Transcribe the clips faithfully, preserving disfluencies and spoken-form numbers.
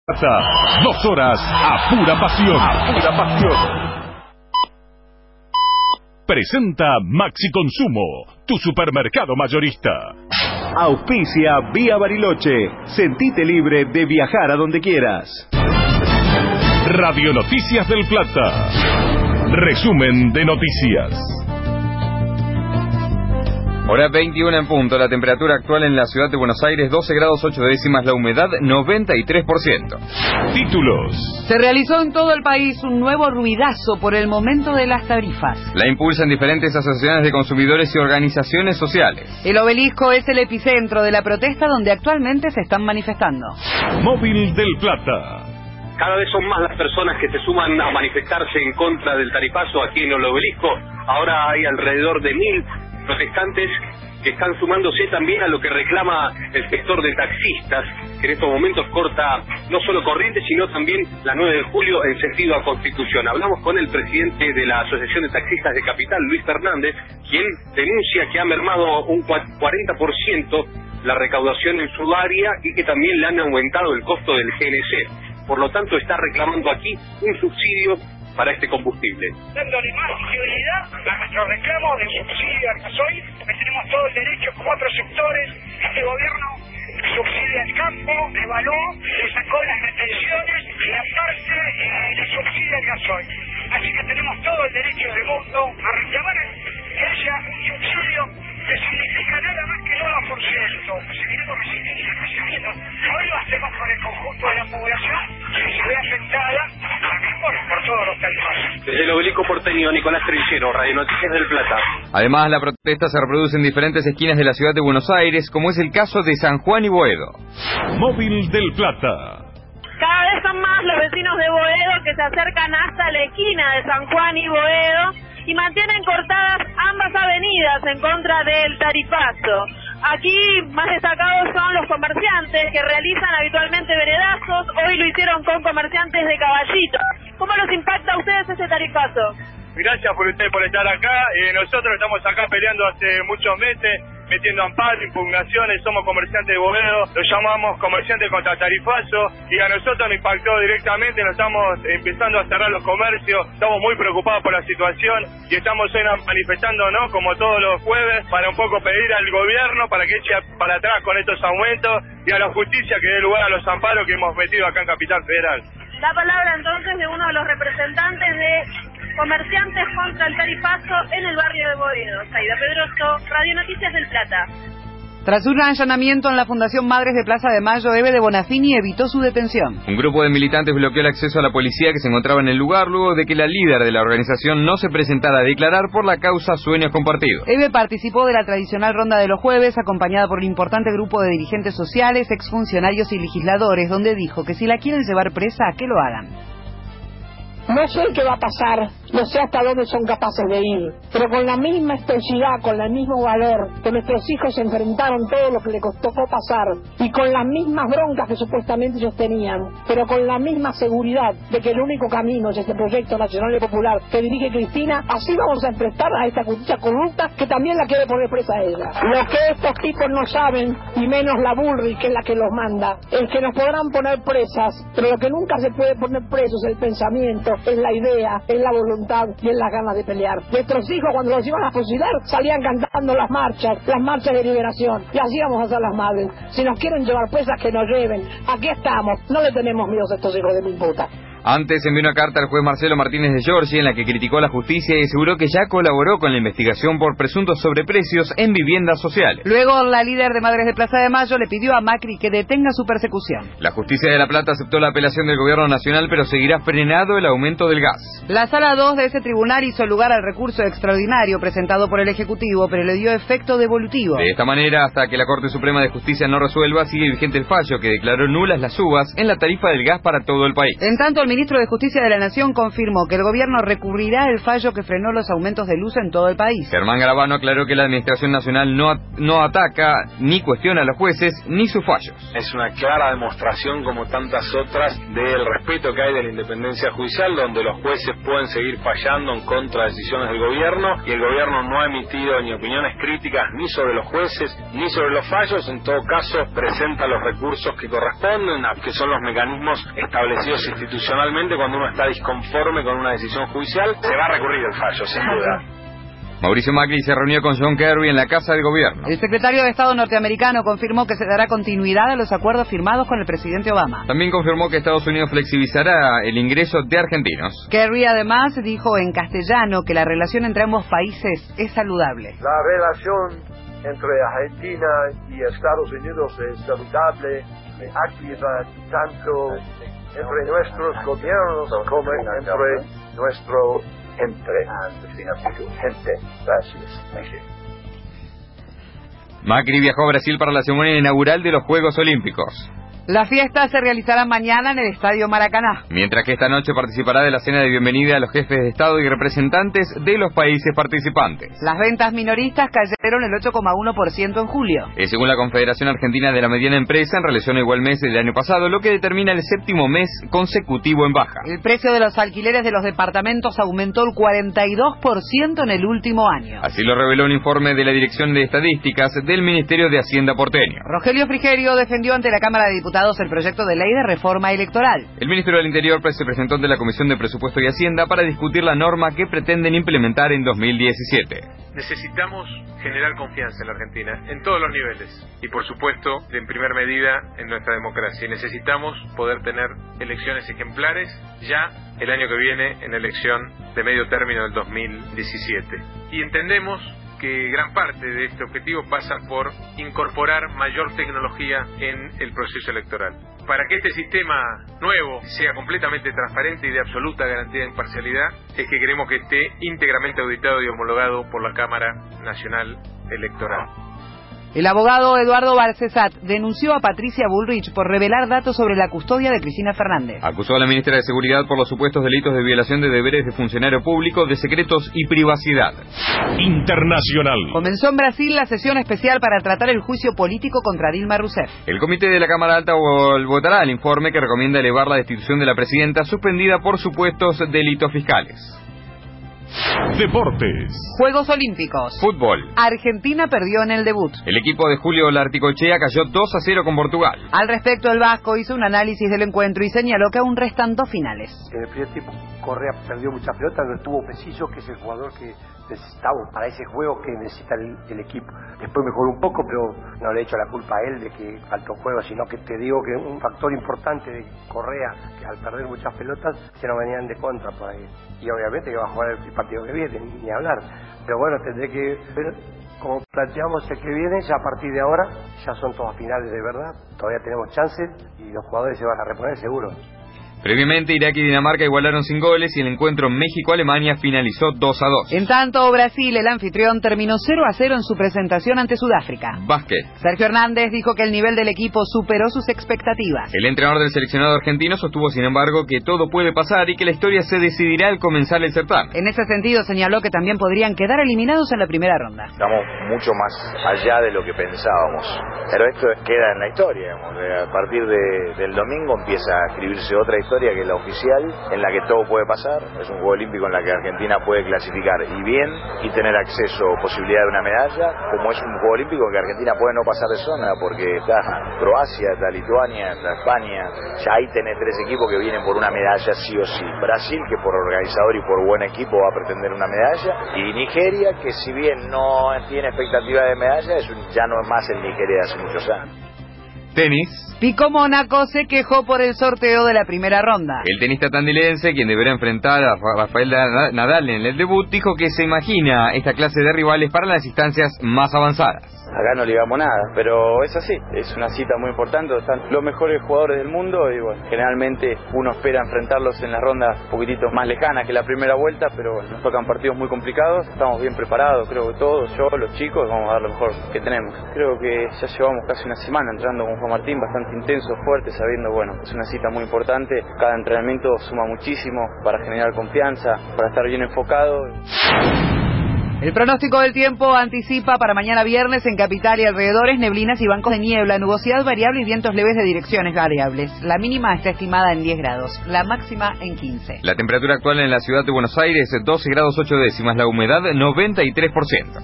Dos horas a pura pasión. A pura pasión. Presenta Maxi Consumo, tu supermercado mayorista. Auspicia Vía Bariloche. Sentite libre de viajar a donde quieras. Radio Noticias del Plata. Resumen de noticias. Hora veintiuno en punto, la temperatura actual en la ciudad de Buenos Aires doce grados ocho décimas, la humedad noventa y tres por ciento. Títulos. Se realizó en todo el país un nuevo ruidazo por el momento de las tarifas. La impulsan diferentes asociaciones de consumidores y organizaciones sociales. El Obelisco es el epicentro de la protesta donde actualmente se están manifestando. Móvil del Plata. Cada vez son más las personas que se suman a manifestarse en contra del tarifazo aquí en el Obelisco. Ahora hay alrededor de mil protestantes que están sumándose también a lo que reclama el sector de taxistas, que en estos momentos corta no solo Corrientes, sino también la nueve de julio en sentido a Constitución. Hablamos con el presidente de la Asociación de Taxistas de Capital, Luis Fernández, quien denuncia que ha mermado un cuarenta por ciento la recaudación en su área y que también le han aumentado el costo del G N C. Por lo tanto, está reclamando aquí un subsidio para este combustible. Dándole más visibilidad a nuestro reclamo de subsidio al gasoil, porque tenemos todo el derecho, como otros sectores. Este gobierno subsidia al campo, devaluó, le sacó las retenciones y aparte eh, le subsidia al gasoil. Así que tenemos todo el derecho del mundo a reclamar que haya un subsidio que significa nada más que el uno por ciento. Seguiremos resistiendo y resistiendo. Hoy lo hacemos con el conjunto de la población que se ve afectada por, por todos los tarifazos. Desde el Obelisco porteño, Nicolás Trillero, Radio Noticias del Plata. Además, la protesta se reproduce en diferentes esquinas de la ciudad de Buenos Aires, como es el caso de San Juan y Boedo. Móvil del Plata. Cada vez son más los vecinos de Boedo que se acercan hasta la esquina de San Juan y Boedo y mantienen cortadas ambas avenidas en contra del tarifazo. Aquí más destacados son los comerciantes que realizan habitualmente veredazos, hoy lo hicieron con comerciantes de Caballito. ¿Cómo los impacta a ustedes ese tarifazo? Gracias por ustedes por estar acá. Eh, nosotros estamos acá peleando hace muchos meses, metiendo amparo, impugnaciones, somos comerciantes de Boedo, lo llamamos comerciantes contra tarifazo y a nosotros nos impactó directamente, nos estamos empezando a cerrar los comercios, estamos muy preocupados por la situación y estamos hoy manifestando, ¿no? Como todos los jueves, para un poco pedir al gobierno para que eche para atrás con estos aumentos y a la justicia que dé lugar a los amparos que hemos metido acá en Capital Federal. La palabra entonces de uno de los representantes de comerciantes contra el tarifazo en el barrio de Boedo. Saida Pedroso, Radio Noticias del Plata. Tras un allanamiento en la Fundación Madres de Plaza de Mayo, Eve de Bonafini evitó su detención. Un grupo de militantes bloqueó el acceso a la policía que se encontraba en el lugar luego de que la líder de la organización no se presentara a declarar por la causa Sueños Compartidos. Eve participó de la tradicional ronda de los jueves, acompañada por un importante grupo de dirigentes sociales, exfuncionarios y legisladores, donde dijo que si la quieren llevar presa, que lo hagan. No sé qué va a pasar, no sé hasta dónde son capaces de ir, pero con la misma extensidad, con el mismo valor que nuestros hijos enfrentaron todo lo que les tocó pasar y con las mismas broncas que supuestamente ellos tenían, pero con la misma seguridad de que el único camino es este proyecto nacional y popular que dirige Cristina, así vamos a enfrentar a esta justicia corrupta que también la quiere poner presa a ella. Lo que estos tipos no saben, y menos la Bullrich, que es la que los manda, es que nos podrán poner presas, pero lo que nunca se puede poner preso es el pensamiento, es la idea, es la voluntad y es las ganas de pelear. Nuestros hijos, cuando los iban a fusilar, salían cantando las marchas, las marchas de liberación, y así vamos a hacer las madres. Si nos quieren llevar presas, que nos lleven. Aquí estamos, no le tenemos miedo a estos hijos de mil puta. Antes envió una carta al juez Marcelo Martínez de Giorgi en la que criticó la justicia y aseguró que ya colaboró con la investigación por presuntos sobreprecios en viviendas sociales. Luego, la líder de Madres de Plaza de Mayo le pidió a Macri que detenga su persecución. La justicia de La Plata aceptó la apelación del gobierno nacional, pero seguirá frenado el aumento del gas. La sala dos de ese tribunal hizo lugar al recurso extraordinario presentado por el Ejecutivo, pero le dio efecto devolutivo. De esta manera, hasta que la Corte Suprema de Justicia no resuelva, sigue vigente el fallo que declaró nulas las subas en la tarifa del gas para todo el país. En tanto, el ministro de Justicia de la Nación confirmó que el gobierno recurrirá el fallo que frenó los aumentos de luz en todo el país. Germán Garabano aclaró que la Administración Nacional no, no ataca ni cuestiona a los jueces ni sus fallos. Es una clara demostración, como tantas otras, del respeto que hay de la independencia judicial, donde los jueces pueden seguir fallando en contra de decisiones del gobierno, y el gobierno no ha emitido ni opiniones críticas ni sobre los jueces ni sobre los fallos. En todo caso, presenta los recursos que corresponden, que son los mecanismos establecidos institucionalmente. Cuando uno está disconforme con una decisión judicial, se va a recurrir el fallo, sin duda. Mauricio Macri se reunió con John Kerry en la Casa del Gobierno. El secretario de Estado norteamericano confirmó que se dará continuidad a los acuerdos firmados con el presidente Obama. También confirmó que Estados Unidos flexibilizará el ingreso de argentinos. Kerry además dijo en castellano que la relación entre ambos países es saludable. La relación entre Argentina y Estados Unidos es saludable, activa tanto entre nuestros gobiernos como entre nuestro entre gente. Gracias. Macri viajó a Brasil para la ceremonia inaugural de los Juegos Olímpicos. La fiesta se realizará mañana en el Estadio Maracaná. Mientras que esta noche participará de la cena de bienvenida a los jefes de Estado y representantes de los países participantes. Las ventas minoristas cayeron el ocho coma uno por ciento en julio. Eh, según la Confederación Argentina de la Mediana Empresa, en relación a igual mes del año pasado, lo que determina el séptimo mes consecutivo en baja. El precio de los alquileres de los departamentos aumentó el cuarenta y dos por ciento en el último año. Así lo reveló un informe de la Dirección de Estadísticas del Ministerio de Hacienda porteño. Rogelio Frigerio defendió ante la Cámara de Diputados el proyecto de ley de reforma electoral. El ministro del Interior se presentó ante la Comisión de Presupuesto y Hacienda para discutir la norma que pretenden implementar en dos mil diecisiete. Necesitamos generar confianza en la Argentina, en todos los niveles, y por supuesto, en primer medida, en nuestra democracia. Y necesitamos poder tener elecciones ejemplares ya el año que viene, en la elección de medio término del dos mil diecisiete. Y entendemos que gran parte de este objetivo pasa por incorporar mayor tecnología en el proceso electoral. Para que este sistema nuevo sea completamente transparente y de absoluta garantía de imparcialidad, es que queremos que esté íntegramente auditado y homologado por la Cámara Nacional Electoral. El abogado Eduardo Barcesat denunció a Patricia Bullrich por revelar datos sobre la custodia de Cristina Fernández. Acusó a la ministra de Seguridad por los supuestos delitos de violación de deberes de funcionario público, de secretos y privacidad. Internacional. Comenzó en Brasil la sesión especial para tratar el juicio político contra Dilma Rousseff. El comité de la Cámara Alta votará el informe que recomienda elevar la destitución de la presidenta suspendida por supuestos delitos fiscales. Deportes. Juegos Olímpicos. Fútbol. Argentina perdió en el debut. El equipo de Julio Larticochea cayó dos a cero con Portugal. Al respecto, el vasco hizo un análisis del encuentro y señaló que aún restan dos finales. En el primer tiempo Correa perdió mucha pelota, no estuvo preciso, que es el jugador que necesitamos para ese juego que necesita el, el equipo. Después mejoró un poco, pero no le echo la culpa a él de que faltó juego, sino que te digo que un factor importante de Correa, que al perder muchas pelotas se nos venían de contra por ahí. Y obviamente que va a jugar el partido que viene, ni hablar. Pero bueno, tendré que ver cómo planteamos el que viene. Ya a partir de ahora ya son todas finales de verdad, todavía tenemos chances y los jugadores se van a reponer seguro. Previamente, Irak y Dinamarca igualaron sin goles y el encuentro México-Alemania finalizó dos a dos. En tanto, Brasil, el anfitrión, terminó cero a cero en su presentación ante Sudáfrica. Básquet. Sergio Hernández dijo que el nivel del equipo superó sus expectativas. El entrenador del seleccionado argentino sostuvo, sin embargo, que todo puede pasar y que la historia se decidirá al comenzar el certamen. En ese sentido, señaló que también podrían quedar eliminados en la primera ronda. Estamos mucho más allá de lo que pensábamos, pero esto queda en la historia, digamos. A partir de, del domingo empieza a escribirse otra historia que es la oficial, en la que todo puede pasar. Es un Juego Olímpico en la que Argentina puede clasificar y bien y tener acceso o posibilidad de una medalla, como es un Juego Olímpico en que Argentina puede no pasar de zona, porque está Croacia, está Lituania, está España, ya ahí tenés tres equipos que vienen por una medalla sí o sí. Brasil, que por organizador y por buen equipo va a pretender una medalla, y Nigeria, que si bien no tiene expectativa de medalla, es un, ya no es más el Nigeria de hace muchos años. Tenis. Pico Mónaco se quejó por el sorteo de la primera ronda. El tenista tandilense, quien deberá enfrentar a Rafael Nadal en el debut, dijo que se imagina esta clase de rivales para las instancias más avanzadas. acá no ligamos nada, pero es así, es una cita muy importante, están los mejores jugadores del mundo y bueno, generalmente uno espera enfrentarlos en las rondas un poquitito más lejanas que la primera vuelta, pero bueno, nos tocan partidos muy complicados, estamos bien preparados, creo que todos, yo, los chicos, vamos a dar lo mejor que tenemos. Creo que ya llevamos casi una semana entrenando con Juan Martín, bastante intenso, fuerte, sabiendo, bueno, es una cita muy importante, cada entrenamiento suma muchísimo para generar confianza, para estar bien enfocado. El pronóstico del tiempo anticipa para mañana viernes en Capital y alrededores neblinas y bancos de niebla, nubosidad variable y vientos leves de direcciones variables. La mínima está estimada en diez grados, la máxima en quince. La temperatura actual en la ciudad de Buenos Aires doce grados ocho décimas, la humedad noventa y tres por ciento.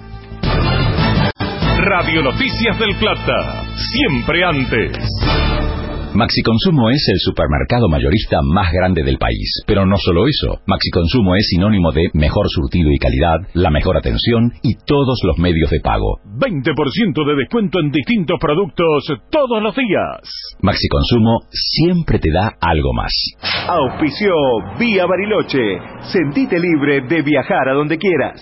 Radio Noticias del Plata, siempre antes. Maxi Consumo es el supermercado mayorista más grande del país. Pero no solo eso, Maxi Consumo es sinónimo de mejor surtido y calidad, la mejor atención y todos los medios de pago. veinte por ciento de descuento en distintos productos todos los días. Maxi Consumo siempre te da algo más. Auspició Vía Bariloche. Sentite libre de viajar a donde quieras.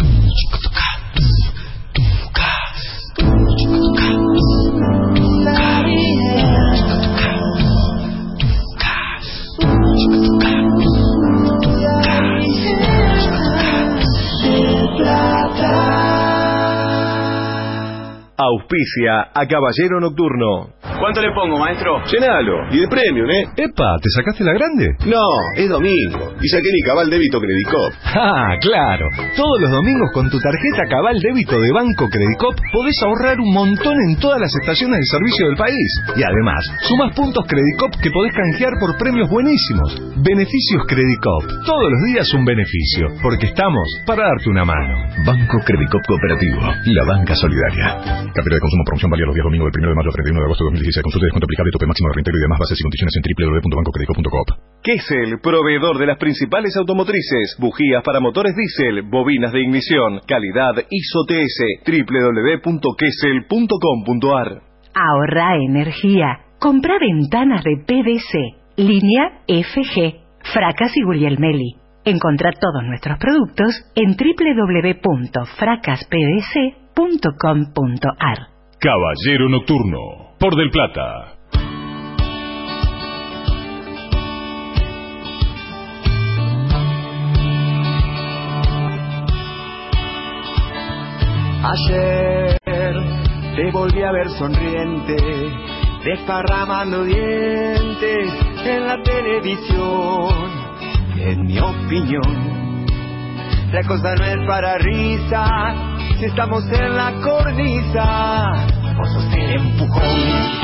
Auspicia a Caballero Nocturno. ¿Cuánto le pongo, maestro? Llenalo. Y de premium, ¿eh? Epa, ¿te sacaste la grande? No, es domingo. Y saqué mi cabal débito Credicop. Ah, claro. Todos los domingos con tu tarjeta cabal débito de Banco Credicop podés ahorrar un montón en todas las estaciones de servicio del país. Y además, sumás puntos Credicop que podés canjear por premios buenísimos. Beneficios Credicop. Todos los días un beneficio. Porque estamos para darte una mano. Banco Credicop Cooperativo. La banca solidaria. Cartera de consumo, promoción válida los días domingo del primero de mayo al treinta y uno de agosto de dos mil dieciséis. Consulta y descuento aplicable, tope máximo de reintegro y demás bases y condiciones en doble u doble u doble u punto banco credicop punto coop. Kessel, proveedor de las principales automotrices, bujías para motores diésel, bobinas de ignición, calidad I S O T S, doble u doble u doble u punto kessel punto com punto a r. Ahorra energía. Compra ventanas de P V C, línea F G, Fracas y Guglielmelli. Encontrá todos nuestros productos en doble u doble u doble u punto fracas p v c punto com punto a r. Caballero Nocturno, por Del Plata. Ayer te volví a ver sonriente, desparramando dientes en la televisión. En mi opinión, la cosa no es para risa, si estamos en la cornisa, vos sos el empujón.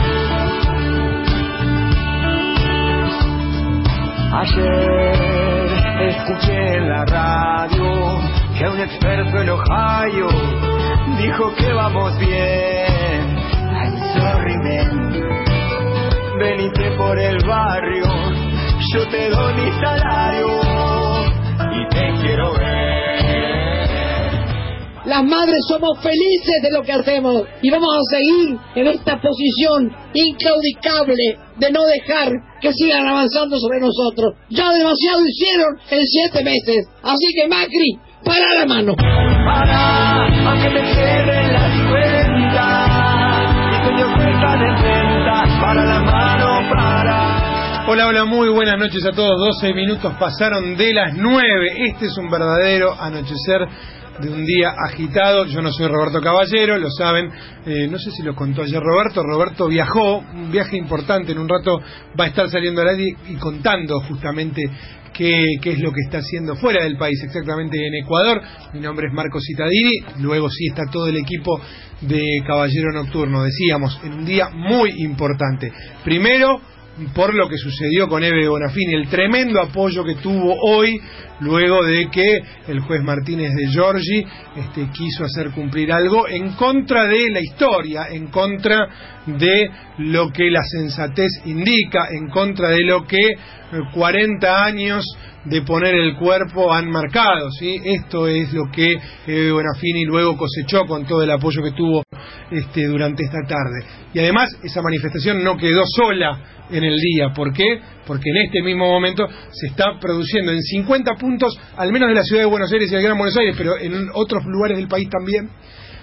Ayer escuché en la radio que un experto en Ohio dijo que vamos bien. I'm sorry, man. Venite por el barrio, yo te doy mi salario y te quiero ver. Las madres somos felices de lo que hacemos y vamos a seguir en esta posición inclaudicable de no dejar que sigan avanzando sobre nosotros. Ya demasiado hicieron en siete meses, así que Macri, para la mano. Para, aunque te cierren las cuentas y que yo cuesta de venta, para la mano, para. Hola, hola, muy buenas noches a todos. doce minutos pasaron de las nueve. Este es un verdadero anochecer de un día agitado. Yo no soy Roberto Caballero, lo saben. Eh, no sé si lo contó ayer Roberto. Roberto viajó, un viaje importante. En un rato va a estar saliendo al aire y contando justamente qué, qué es lo que está haciendo fuera del país, exactamente en Ecuador. Mi nombre es Marco Cittadini. Luego sí está todo el equipo de Caballero Nocturno. Decíamos, en un día muy importante. Primero, por lo que sucedió con Eve Bonafini, el tremendo apoyo que tuvo hoy, luego de que el juez Martínez de Giorgi este, quiso hacer cumplir algo en contra de la historia, en contra de lo que la sensatez indica, en contra de lo que cuarenta años de poner el cuerpo han marcado, ¿sí? Esto es lo que Eve Bonafini luego cosechó con todo el apoyo que tuvo este, durante esta tarde. Y además esa manifestación no quedó sola en el día. ¿Por qué? Porque en este mismo momento se está produciendo en cincuenta puntos, al menos de la ciudad de Buenos Aires y el Gran Buenos Aires, pero en otros lugares del país también,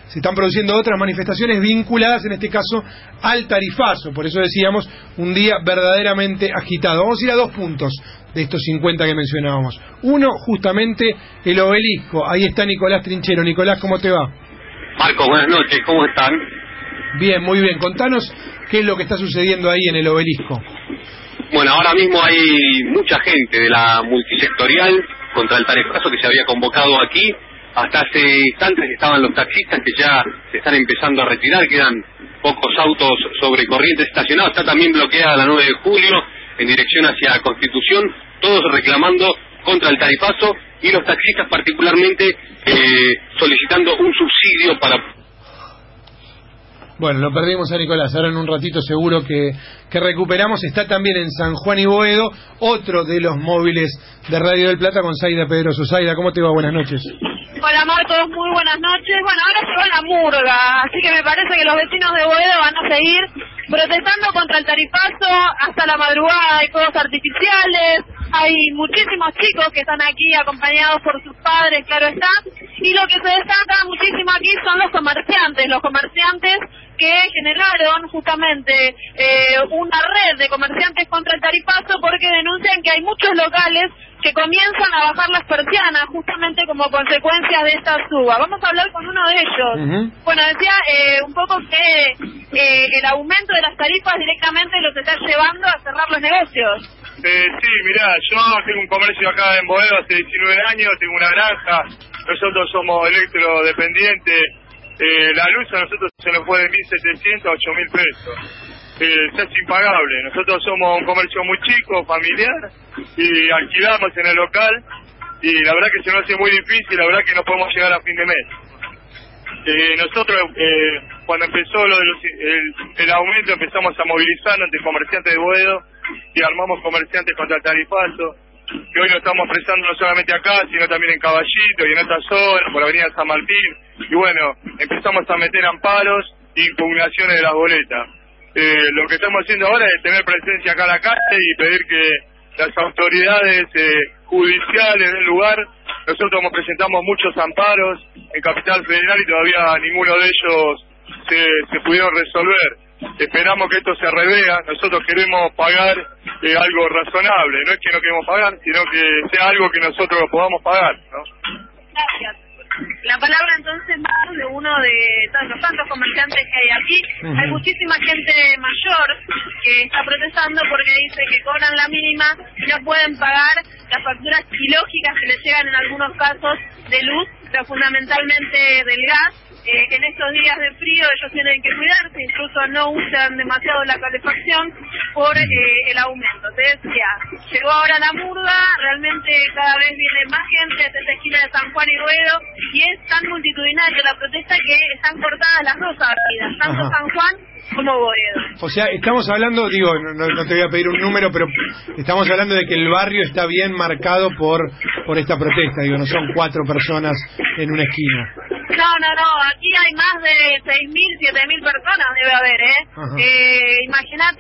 se están produciendo otras manifestaciones vinculadas, en este caso, al tarifazo. Por eso decíamos, un día verdaderamente agitado. Vamos a ir a dos puntos de estos cincuenta que mencionábamos. Uno, justamente, el obelisco. Ahí está Nicolás Trinchero. Nicolás, ¿cómo te va? Marco, buenas noches, ¿cómo están? Bien, muy bien. Contanos qué es lo que está sucediendo ahí en el obelisco. Bueno, ahora mismo hay mucha gente de la multisectorial contra el tarifazo que se había convocado aquí. Hasta hace instantes estaban los taxistas que ya se están empezando a retirar, quedan pocos autos sobre corrientes estacionados. Está también bloqueada la nueve de julio en dirección hacia Constitución, todos reclamando contra el tarifazo y los taxistas particularmente eh, solicitando un subsidio para... Bueno, lo perdimos a Nicolás, ahora en un ratito seguro que, que recuperamos. Está también en San Juan y Boedo, otro de los móviles de Radio del Plata con Zaida Pedroso. Zaida, ¿cómo te va? Buenas noches. Hola Marcos, muy buenas noches. Bueno, ahora se va la murga, así que me parece que los vecinos de Boedo van a seguir protestando contra el tarifazo hasta la madrugada. Hay fuegos artificiales, hay muchísimos chicos que están aquí acompañados por sus padres, claro está. Y lo que se destaca muchísimo aquí son los comerciantes, los comerciantes que generaron justamente eh, una red de comerciantes contra el tarifazo porque denuncian que hay muchos locales que comienzan a bajar las persianas justamente como consecuencia de esta suba. Vamos a hablar con uno de ellos. Uh-huh. Bueno, decía eh, un poco que eh, el aumento de las tarifas directamente los está llevando a cerrar los negocios. Eh, sí, mirá, yo tengo un comercio acá en Boedo hace diecinueve años, tengo una granja, nosotros somos electrodependientes, eh, la luz a nosotros se nos fue de mil setecientos a ocho mil pesos. Eh, es impagable. Nosotros somos un comercio muy chico, familiar, y alquilamos en el local, y la verdad que se nos hace muy difícil, la verdad que no podemos llegar a fin de mes. Eh, nosotros, eh, cuando empezó lo de los, el, el aumento, empezamos a movilizarnos ante comerciantes de Boedo, y armamos comerciantes contra el tarifazo, que hoy nos estamos expresando no solamente acá, sino también en Caballito y en otras zonas, por la avenida San Martín, y bueno, empezamos a meter amparos e impugnaciones de las boletas. Eh, lo que estamos haciendo ahora es tener presencia acá en la calle y pedir que las autoridades eh, judiciales del lugar, nosotros presentamos muchos amparos en Capital Federal y todavía ninguno de ellos se, se pudieron resolver. Esperamos que esto se revea, nosotros queremos pagar eh, algo razonable, no es que no queremos pagar, sino que sea algo que nosotros podamos pagar, ¿no? Gracias. La palabra entonces más de uno de todos los tantos comerciantes que hay aquí. Uh-huh. Hay muchísima gente mayor que está protestando porque dice que cobran la mínima y no pueden pagar las facturas ilógicas que les llegan en algunos casos de luz, pero fundamentalmente del gas. Eh, en estos días de frío ellos tienen que cuidarse, incluso no usan demasiado la calefacción por eh, el aumento. Te decía, llegó ahora la murga, realmente cada vez viene más gente desde esta esquina de San Juan y Boedo, y es tan multitudinaria la protesta que están cortadas las dos avenidas, tanto Ajá. San Juan como Boedo. O sea, estamos hablando, digo, no, no te voy a pedir un número, pero estamos hablando de que el barrio está bien marcado por por esta protesta, digo, no son cuatro personas en una esquina. No, no, no, aquí hay más de seis mil, siete mil personas debe haber, ¿eh? eh Imagínate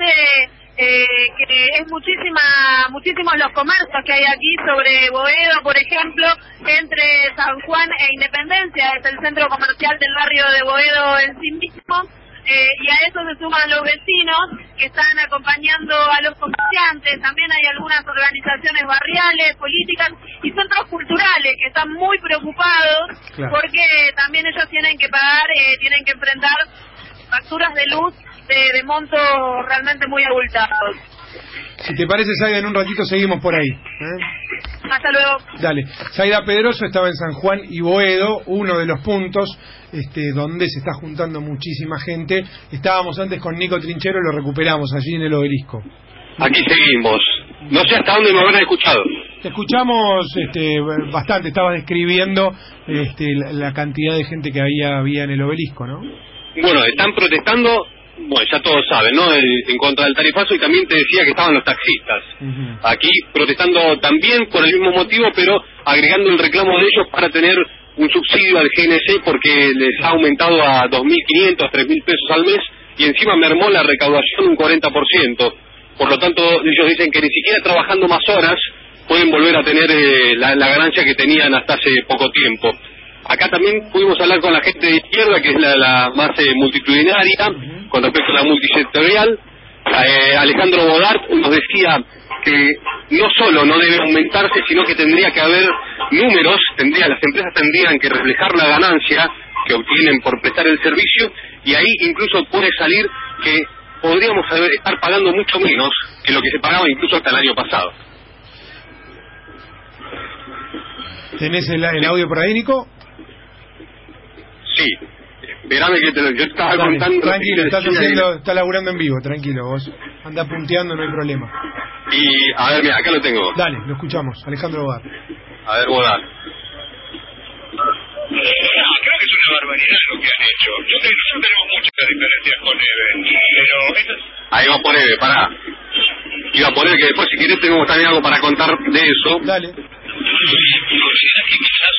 eh, que es muchísima, muchísimos los comercios que hay aquí sobre Boedo, por ejemplo, entre San Juan e Independencia, es el centro comercial del barrio de Boedo en sí mismo. Eh, y a eso se suman los vecinos que están acompañando a los comerciantes. También hay algunas organizaciones barriales, políticas y centros culturales que están muy preocupados claro. porque también ellos tienen que pagar, eh, tienen que enfrentar facturas de luz de, de montos realmente muy abultados. Si te parece, Zaida, en un ratito seguimos por ahí. ¿eh? Hasta luego. Dale. Zaida Pedroso estaba en San Juan y Boedo, uno de los puntos este, donde se está juntando muchísima gente. Estábamos antes con Nico Trinchero y lo recuperamos allí en el obelisco. Aquí seguimos. No sé hasta dónde me habrán escuchado. Te escuchamos este, bastante. Estabas describiendo este, la, la cantidad de gente que había, había en el obelisco, ¿no? Bueno, están protestando... Bueno, ya todos saben, ¿no? El, en contra del tarifazo, y también te decía que estaban los taxistas. Uh-huh. Aquí protestando también por el mismo motivo, pero agregando el reclamo de ellos para tener un subsidio al G N C porque les ha aumentado a dos mil quinientos, tres mil pesos al mes y encima mermó la recaudación un cuarenta por ciento. Por lo tanto, ellos dicen que ni siquiera trabajando más horas pueden volver a tener eh, la, la ganancia que tenían hasta hace poco tiempo. Acá también pudimos hablar con la gente de izquierda, que es la, la más eh, multitudinaria, con respecto a la multisectorial. Eh, Alejandro Bodart nos decía que no solo no debe aumentarse, sino que tendría que haber números, tendría, las empresas tendrían que reflejar la ganancia que obtienen por prestar el servicio, y ahí incluso puede salir que podríamos haber, estar pagando mucho menos que lo que se pagaba incluso hasta el año pasado. ¿Tenés el, el audio por ahí, Nico? Sí. Espérame que te lo, yo estaba Dale, contando... tranquilo, estás haciendo, estás laburando en vivo, tranquilo, vos andá punteando, no hay problema. Y, a ver, mira, acá lo tengo. Dale, lo escuchamos, Alejandro Bodart. A ver, Bodart. Creo que es una barbaridad lo que han hecho. Yo creo que nosotros tenemos muchas diferencias con Eve, pero... Esto es... Ahí va por Eve, pará. Iba a poner que después, si querés, tenemos también algo para contar de eso. Dale. Considera que quizás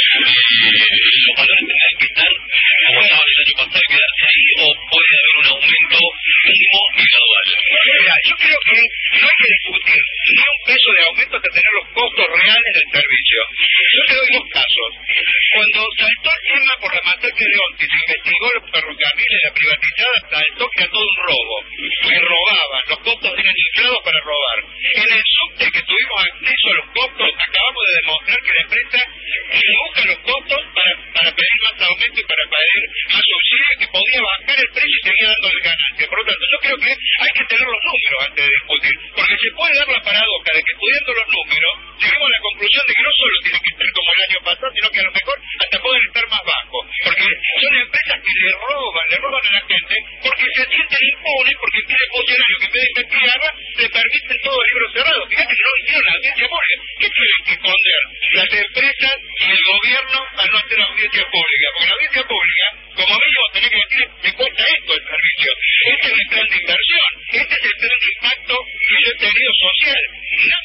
eh, los valores tengan que estar como estaban el año pasado y quedarse ahí, o puede haber un aumento mínimo y gradual. Mira, yo creo que no hay que discutir ni un peso de aumento hasta tener los costos reales del servicio. Yo te doy dos casos. Cuando saltó el tema por la masacre de Onti, se investigó los ferrocarriles, la privatizada, saltó que a todo un robo. Y robaban, los costos eran inflados para robar. En el subte que tuvimos acceso a los costos, acabamos de demostrar que la empresa busca los costos para, para pedir más aumento y para pedir más subsidio, que podía bajar el precio y seguía dando ganancia. Por lo tanto, yo creo que hay que tener los números antes de discutir, porque se puede dar la paradoja de que estudiando los números lleguemos a la conclusión de que no solo tiene que estar como el año pasado, sino que a lo mejor hasta pueden estar más bajos, porque son empresas que le roban, le roban a la gente, porque se sienten impunes, porque tienen funcionarios que en vez de investigarla, le permiten todo el libro cerrado. Fíjate que no hicieron la audiencia pública. ¿Qué tienen que esconder las empresas y el gobierno al no hacer audiencia pública? Porque la audiencia pública, como mínimo, tenés que decir, me cuesta esto el servicio. Este es el plan de inversión, este es el plan de impacto que yo he tenido social. ¿No?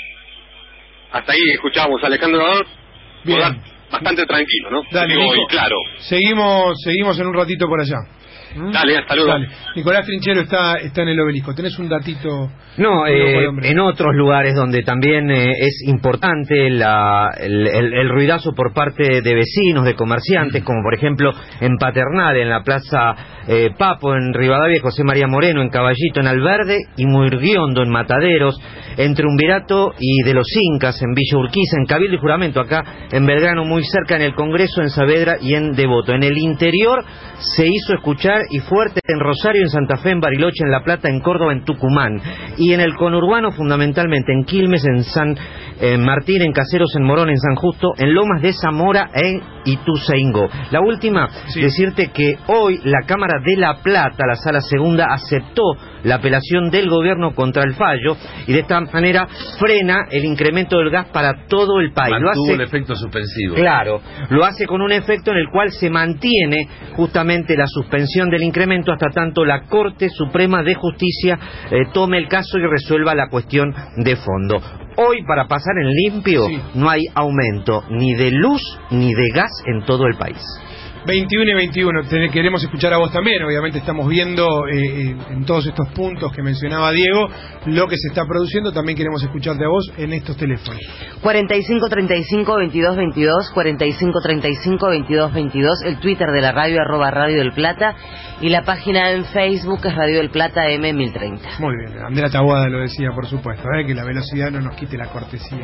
Hasta ahí escuchábamos a Alejandro Bodart. Bien. Bastante tranquilo, ¿no? Dale, Digo, Nico. y claro. Seguimos, seguimos en un ratito por allá. ¿Mm? Dale, hasta luego. Dale. Nicolás Trinchero está, está en el obelisco. ¿Tenés un datito? No, eh, hombre. en otros lugares donde también eh, es importante la, el, el, el ruidazo por parte de vecinos, de comerciantes, como por ejemplo en Paternal, en la Plaza eh, Papo, en Rivadavia, José María Moreno, en Caballito, en Alverde, y Murguiondo, en Mataderos, en Triunvirato y de los Incas, en Villa Urquiza, en Cabildo y Juramento, acá en Belgrano, muy cerca, en el Congreso, en Saavedra y en Devoto. En el interior se hizo escuchar y fuerte en Rosario, en Santa Fe, en Bariloche, en La Plata, en Córdoba, en Tucumán. Y en el conurbano, fundamentalmente en Quilmes, en San eh, Martín, en Caseros, en Morón, en San Justo, en Lomas de Zamora, en Ituzaingó. La última, sí. Decirte que hoy la Cámara de La Plata, la Sala Segunda, aceptó la apelación del gobierno contra el fallo y de esta manera frena el incremento del gas para todo el país. Mantuvo lo hace, el efecto suspensivo. Claro, lo hace con un efecto en el cual se mantiene justamente la suspensión del incremento hasta tanto la Corte Suprema de Justicia eh, tome el caso y resuelva la cuestión de fondo. Hoy, para pasar en limpio, sí. No hay aumento ni de luz ni de gas en todo el país. veintiuno y veintiuno, te queremos escuchar a vos también. Obviamente estamos viendo eh, en todos estos puntos que mencionaba Diego lo que se está produciendo. También queremos escucharte a vos en estos teléfonos. cuarenta y cinco treinta y cinco veintidós veintidós, cuarenta y cinco treinta y cinco veintidós veintidós, el Twitter de la radio, arroba Radio del Plata, y la página en Facebook es Radio del Plata M mil treinta. Muy bien, Andrea Taboada lo decía, por supuesto, ¿eh? Que la velocidad no nos quite la cortesía.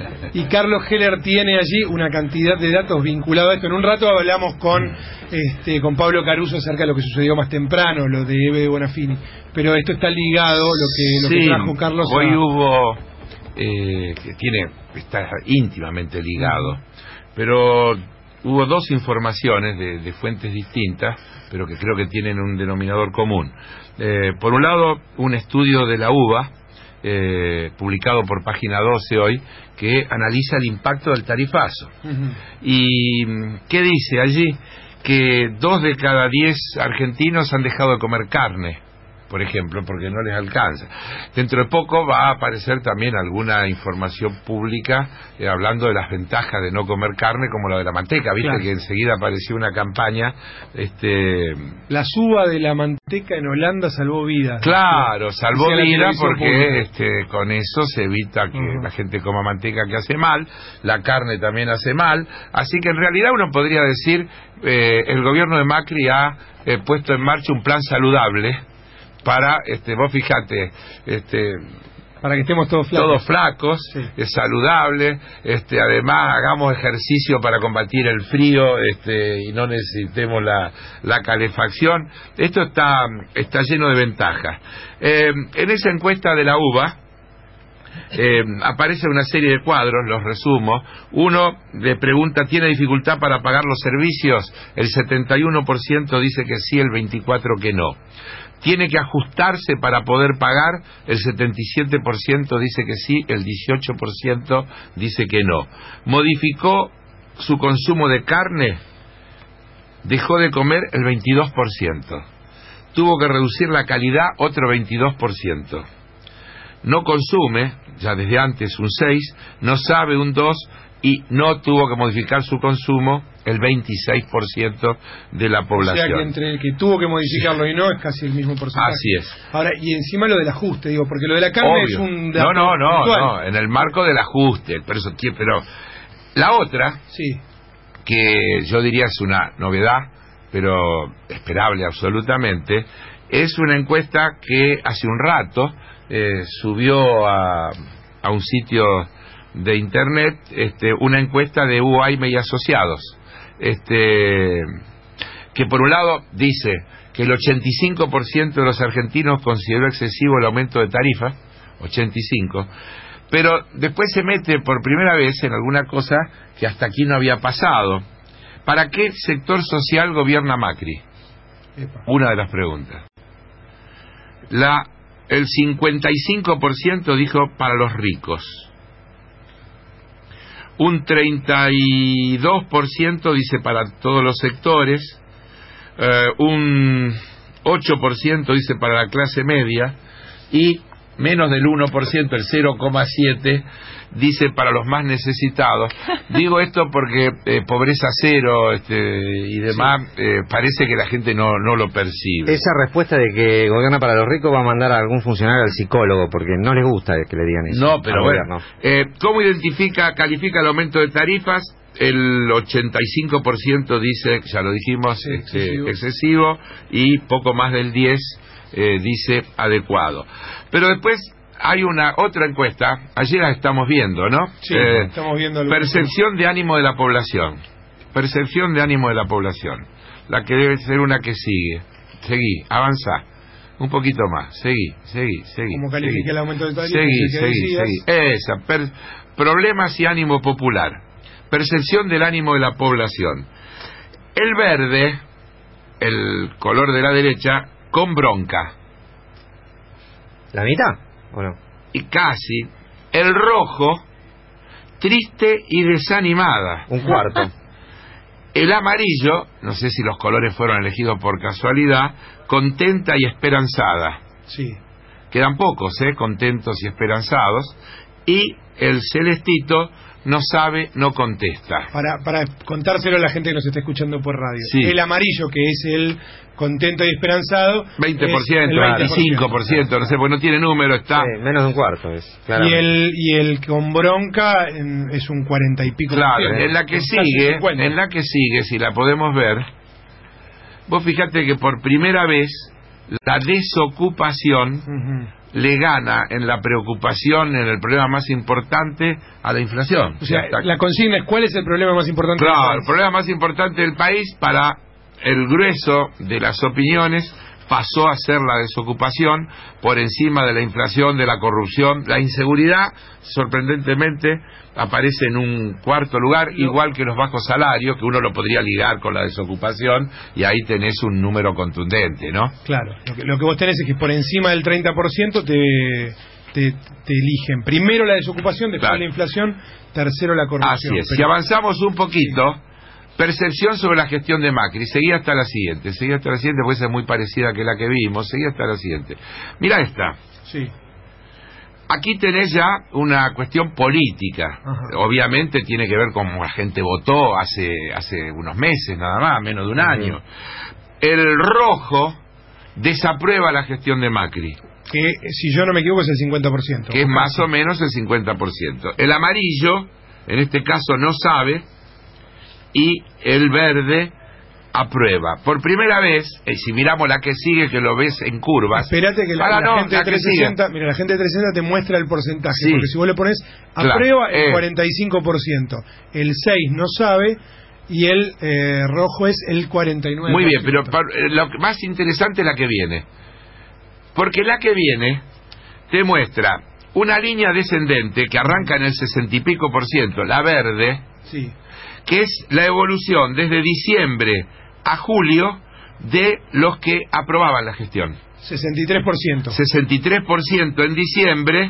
Y Carlos Heller tiene allí una cantidad de datos vinculados a esto. En un rato hablamos con Este, con Pablo Caruso acerca de lo que sucedió más temprano, lo de Eve de Bonafini, pero esto está ligado, lo que, lo sí, que trajo Carlos hoy a... hubo eh, que tiene está íntimamente ligado, uh-huh. Pero hubo dos informaciones de, de fuentes distintas, pero que creo que tienen un denominador común. Eh, por un lado, un estudio de la UBA eh, publicado por Página doce hoy, que analiza el impacto del tarifazo. Uh-huh. ¿Y qué dice allí? Que dos de cada diez argentinos han dejado de comer carne por ejemplo, porque no les alcanza. Dentro de poco va a aparecer también alguna información pública eh, hablando de las ventajas de no comer carne, como la de la manteca, viste, claro, que enseguida apareció una campaña. este La suba de la manteca en Holanda salvó vidas. Claro, salvó vidas porque pública. este con eso se evita que uh-huh. la gente coma manteca, que hace mal, la carne también hace mal, así que en realidad uno podría decir, eh, el gobierno de Macri ha eh, puesto en marcha un plan saludable para, este, vos fijate, este, para que estemos todos flacos, todos flacos, sí. Es saludable, este, además hagamos ejercicio para combatir el frío, este, y no necesitemos la, la calefacción. Esto está, está lleno de ventajas. Eh, en esa encuesta de la U B A, Eh, aparece una serie de cuadros, los resumo. Uno le pregunta, ¿tiene dificultad para pagar los servicios? El setenta y uno por ciento dice que sí, el veinticuatro por ciento que no. ¿Tiene que ajustarse para poder pagar? El setenta y siete por ciento dice que sí, el dieciocho por ciento dice que no. ¿Modificó su consumo de carne? Dejó de comer el veintidós por ciento. ¿Tuvo que reducir la calidad? Otro veintidós por ciento. No consume, ya desde antes un seis, no sabe un dos, y no tuvo que modificar su consumo el veintiséis por ciento de la población. O sea que entre el que tuvo que modificarlo sí. y no es casi el mismo porcentaje. Así es. Ahora, y encima lo del ajuste, digo, porque lo de la carne Obvio. es un dato No, no, no, no, en el marco del ajuste, pero, eso, pero la otra, sí. que yo diría es una novedad, pero esperable absolutamente, es una encuesta que hace un rato Eh, subió a, a un sitio de internet este, una encuesta de U A I M E y Asociados, este, que por un lado dice que el ochenta y cinco por ciento de los argentinos consideró excesivo el aumento de tarifa, ochenta y cinco por ciento, pero después se mete por primera vez en alguna cosa que hasta aquí no había pasado. ¿Para qué sector social gobierna Macri? Epa. Una de las preguntas. La El cincuenta y cinco por ciento dijo para los ricos. Un treinta y dos por ciento dice para todos los sectores. Eh, un ocho por ciento dice para la clase media. Y menos del uno por ciento, el cero coma siete por ciento, dice para los más necesitados. Digo esto porque eh, pobreza cero este, y demás, sí. eh, parece que la gente no, no lo percibe. Esa respuesta de que gobierna para los ricos va a mandar a algún funcionario al psicólogo, porque no les gusta que le digan eso. No, pero bueno. Eh, ¿Cómo identifica, califica el aumento de tarifas? El ochenta y cinco por ciento dice, ya lo dijimos, sí, este, excesivo. excesivo, y poco más del diez por ciento eh, dice adecuado. Pero después hay una otra encuesta, ayer la estamos viendo, ¿no? Sí, eh, estamos viendo. Percepción de ánimo de la población. Percepción de ánimo de la población. La que debe ser una que sigue. Seguí, avanzá. Un poquito más. Seguí, seguí, seguí. ¿Cómo califica el aumento de tarifa? Seguí, seguí, seguí. Esa. Per, problemas y ánimo popular. Percepción del ánimo de la población. El verde, el color de la derecha, con bronca. ¿La mitad? ¿O no? Y casi. El rojo, triste y desanimada. Un cuarto. El amarillo, no sé si los colores fueron elegidos por casualidad, contenta y esperanzada. Sí. Quedan pocos, ¿eh? Contentos y esperanzados. Y el celestito, no sabe, no contesta. Para, para contárselo a la gente que nos está escuchando por radio. Sí. El amarillo, que es el contento y esperanzado, veinte por ciento, el veinte por ciento, veinticinco por ciento, no sé, porque no tiene número, está... Sí, menos de un cuarto es. Y el, y el con bronca en, es un cuarenta y pico. Claro, por ciento. en la que sigue, en la que sigue, si la podemos ver, vos fijate que por primera vez la desocupación uh-huh. le gana en la preocupación, en el problema más importante, a la inflación. O sea, la consigna es ¿cuál es el problema más importante claro, del país? El problema más importante del país para el grueso de las opiniones pasó a ser la desocupación por encima de la inflación, de la corrupción. La inseguridad, sorprendentemente, aparece en un cuarto lugar, no. igual que los bajos salarios, que uno lo podría ligar con la desocupación, y ahí tenés un número contundente, ¿no? Claro, lo que, lo que vos tenés es que por encima del treinta por ciento te, te, te eligen primero la desocupación, después claro. la inflación, tercero la corrupción. Así es, Pero... si avanzamos un poquito... Percepción sobre la gestión de Macri. Seguí hasta la siguiente, seguí hasta la siguiente, porque es muy parecida que la que vimos. Seguí hasta la siguiente. Mira esta. Sí. Aquí tenés ya una cuestión política. Ajá. Obviamente tiene que ver con cómo la gente votó hace hace unos meses, nada más, menos de un Ajá. año. El rojo desaprueba la gestión de Macri. Que, si yo no me equivoco, es el cincuenta por ciento. Que es más o menos el cincuenta por ciento. El amarillo, en este caso, no sabe, y el verde aprueba. Por primera vez, y si miramos la que sigue, que lo ves en curvas. Espérate que la, la, no, gente, la de trescientos sesenta, mira, la gente de trescientos sesenta te muestra el porcentaje, sí. Porque si vos le pones aprueba, claro, el eh. cuarenta y cinco por ciento, el seis no sabe, y el eh, rojo es el cuarenta y nueve por ciento. Muy bien, pero lo más interesante es la que viene. Porque la que viene te muestra una línea descendente que arranca en el sesenta y pico por ciento, la verde, sí. Que es la evolución desde diciembre a julio de los que aprobaban la gestión. sesenta y tres por ciento. sesenta y tres por ciento en diciembre,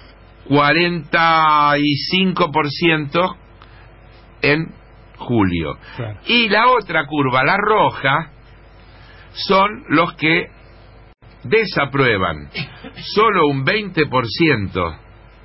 cuarenta y cinco por ciento en julio. Claro. Y la otra curva, la roja, son los que desaprueban. Solo un veinte por ciento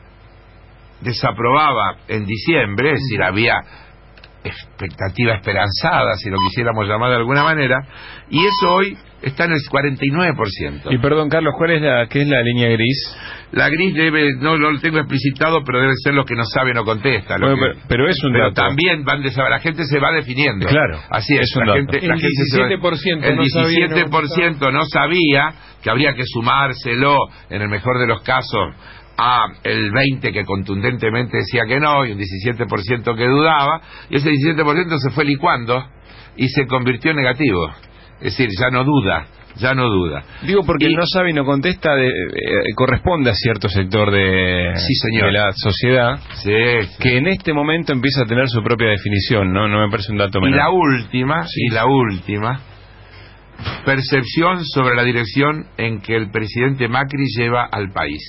desaprobaba en diciembre, es decir, había expectativa esperanzada, si lo quisiéramos llamar de alguna manera, y eso hoy está en el cuarenta y nueve por ciento. Y perdón, Carlos, ¿cuál es la, qué es la línea gris? La gris debe, no, no lo tengo explicitado, pero debe ser los que no saben o contestan. Bueno, que, pero, pero es un pero dato. También van de saber, la gente se va definiendo. Claro. Así es, es un la dato. gente, la el gente diecisiete por ciento se va, el diecisiete por ciento no, no sabía que habría que sumárselo, en el mejor de los casos, a el veinte que contundentemente decía que no, y un diecisiete por ciento que dudaba, y ese diecisiete por ciento se fue licuando y se convirtió en negativo. Es decir, ya no duda, ya no duda. Digo, porque y, el no sabe y no contesta de, eh, corresponde a cierto sector de, sí, señor. de la sociedad, sí, sí. que en este momento empieza a tener su propia definición, ¿no? No me parece un dato menor. Y la última, sí. y la última, percepción sobre la dirección en que el presidente Macri lleva al país.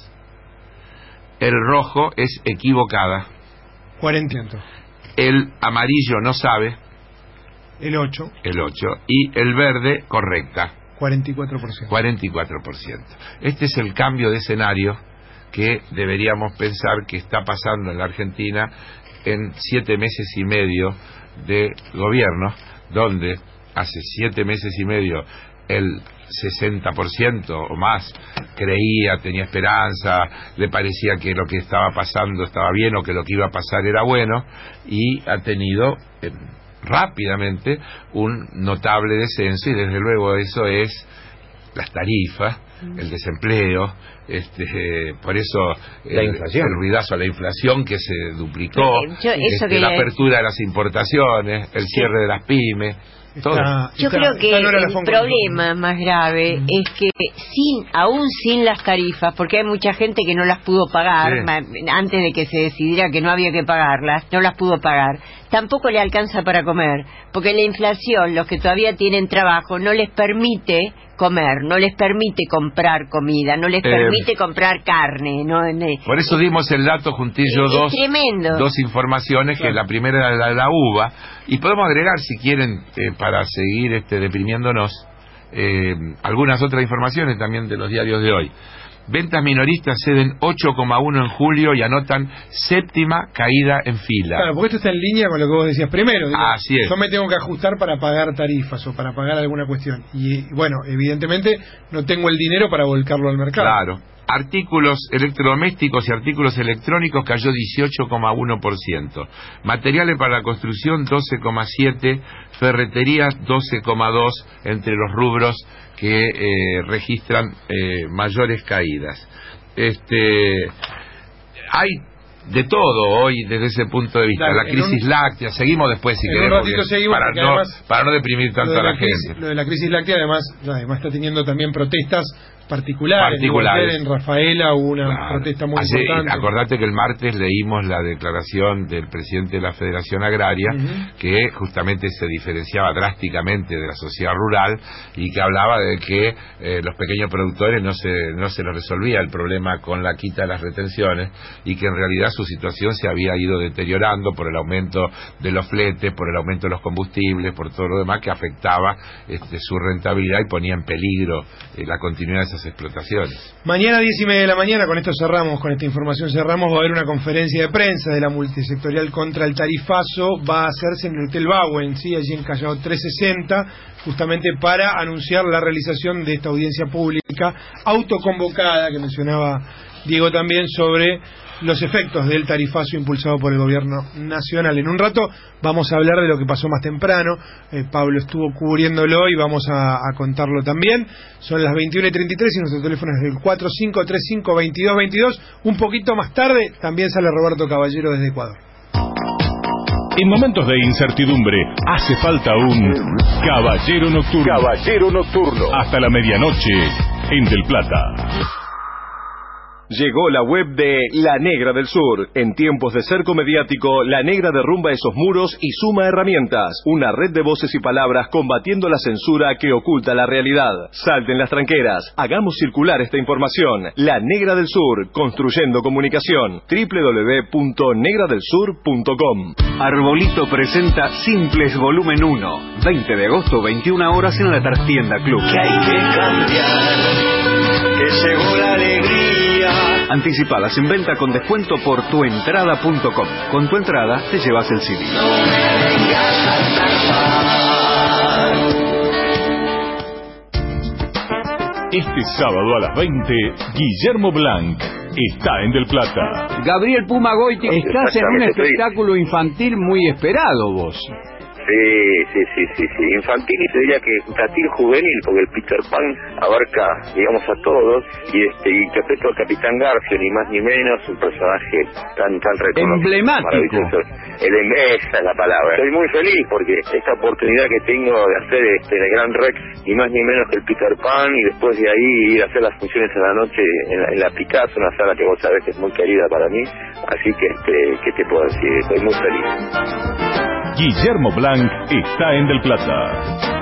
El rojo es equivocada. cuarenta por ciento. El amarillo no sabe. El ocho. El ocho. Y el verde correcta. cuarenta y cuatro por ciento. cuarenta y cuatro por ciento. Este es el cambio de escenario que deberíamos pensar que está pasando en la Argentina en siete meses y medio de gobierno, donde hace siete meses y medio el sesenta por ciento o más creía, tenía esperanza, le parecía que lo que estaba pasando estaba bien o que lo que iba a pasar era bueno, y ha tenido eh, rápidamente un notable descenso, y desde luego eso es las tarifas, el desempleo, este, por eso la el, inflación. el ruidazo a la inflación que se duplicó, Yo, eso este, que la apertura de las importaciones, el cierre de las pymes. Todo. Está, Yo está, creo que está el problema más grave mm. es que sin, aún sin las tarifas, porque hay mucha gente que no las pudo pagar, sí. ma, antes de que se decidiera que no había que pagarlas, no las pudo pagar, tampoco le alcanza para comer, porque la inflación, los que todavía tienen trabajo, no les permite comer, no les permite comprar comida, no les eh, permite comprar carne. No, no, por eso dimos el dato, juntillo, es, dos, es tremendo. dos informaciones, claro. Que la primera era la de la uva, y podemos agregar, si quieren, eh, para seguir este, deprimiéndonos, eh, algunas otras informaciones también de los diarios de hoy. Ventas minoristas ceden ocho coma uno en julio y anotan séptima caída en fila. Claro, porque esto está en línea con lo que vos decías primero. Digo, Así es. Yo me tengo que ajustar para pagar tarifas o para pagar alguna cuestión. Y bueno, evidentemente no tengo el dinero para volcarlo al mercado. Claro. Artículos electrodomésticos y artículos electrónicos cayó dieciocho coma uno por ciento. Materiales para la construcción doce coma siete por ciento. Ferreterías doce coma dos por ciento entre los rubros que eh, registran eh, mayores caídas. Este, hay de todo hoy desde ese punto de vista. Claro, la crisis un, láctea, seguimos después si queremos, un seguimos para, no, además, para no deprimir tanto a la, la crisis, gente. Lo de la crisis láctea además, además está teniendo también protestas particulares. particulares. En Rafaela hubo una claro. protesta muy Así, importante. Acordate que el martes leímos la declaración del presidente de la Federación Agraria, uh-huh. que justamente se diferenciaba drásticamente de la sociedad rural y que hablaba de que eh, los pequeños productores no se, no se les resolvía el problema con la quita de las retenciones y que en realidad su situación se había ido deteriorando por el aumento de los fletes, por el aumento de los combustibles, por todo lo demás que afectaba este, su rentabilidad y ponía en peligro eh, la continuidad de esas explotaciones. Mañana diez y media de la mañana, con esto cerramos, con esta información cerramos, va a haber una conferencia de prensa de la multisectorial contra el tarifazo, va a hacerse en el Hotel Bauen, ¿sí? Allí en Callao trescientos sesenta, justamente para anunciar la realización de esta audiencia pública autoconvocada que mencionaba Diego también sobre los efectos del tarifazo impulsado por el gobierno nacional. En un rato vamos a hablar de lo que pasó más temprano, eh, Pablo estuvo cubriéndolo y vamos a, a contarlo también. Son las veintiuna y treinta y tres y nuestro teléfono es el cuatro cinco tres cinco, veintidós veintidós. Un poquito más tarde también sale Roberto Caballero desde Ecuador. En momentos de incertidumbre hace falta un Caballero Nocturno. Caballero Nocturno. Hasta la medianoche en Del Plata. Llegó la web de La Negra del Sur. En tiempos de cerco mediático, La Negra derrumba esos muros y suma herramientas. Una red de voces y palabras combatiendo la censura que oculta la realidad. Salten las tranqueras. Hagamos circular esta información. La Negra del Sur, construyendo comunicación. doble u doble u doble u punto negra del sur punto com. Arbolito presenta Simples Volumen uno. veinte de agosto, veintiuna horas en la Trastienda Club. Que hay que cambiar, que llegó la alegría. Anticipadas en venta con descuento por tuentrada punto com. Con tu entrada te llevas el C D. No me vengas a estafar. Este sábado a las veinte, Guillermo Blanc está en Del Plata. Gabriel Puma Goiti, estás en un espectáculo infantil muy esperado vos. Sí, sí, sí, sí, sí. Infantil y te diría que infantil juvenil, porque el Peter Pan abarca, digamos, a todos, y este y interpreto al Capitán Garfio, ni más ni menos, un personaje tan tan reconocido. Emblemático. El, esa es la palabra. Estoy muy feliz porque esta oportunidad que tengo de hacer este el Gran Rex, ni más ni menos que el Peter Pan, y después de ahí ir a hacer las funciones en la noche en la, en la Picasso, una sala que vos sabés que es muy querida para mí, así que, este, ¿qué te puedo decir? Estoy muy feliz. Guillermo Blanc está en Del Plata.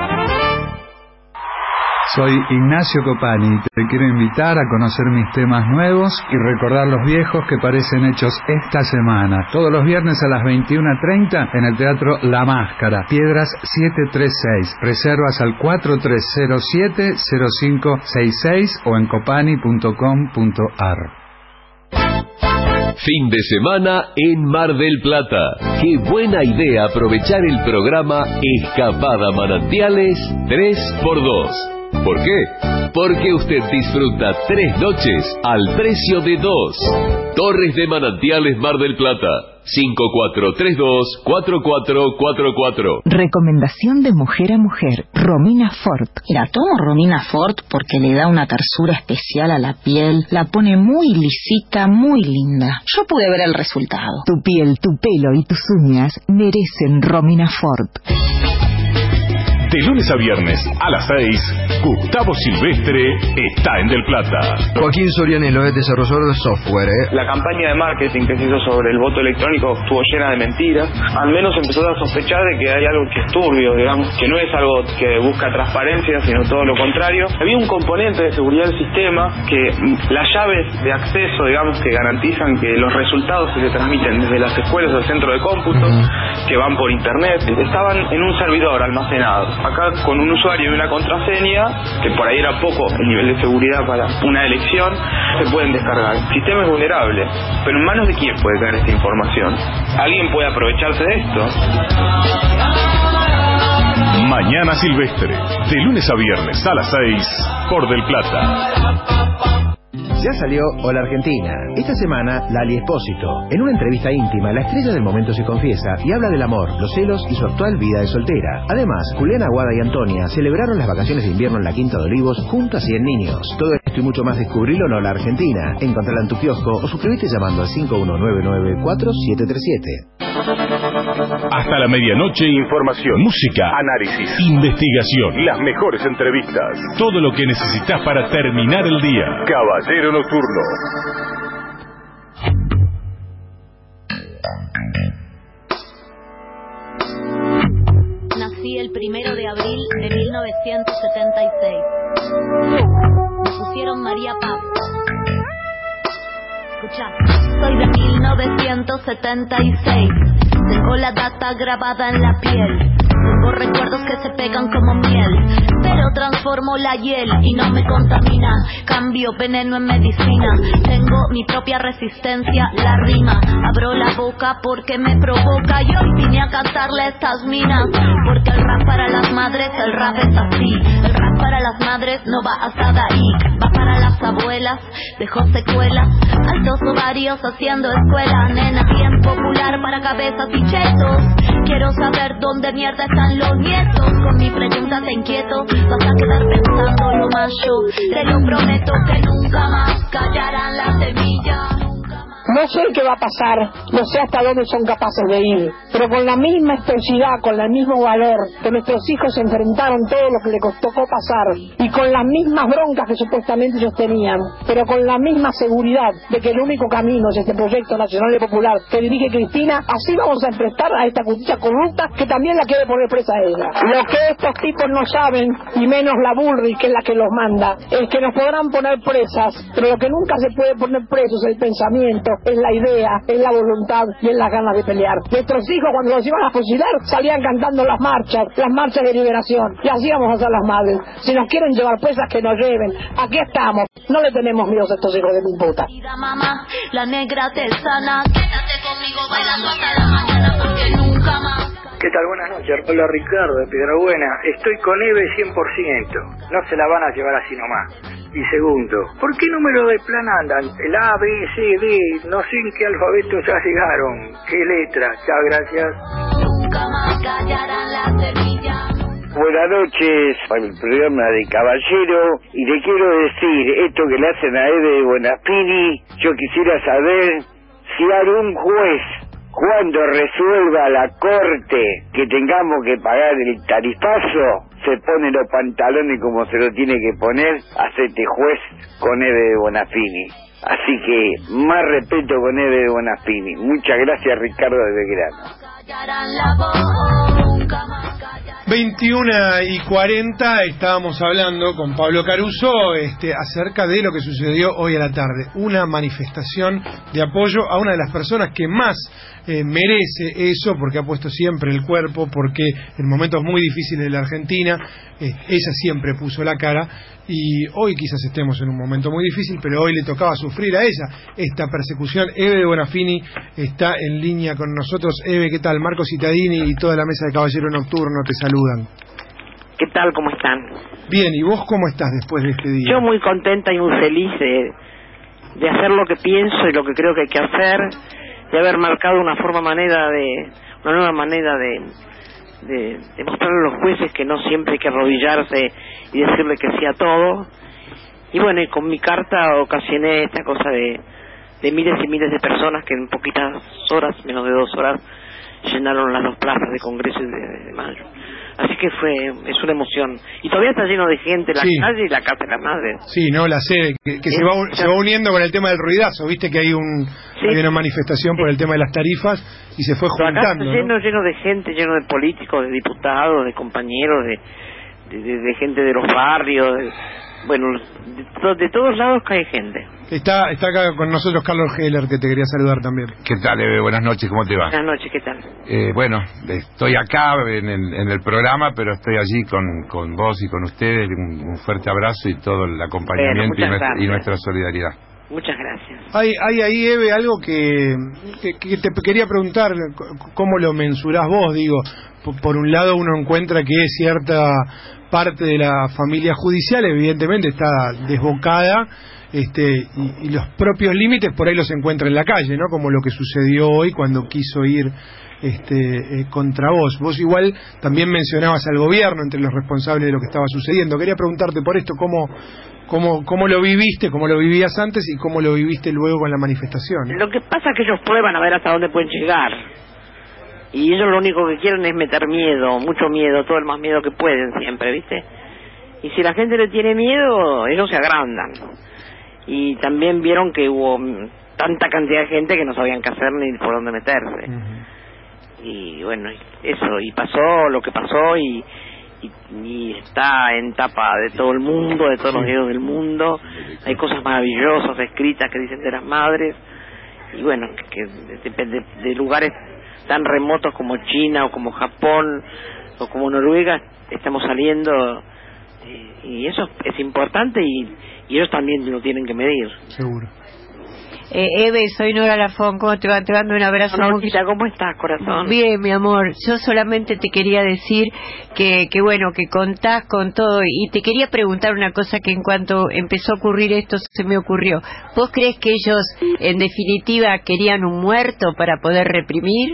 Soy Ignacio Copani, te quiero invitar a conocer mis temas nuevos y recordar los viejos que parecen hechos esta semana. Todos los viernes a las veintiuna treinta en el Teatro La Máscara, Piedras setecientos treinta y seis. Reservas al cuatro tres cero siete cero cinco seis seis o en copani punto com punto ar. Fin de semana en Mar del Plata. Qué buena idea aprovechar el programa Escapada Manantiales tres por dos. ¿Por qué? Porque usted disfruta tres noches al precio de dos. Torres de Manantiales Mar del Plata. cinco cuatro tres dos cuatro cuatro cuatro cuatro. Recomendación de mujer a mujer. Romina Fort. La tomo Romina Fort porque le da una tersura especial a la piel. La pone muy lisita, muy linda. Yo pude ver el resultado. Tu piel, tu pelo y tus uñas merecen Romina Fort. De lunes a viernes a las seis, Gustavo Silvestre está en Del Plata. Joaquín Sorianelo es desarrollador de software. ¿eh? La campaña de marketing que se hizo sobre el voto electrónico estuvo llena de mentiras. Al menos empezó a sospechar de que hay algo que es turbio, digamos, que no es algo que busca transparencia, sino todo lo contrario. Había un componente de seguridad del sistema que las llaves de acceso, digamos, que garantizan que los resultados que se transmiten desde las escuelas al centro de cómputo, que van por internet, estaban en un servidor almacenado. Acá con un usuario y una contraseña, que por ahí era poco el nivel de seguridad para una elección, se pueden descargar. El sistema es vulnerable, pero ¿en manos de quién puede caer esta información? ¿Alguien puede aprovecharse de esto? Mañana Silvestre, de lunes a viernes a las seis, por Del Plata. Ya salió Hola Argentina. Esta semana, Lali Espósito. En una entrevista íntima, la estrella del momento se confiesa y habla del amor, los celos y su actual vida de soltera. Además, Juliana Aguada y Antonia celebraron las vacaciones de invierno en la Quinta de Olivos junto a cien niños. Todo esto y mucho más descubrilo en Hola Argentina. Encontrala en tu kiosco o suscríbete llamando al cinco uno nueve nueve cuatro siete tres siete. Hasta la medianoche, información, música, análisis, investigación, las mejores entrevistas, todo lo que necesitas para terminar el día. Caballero Nocturno. Nací el primero de abril de mil novecientos setenta y seis. Me pusieron María Paz. Escucha, soy de mil novecientos setenta y seis. Tengo la data grabada en la piel. Tengo recuerdos que se pegan como miel, pero transformo la hiel y no me contamina. Cambio veneno en medicina. Tengo mi propia resistencia, la rima. Abro la boca porque me provoca. Y hoy vine a cantarle a estas minas, porque el rap para las madres, el rap es así. El rap para las madres no va hasta de ahí. Va para las abuelas, dejó secuelas. Altos ovarios haciendo escuela. Nena bien popular para cabezas y chetos. Quiero saber dónde mierda están los nietos. Con mi pregunta te inquieto. Vas a quedar pensando lo macho. Te lo prometo que nunca más callarán la semilla. No sé qué va a pasar, no sé hasta dónde son capaces de ir, pero con la misma atrocidad, con el mismo valor que nuestros hijos enfrentaron todo lo que les tocó pasar, y con las mismas broncas que supuestamente ellos tenían, pero con la misma seguridad de que el único camino es este proyecto nacional y popular que dirige Cristina, así vamos a enfrentar a esta justicia corrupta que también la quiere poner presa a ella. Lo que estos tipos no saben, y menos la Bullrich, que es la que los manda, es que nos podrán poner presas, pero lo que nunca se puede poner preso es el pensamiento, es la idea, es la voluntad y es las ganas de pelear. Nuestros hijos, cuando los iban a fusilar, salían cantando las marchas, las marchas de liberación, y así vamos a hacer las madres. Si nos quieren llevar presas, que nos lleven. Aquí estamos, no le tenemos miedo a estos hijos de mi puta. Mamá, la negra te sana, quédate conmigo bailando hasta la mañana porque nunca más. ¿Qué tal? Buenas noches. Hola Ricardo de Piedrabuena. Estoy con Eve cien por ciento. No se la van a llevar así nomás. Y segundo, ¿por qué número de plan andan? El A, B, C, D, no sé en qué alfabeto ya llegaron. ¿Qué letra? Chao, gracias. Nunca más callarán la semilla. Buenas noches, para el programa de Caballero, y le quiero decir, esto que le hacen a Eve de Bonafini, yo quisiera saber si algún juez, cuando resuelva la corte que tengamos que pagar el tarifazo, se pone los pantalones como se lo tiene que poner, hacete juez con Eve de Bonafini. Así que más respeto con Eve de Bonafini. Muchas gracias, Ricardo de Belgrano. veintiuna y cuarenta estábamos hablando con Pablo Caruso este, acerca de lo que sucedió hoy a la tarde. Una manifestación de apoyo a una de las personas que más eh, merece eso, porque ha puesto siempre el cuerpo, porque en momentos muy difíciles de la Argentina, eh, ella siempre puso la cara, y hoy quizás estemos en un momento muy difícil, pero hoy le tocaba sufrir a ella esta persecución. Eve de Bonafini está en línea con nosotros. Eve, ¿qué tal? Marco Cittadini y toda la mesa de Caballero Nocturno te saludan. ¿Qué tal? ¿Cómo están? Bien, ¿y vos cómo estás después de este día? Yo muy contenta y muy feliz de, de hacer lo que pienso y lo que creo que hay que hacer, de haber marcado una forma manera de, una nueva manera de de, de mostrarle a los jueces que no siempre hay que arrodillarse y decirle que sí a todo. Y bueno, y con mi carta ocasioné esta cosa de, de miles y miles de personas que en poquitas horas, menos de dos horas, llenaron las dos plazas de Congreso y de, de Mayo. Así que fue, es una emoción. Y todavía está lleno de gente la sí. calle y la casa de la madre. Sí, no, la sé, que, que se, va, se va uniendo con el tema del ruidazo. Viste que hay, un, sí. hay una manifestación sí. por el tema de las tarifas y se fue juntando. Acá está lleno, ¿no? lleno de gente, lleno de políticos, de diputados, de compañeros, de, de, de, de gente de los barrios, de, bueno, de, to, de todos lados cae gente. Está está acá con nosotros Carlos Heller, que te quería saludar también. ¿Qué tal, Eve? Buenas noches, ¿cómo te va? Buenas noches, ¿qué tal? Eh, bueno, estoy acá en el, en el programa, pero estoy allí con, con vos y con ustedes. Un, un fuerte abrazo y todo el acompañamiento bueno, y, nuestra, y nuestra solidaridad. Muchas gracias. Hay, hay ahí, Eve, algo que, que, que te quería preguntar, ¿cómo lo mensurás vos? Digo, por, por un lado uno encuentra que cierta parte de la familia judicial evidentemente está desbocada, este y, y los propios límites por ahí los encuentra en la calle, ¿no? Como lo que sucedió hoy cuando quiso ir este eh, contra vos. Vos igual también mencionabas al gobierno entre los responsables de lo que estaba sucediendo. Quería preguntarte por esto, ¿cómo cómo cómo lo viviste, cómo lo vivías antes y cómo lo viviste luego con la manifestación? Lo que pasa es que ellos prueban a ver hasta dónde pueden llegar. Y ellos lo único que quieren es meter miedo, mucho miedo, todo el más miedo que pueden siempre, ¿viste? Y si la gente le tiene miedo, ellos se agrandan. Y también vieron que hubo tanta cantidad de gente que no sabían qué hacer ni por dónde meterse. Uh-huh. Y bueno, eso, y pasó lo que pasó y, y, y está en tapa de todo el mundo, de todos sí. los diarios del mundo. Hay cosas maravillosas escritas que dicen de las madres. y bueno, que, que depende de lugares tan remotos como China o como Japón o como Noruega, estamos saliendo, y, y eso es importante y, y ellos también lo tienen que medir. Seguro. Eh, Eve, soy Nora Lafón, ¿cómo te va? Te mando un abrazo. Norita, ¿cómo estás, corazón? Bien, mi amor, yo solamente te quería decir que, que bueno, que contás con todo, y te quería preguntar una cosa que en cuanto empezó a ocurrir esto se me ocurrió. ¿Vos crees que ellos, en definitiva, querían un muerto para poder reprimir?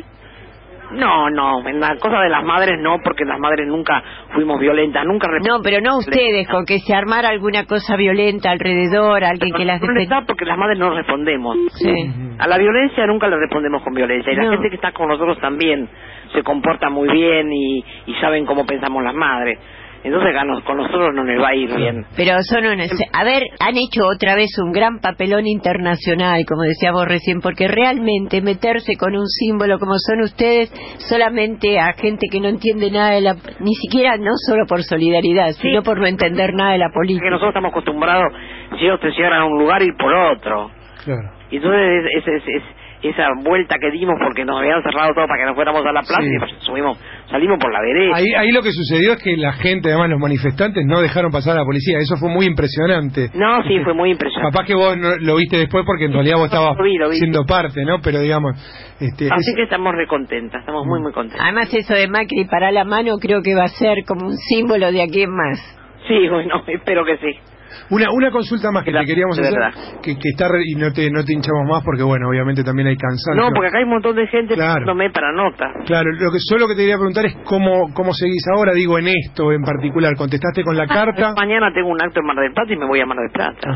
No, no, en la cosa de las madres no, porque las madres nunca fuimos violentas, nunca... No, pero no ustedes, con que se armara alguna cosa violenta alrededor, alguien pero que las defendiera. Porque las madres no respondemos. Sí. A la violencia nunca le respondemos con violencia, y la no. gente que está con nosotros también se comporta muy bien y, y saben cómo pensamos las madres. Entonces con nosotros no les va a ir bien. Pero son unas... A ver, han hecho otra vez un gran papelón internacional, como decíamos recién, porque realmente meterse con un símbolo como son ustedes, solamente a gente que no entiende nada de la... Ni siquiera, no solo por solidaridad, sí, sino por no entender nada de la política. Que nosotros estamos acostumbrados, si ellos te llevan a un lugar, ir por otro. Claro. Y entonces es... es, es esa vuelta que dimos porque nos habían cerrado todo para que nos fuéramos a la plaza, sí, y subimos, salimos por la vereda. Ahí, ahí lo que sucedió es que la gente, además los manifestantes, no dejaron pasar a la policía. Eso fue muy impresionante. No, sí, fue muy impresionante. Capaz que vos no, lo viste después porque en realidad vos estabas lo vi, lo vi. siendo parte, ¿no? Pero digamos... Este, Así es... que estamos recontentas, estamos muy, muy contentas. Además eso de Macri para la mano creo que va a ser como un símbolo de aquí en más. Sí, bueno, espero que sí. Una una consulta más que la, te queríamos hacer, que, que está re, y no te no te hinchamos más porque bueno, obviamente también hay cansancio. No, porque acá hay un montón de gente claro. dándome para nota. Claro, lo que solo que te quería preguntar es cómo cómo seguís ahora, digo, en esto en particular. ¿Contestaste con la ah, carta? Mañana tengo un acto en Mar del Plata y me voy a Mar del Plata.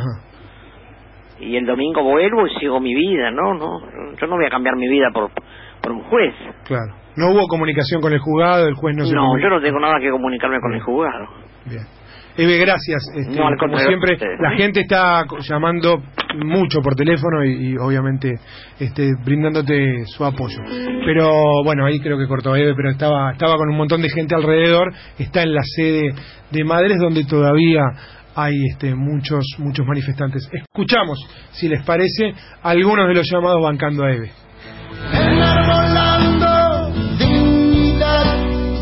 Ajá. Y el domingo vuelvo y sigo mi vida, ¿no? no Yo no voy a cambiar mi vida por por un juez. Claro. ¿No hubo comunicación con el juzgado? ¿El juez no se No, comunicó? yo no tengo nada que comunicarme con el juzgado. Bien. Eve, gracias. Este, no, como siempre, la gente está llamando mucho por teléfono y, y obviamente este, brindándote su apoyo. Pero bueno, ahí creo que cortó Eve, pero estaba estaba con un montón de gente alrededor. Está en la sede de Madres donde todavía hay este, muchos muchos manifestantes. Escuchamos, si les parece, algunos de los llamados bancando a Eve. Enarbolando dignidad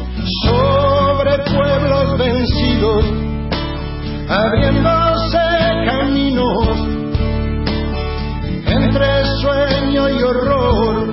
sobre pueblos vencidos, abriéndose caminos entre sueño y horror,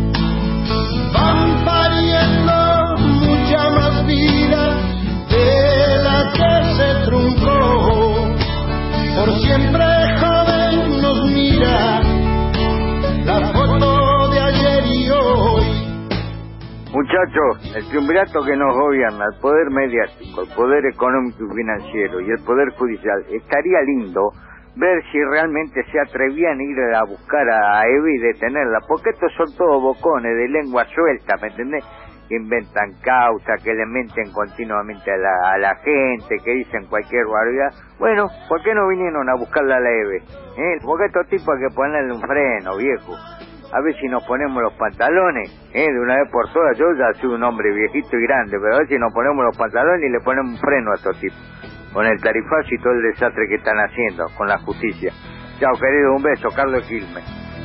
van pariendo mucha más vida de la que se truncó. Por siempre joven nos mira la foto de ayer y hoy. Muchachos, el triunvirato que nos gobierna, el poder mediático, el poder económico y financiero y el poder judicial, estaría lindo ver si realmente se atrevían a ir a buscar a Eve y detenerla, porque estos son todos bocones de lengua suelta, ¿me entendés? Que inventan causas, que le mienten continuamente a la, a la gente, que dicen cualquier barbaridad. Bueno, ¿por qué no vinieron a buscarla a la Eve? ¿Eh? Porque a estos tipos hay que ponerle un freno, viejo. A ver si nos ponemos los pantalones, ¿eh? De una vez por todas. Yo ya soy un hombre viejito y grande, pero a ver si nos ponemos los pantalones y le ponemos un freno a estos tipos, con el tarifazo y todo el desastre que están haciendo, con la justicia. Chao, querido, un beso, Carlos Quilmes.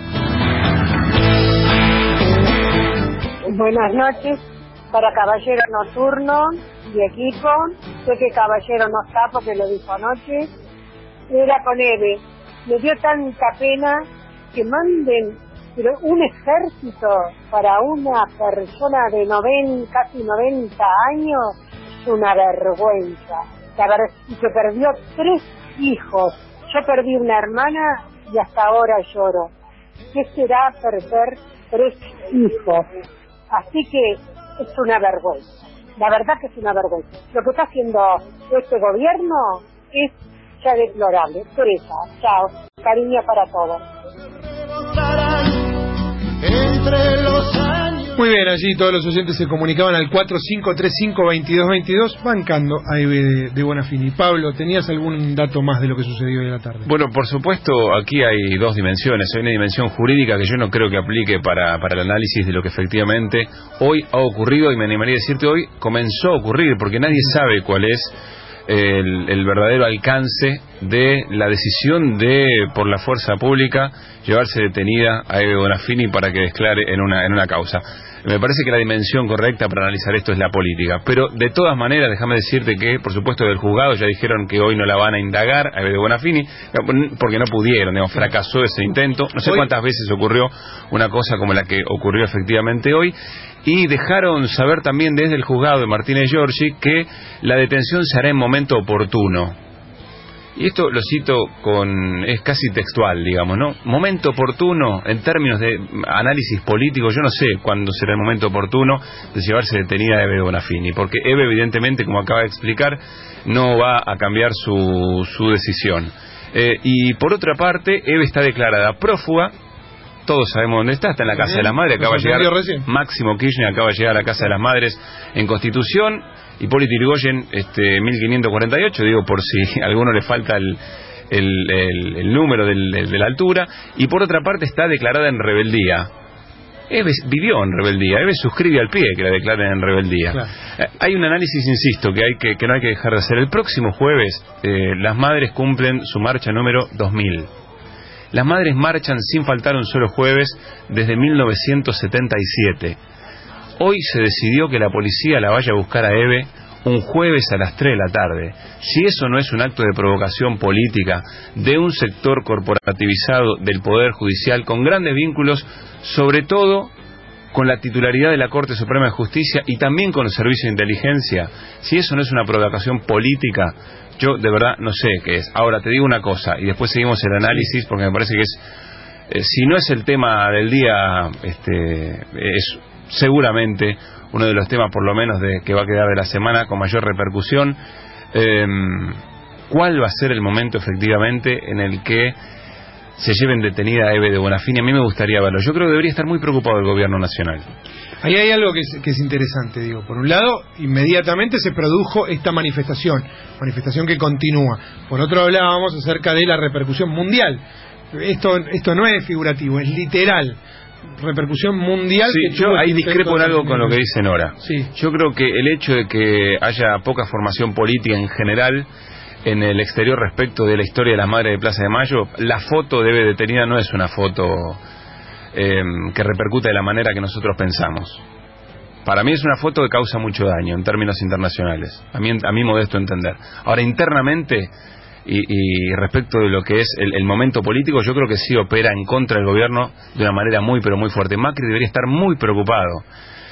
Buenas noches para Caballero Nocturno y equipo. Sé que Caballero no está porque lo dijo anoche. Era con Eve. Me dio tanta pena que manden pero un ejército para una persona de noventa, casi noventa años, es una vergüenza. La ver- y que perdió tres hijos. Yo perdí una hermana y hasta ahora lloro. ¿Qué será perder tres hijos? Así que es una vergüenza. La verdad que es una vergüenza. Lo que está haciendo este gobierno es ya deplorable. Teresa, chao. Cariño para todos. Entre los años. Muy bien, allí todos los oyentes se comunicaban al cuatro cinco tres cinco, veintidós veintidós bancando a Eve de, de Bonafini. Pablo, ¿tenías algún dato más de lo que sucedió hoy en la tarde? Bueno, por supuesto, aquí hay dos dimensiones. Hay una dimensión jurídica que yo no creo que aplique para, para el análisis de lo que efectivamente hoy ha ocurrido, y me animaría a decirte hoy comenzó a ocurrir, porque nadie sabe cuál es el, el verdadero alcance de la decisión de, por la fuerza pública, llevarse detenida a Eve Bonafini para que declare en una, en una causa. Me parece que la dimensión correcta para analizar esto es la política. Pero, de todas maneras, déjame decirte que, por supuesto, del juzgado ya dijeron que hoy no la van a indagar a Eve Bonafini, porque no pudieron, digamos, fracasó ese intento. No sé cuántas veces ocurrió una cosa como la que ocurrió efectivamente hoy. Y dejaron saber también desde el juzgado de Martínez Giorgi que la detención se hará en momento oportuno. Y esto lo cito con... es casi textual, digamos, ¿no? Momento oportuno, en términos de análisis político, yo no sé cuándo será el momento oportuno de llevarse detenida a Eve Bonafini, porque Eve, evidentemente, como acaba de explicar, no va a cambiar su, su decisión. Eh, y por otra parte, Eve está declarada prófuga. Todos sabemos dónde está, está en la Casa de las Madres, acaba de llegar, Máximo Kirchner acaba de llegar a la Casa de las Madres en Constitución, Hipólito Yrigoyen, este, mil quinientos cuarenta y ocho, digo por si a alguno le falta el, el, el, el número del, de, de la altura, y por otra parte está declarada en rebeldía. Eve vivió en rebeldía, Eve suscribe al pie que la declaren en rebeldía. Claro. Eh, hay un análisis, insisto, que, hay que, que no hay que dejar de hacer. El próximo jueves, eh, las Madres cumplen su marcha número dos mil. Las Madres marchan sin faltar un solo jueves desde mil novecientos setenta y siete. Hoy se decidió que la policía la vaya a buscar a Eve un jueves a las tres de la tarde. Si eso no es un acto de provocación política de un sector corporativizado del Poder Judicial con grandes vínculos, sobre todo con la titularidad de la Corte Suprema de Justicia y también con el Servicio de Inteligencia, si eso no es una provocación política, yo de verdad no sé qué es. Ahora te digo una cosa y después seguimos el análisis, porque me parece que es, eh, si no es el tema del día, este, es seguramente uno de los temas por lo menos de que va a quedar de la semana con mayor repercusión. Eh, ¿Cuál va a ser el momento efectivamente en el que se lleven detenida a Eve de Bonafini? A mí me gustaría verlo. Yo creo que debería estar muy preocupado el gobierno nacional. Ahí hay algo que es, que es interesante, digo. Por un lado, inmediatamente se produjo esta manifestación, manifestación que continúa. Por otro, hablábamos acerca de la repercusión mundial. Esto, esto no es figurativo, es literal. Repercusión mundial. Sí, que yo ahí discrepo en algo con lo que dice Nora. Sí. Yo creo que el hecho de que haya poca formación política en general en el exterior respecto de la historia de las Madres de Plaza de Mayo, la foto de Eve detenida no es una foto eh, que repercute de la manera que nosotros pensamos. Para mí es una foto que causa mucho daño en términos internacionales, a mí, a mí modesto entender. Ahora, internamente y, y respecto de lo que es el, el momento político, yo creo que sí opera en contra del gobierno de una manera muy pero muy fuerte. Macri debería estar muy preocupado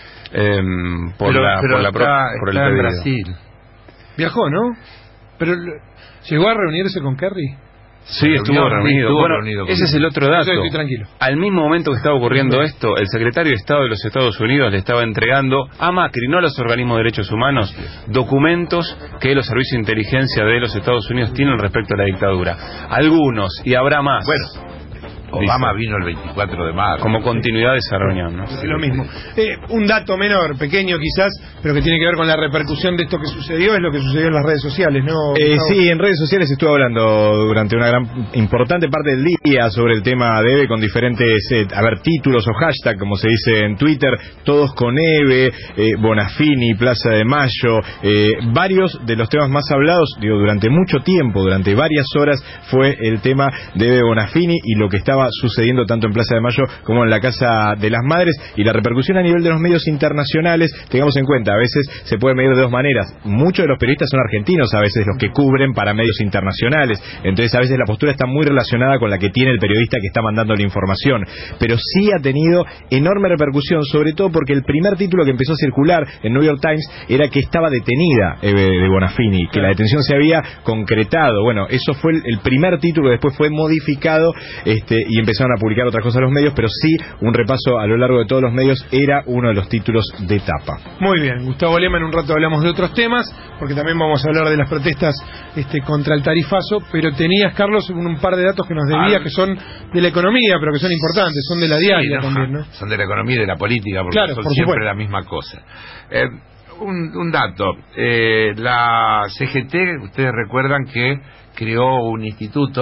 eh, por, pero, la, pero por, la, está, por el está en pedido. Brasil. Viajó, ¿no? Pero llegó a reunirse con Kerry. Sí, estuvo reunido. Estuvo bueno, reunido ese es el otro dato. Estoy tranquilo. Al mismo momento que estaba ocurriendo esto, el secretario de Estado de los Estados Unidos le estaba entregando a Macri, no a los organismos de derechos humanos, documentos que los servicios de inteligencia de los Estados Unidos tienen respecto a la dictadura. Algunos, y habrá más. Bueno, Obama vino el veinticuatro de marzo. Como continuidad de esa reunión, ¿no? Es lo mismo. Eh, un dato menor, pequeño quizás, pero que tiene que ver con la repercusión de esto que sucedió, es lo que sucedió en las redes sociales, ¿no? Eh, no. Sí, en redes sociales estuve hablando durante una gran importante parte del día sobre el tema de Eve con diferentes, eh, a ver, títulos o hashtag, como se dice en Twitter, todos con Eve, eh, Bonafini, Plaza de Mayo, eh, varios de los temas más hablados, digo, durante mucho tiempo, durante varias horas, fue el tema de Eve Bonafini y lo que estaba sucediendo tanto en Plaza de Mayo como en la Casa de las Madres, y la repercusión a nivel de los medios internacionales. Tengamos en cuenta, a veces se puede medir de dos maneras. Muchos de los periodistas son argentinos, a veces los que cubren para medios internacionales, entonces a veces la postura está muy relacionada con la que tiene el periodista que está mandando la información, pero sí ha tenido enorme repercusión, sobre todo porque el primer título que empezó a circular en New York Times era que estaba detenida Eve de Bonafini, que la detención se había concretado. Bueno, eso fue el, el primer título, después fue modificado este, y empezaron a publicar otras cosas los medios, pero sí, un repaso a lo largo de todos los medios era uno de los títulos de tapa. Muy bien, Gustavo Lema, en un rato hablamos de otros temas, porque también vamos a hablar de las protestas este, contra el tarifazo, pero tenías, Carlos, un, un par de datos que nos debías, ah, que son de la economía, pero que son importantes, son de la diaria, sí, no, también, ¿no? Son de la economía y de la política, porque claro, son por siempre supuesto. la misma cosa. Eh, un, un dato, eh, la C G T, ustedes recuerdan que creó un instituto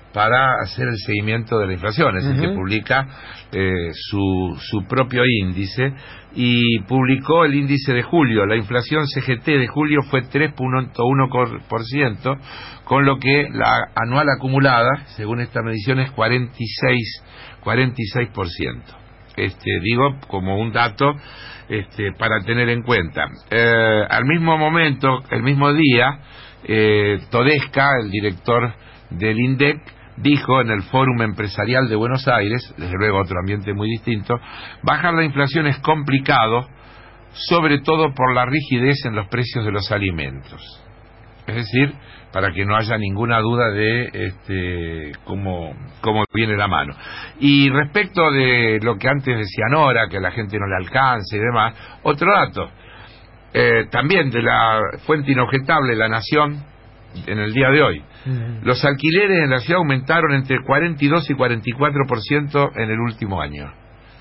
para hacer el seguimiento de la inflación, es decir, uh-huh. que publica eh, su, su propio índice, y publicó el índice de julio. La inflación C G T de julio fue tres punto uno por ciento, con lo que la anual acumulada, según esta medición, es cuarenta y seis por ciento. Este, digo, como un dato este, para tener en cuenta. Eh, al mismo momento, el mismo día, eh, Todesca, el director del INDEC, dijo en el Fórum Empresarial de Buenos Aires, desde luego otro ambiente muy distinto, bajar la inflación es complicado, sobre todo por la rigidez en los precios de los alimentos. Es decir, para que no haya ninguna duda de este, cómo, cómo viene la mano. Y respecto de lo que antes decía Nora, que a la gente no le alcance y demás, otro dato, eh, también de la fuente inobjetable, La Nación, en el día de hoy. Uh-huh. Los alquileres en la ciudad aumentaron entre cuarenta y dos y cuarenta y cuatro por ciento en el último año.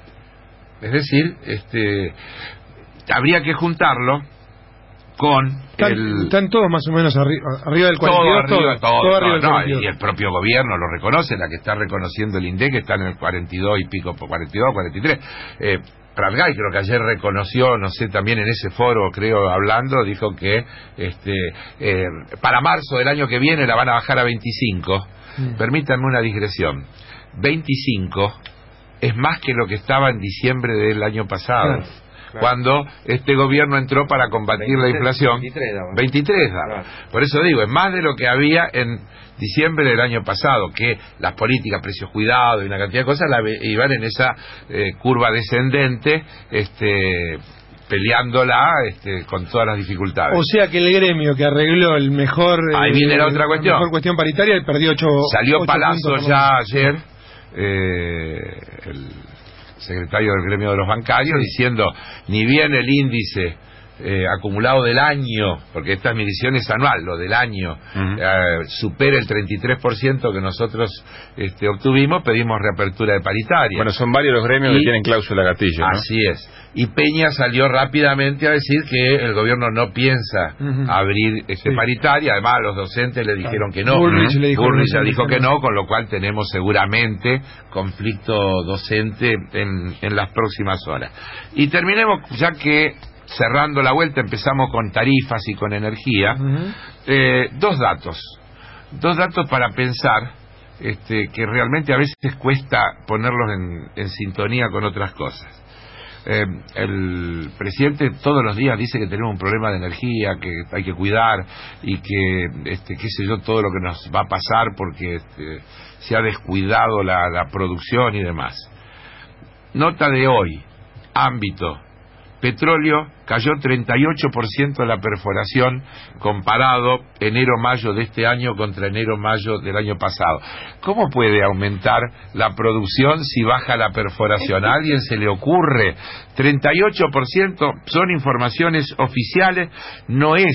Es decir, este, habría que juntarlo con están, el... Están todos más o menos arriba, arriba del cuarenta y dos. Todo arriba, todo, todo arriba no, del no, cuarenta y dos. y el propio gobierno lo reconoce, la que está reconociendo el INDEC está en el cuarenta y dos y pico, por cuarenta y dos, cuarenta y tres. Eh, Pratgay creo que ayer reconoció, no sé, también en ese foro, creo, hablando, dijo que este eh, para marzo del año que viene la van a bajar a veinticinco. Mm. Permítanme una digresión. veinticinco es más que lo que estaba en diciembre del año pasado. Claro. Claro. Cuando este gobierno entró para combatir veintitrés, la inflación. veintitrés daba. veintitrés daba. Claro. Por eso digo, es más de lo que había en diciembre del año pasado, que las políticas, precios cuidados y una cantidad de cosas la, iban en esa eh, curva descendente, este, peleándola este, con todas las dificultades. O sea que el gremio que arregló el mejor... Ahí viene la otra cuestión. La mejor cuestión paritaria, y perdió ocho... Salió ocho Palazzo puntos, ya ayer, eh, el secretario del gremio de los bancarios, sí, diciendo, ni bien el índice eh, acumulado del año, porque esta medición es anual, lo del año, uh-huh. eh, supera el treinta y tres por ciento que nosotros este, obtuvimos, pedimos reapertura de paritaria. Bueno, son varios los gremios y, que tienen cláusula gatillo, ¿no? Así es. Y Peña salió rápidamente a decir que el gobierno no piensa uh-huh. abrir este sí. paritaria. Además, a los docentes le dijeron que no. Bullrich uh-huh. le dijo, Bullrich ya dijo que no, con lo cual tenemos seguramente conflicto docente en, en las próximas horas. Y terminemos, ya que cerrando la vuelta empezamos con tarifas y con energía, uh-huh. eh, dos datos. Dos datos para pensar este, que realmente a veces cuesta ponerlos en, en sintonía con otras cosas. Eh, el presidente todos los días dice que tenemos un problema de energía, que hay que cuidar y que, este, qué sé yo, todo lo que nos va a pasar porque este, se ha descuidado la, la producción y demás. Nota de hoy, ámbito, petróleo cayó treinta y ocho por ciento la perforación comparado enero-mayo de este año contra enero-mayo del año pasado. ¿Cómo puede aumentar la producción si baja la perforación? ¿A alguien se le ocurre? treinta y ocho por ciento son informaciones oficiales, no es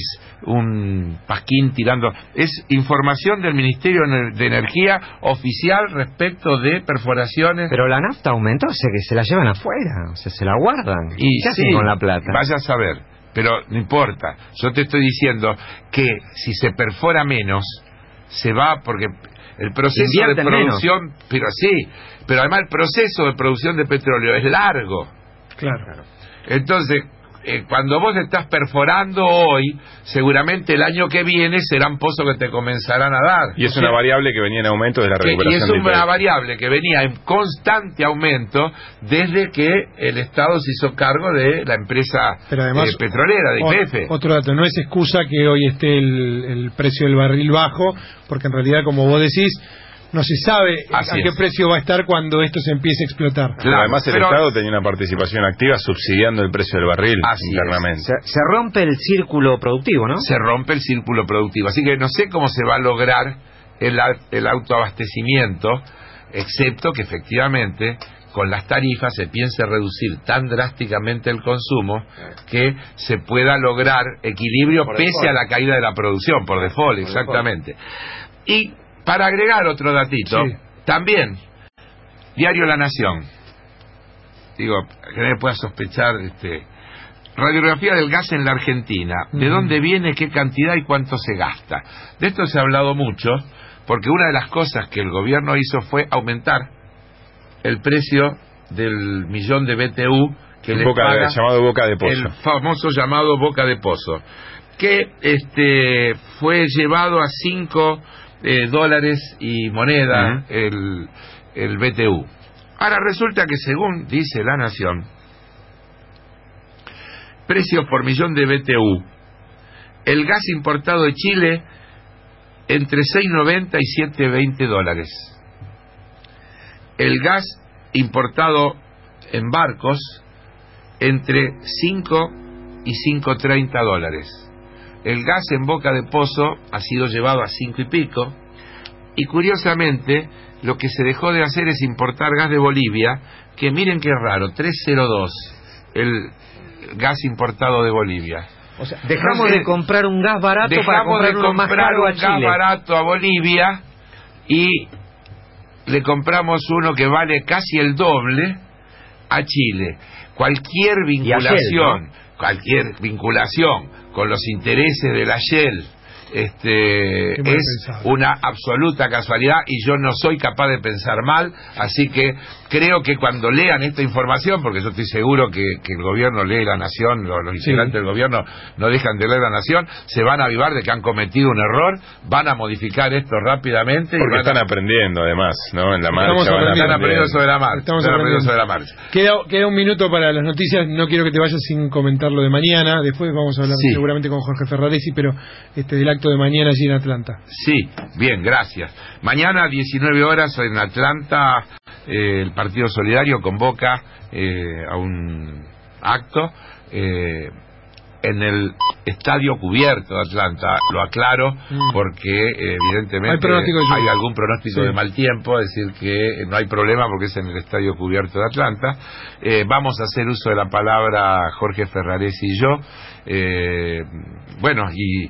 un pasquín tirando, es información del Ministerio de Energía oficial respecto de perforaciones. Pero la nafta aumentó, o sea que se la llevan afuera, o sea, se la guardan. Y ¿qué hacen sí, con la plata? Vaya a saber, pero no importa. Yo te estoy diciendo que si se perfora menos, se va porque el proceso Invierten de producción, menos. pero sí, pero además el proceso de producción de petróleo es largo. Claro. Entonces, eh, cuando vos estás perforando hoy, seguramente el año que viene serán pozos que te comenzarán a dar. Y es o sea, una variable que venía en aumento desde la recuperación. Que, y es una del variable que venía en constante aumento desde que el Estado se hizo cargo de la empresa Pero además, eh, petrolera, de Y P F. Otro dato, no es excusa que hoy esté el, el precio del barril bajo, porque en realidad, como vos decís, no se sabe Así a qué es. precio va a estar cuando esto se empiece a explotar. Claro, además el pero, Estado tenía una participación activa subsidiando el precio del barril internamente. Se, se rompe el círculo productivo, ¿no? Se rompe el círculo productivo. Así que no sé cómo se va a lograr el, el autoabastecimiento, excepto que efectivamente con las tarifas se piense reducir tan drásticamente el consumo que se pueda lograr equilibrio por pese default. a la caída de la producción, por default, por exactamente. Default. Y para agregar otro datito, sí. también, Diario La Nación, digo, que nadie pueda sospechar, este, radiografía del gas en la Argentina, de uh-huh. dónde viene, qué cantidad y cuánto se gasta. De esto se ha hablado mucho, porque una de las cosas que el gobierno hizo fue aumentar el precio del millón de B T U que le boca, paga llamado boca de pozo, el famoso llamado boca de pozo, que este fue llevado a cinco eh, dólares y moneda uh-huh. el, el B T U. Ahora resulta que, según dice La Nación, precios por millón de B T U, el gas importado de Chile entre seis noventa y siete veinte dólares, el gas importado en barcos entre cinco y cinco treinta dólares. El gas en boca de pozo ha sido llevado a cinco y pico, y curiosamente lo que se dejó de hacer es importar gas de Bolivia, que miren qué raro, tres cero dos el gas importado de Bolivia. O sea, dejamos Entonces, de comprar un gas barato para comprar de uno comprar más caro un a Chile. gas barato a Bolivia y le compramos uno que vale casi el doble a Chile. Cualquier vinculación, Shell, ¿no? cualquier vinculación con los intereses de la Shell este, es pensado. Una absoluta casualidad, y yo no soy capaz de pensar mal, así que creo que cuando lean esta información, porque yo estoy seguro que, que el gobierno lee La Nación, los, los integrantes sí. del gobierno no dejan de leer La Nación, se van a avivar de que han cometido un error, van a modificar esto rápidamente. Porque y están a... aprendiendo además, ¿no? En la marcha. Estamos aprendiendo, están aprendiendo sobre la marcha. Estamos están aprendiendo sobre la marcha. Queda, queda un minuto para las noticias, no quiero que te vayas sin comentar lo de mañana, después vamos a hablar sí. seguramente con Jorge Ferraresi, pero este del acto de mañana allí en Atlanta. Sí, bien, gracias. Mañana a diecinueve horas en Atlanta, eh, el Partido Solidario convoca eh, a un acto eh, en el estadio cubierto de Atlanta. Lo aclaro mm. porque eh, evidentemente hay, hay algún pronóstico sí. de mal tiempo, es decir que no hay problema porque es en el estadio cubierto de Atlanta. Eh, vamos a hacer uso de la palabra Jorge Ferraresi y yo. Eh, bueno, y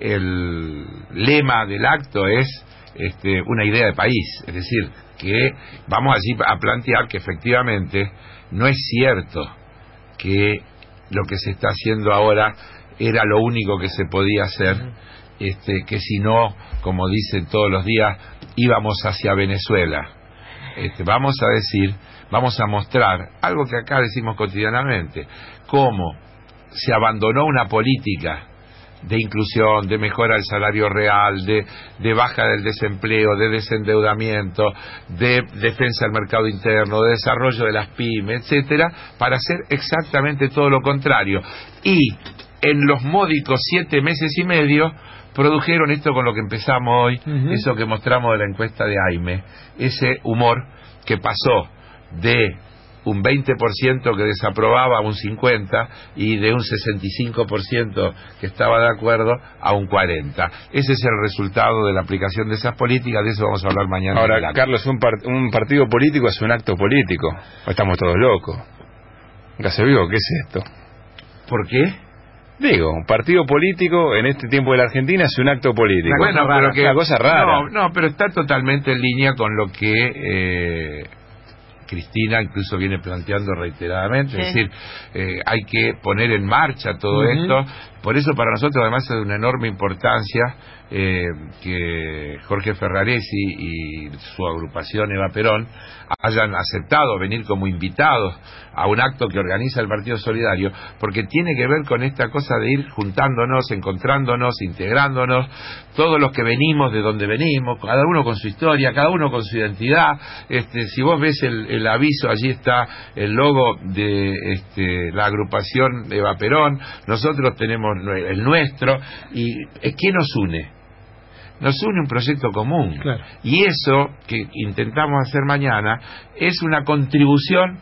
el lema del acto es este, una idea de país, es decir, que vamos allí a plantear que efectivamente no es cierto que lo que se está haciendo ahora era lo único que se podía hacer, este, que si no, como dicen todos los días, íbamos hacia Venezuela. Este, vamos a decir, vamos a mostrar algo que acá decimos cotidianamente, cómo se abandonó una política de inclusión, de mejora del salario real, de, de baja del desempleo, de desendeudamiento, de defensa del mercado interno, de desarrollo de las pymes, etcétera, para hacer exactamente todo lo contrario. Y en los módicos siete meses y medio produjeron esto con lo que empezamos hoy, uh-huh. eso que mostramos de la encuesta de AIME, ese humor que pasó de un veinte por ciento que desaprobaba a un cincuenta por ciento y de un sesenta y cinco por ciento que estaba de acuerdo a un cuarenta por ciento. Ese es el resultado de la aplicación de esas políticas, de eso vamos a hablar mañana. Ahora, Carlos, un, part- un partido político es un acto político. Estamos todos locos. Nunca se vio, ¿qué es esto? ¿Por qué? Digo, un partido político en este tiempo de la Argentina es un acto político. Una bueno, pero que, una cosa rara. No, no, pero está totalmente en línea con lo que... Eh, Cristina incluso viene planteando reiteradamente, sí. es decir, eh, hay que poner en marcha todo uh-huh. esto. Por eso para nosotros además es de una enorme importancia eh, que Jorge Ferraresi y su agrupación Eva Perón hayan aceptado venir como invitados a un acto que organiza el Partido Solidario, porque tiene que ver con esta cosa de ir juntándonos, encontrándonos, integrándonos, todos los que venimos de donde venimos, cada uno con su historia, cada uno con su identidad. Este, si vos ves el, el aviso, allí está el logo de este, la agrupación Eva Perón, nosotros tenemos el nuestro, y ¿qué nos une? Nos une un proyecto común, claro. Y eso que intentamos hacer mañana es una contribución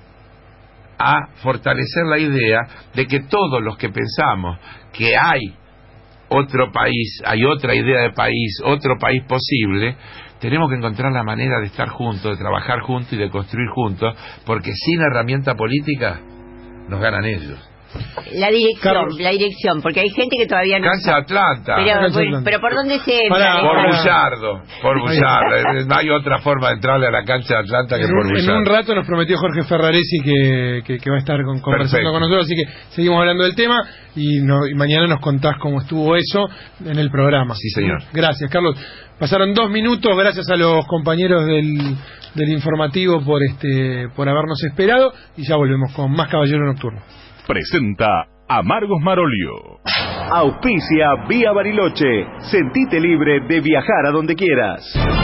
a fortalecer la idea de que todos los que pensamos que hay otro país, hay otra idea de país, otro país posible, tenemos que encontrar la manera de estar juntos, de trabajar juntos y de construir juntos, porque sin herramienta política nos ganan ellos. La dirección, Carlos. la dirección, porque hay gente que todavía no Cancha sabe. Atlanta. Pero, Cancha pero, Atlanta. pero ¿por dónde se entra? Pará, Por pará. Bullardo, por Bullardo. No hay otra forma de entrarle a la cancha de Atlanta que En por un, en Bullardo. un rato nos prometió Jorge Ferraresi que, que, que va a estar con- conversando Perfecto. con nosotros, así que seguimos hablando del tema y, no- y mañana nos contás cómo estuvo eso en el programa. Sí, señor. Gracias, Carlos. Pasaron dos minutos, gracias a los compañeros del, del informativo por este por habernos esperado y ya volvemos con más Caballero Nocturno. Presenta Amargos Marolio. Auspicia Vía Bariloche. Sentite libre de viajar a donde quieras.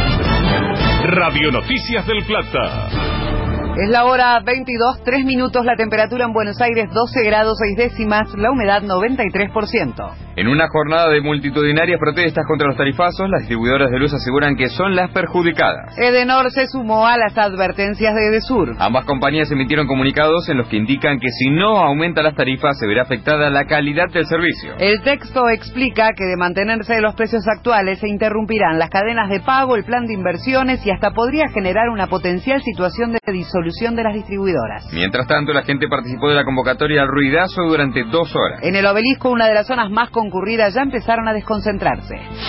Radio Noticias del Plata. Es la hora veintidós, tres minutos, la temperatura en Buenos Aires doce grados seis décimas, la humedad noventa y tres por ciento. En una jornada de multitudinarias protestas contra los tarifazos, las distribuidoras de luz aseguran que son las perjudicadas. Edenor se sumó a las advertencias de Edesur. Ambas compañías emitieron comunicados en los que indican que si no aumenta las tarifas se verá afectada la calidad del servicio. El texto explica que de mantenerse los precios actuales se interrumpirán las cadenas de pago, el plan de inversiones y hasta podría generar una potencial situación de disolución de las distribuidoras. Mientras tanto, la gente participó de la convocatoria al ruidazo durante dos horas. En el Obelisco, una de las zonas más concurridas, ya empezaron a desconcentrarse.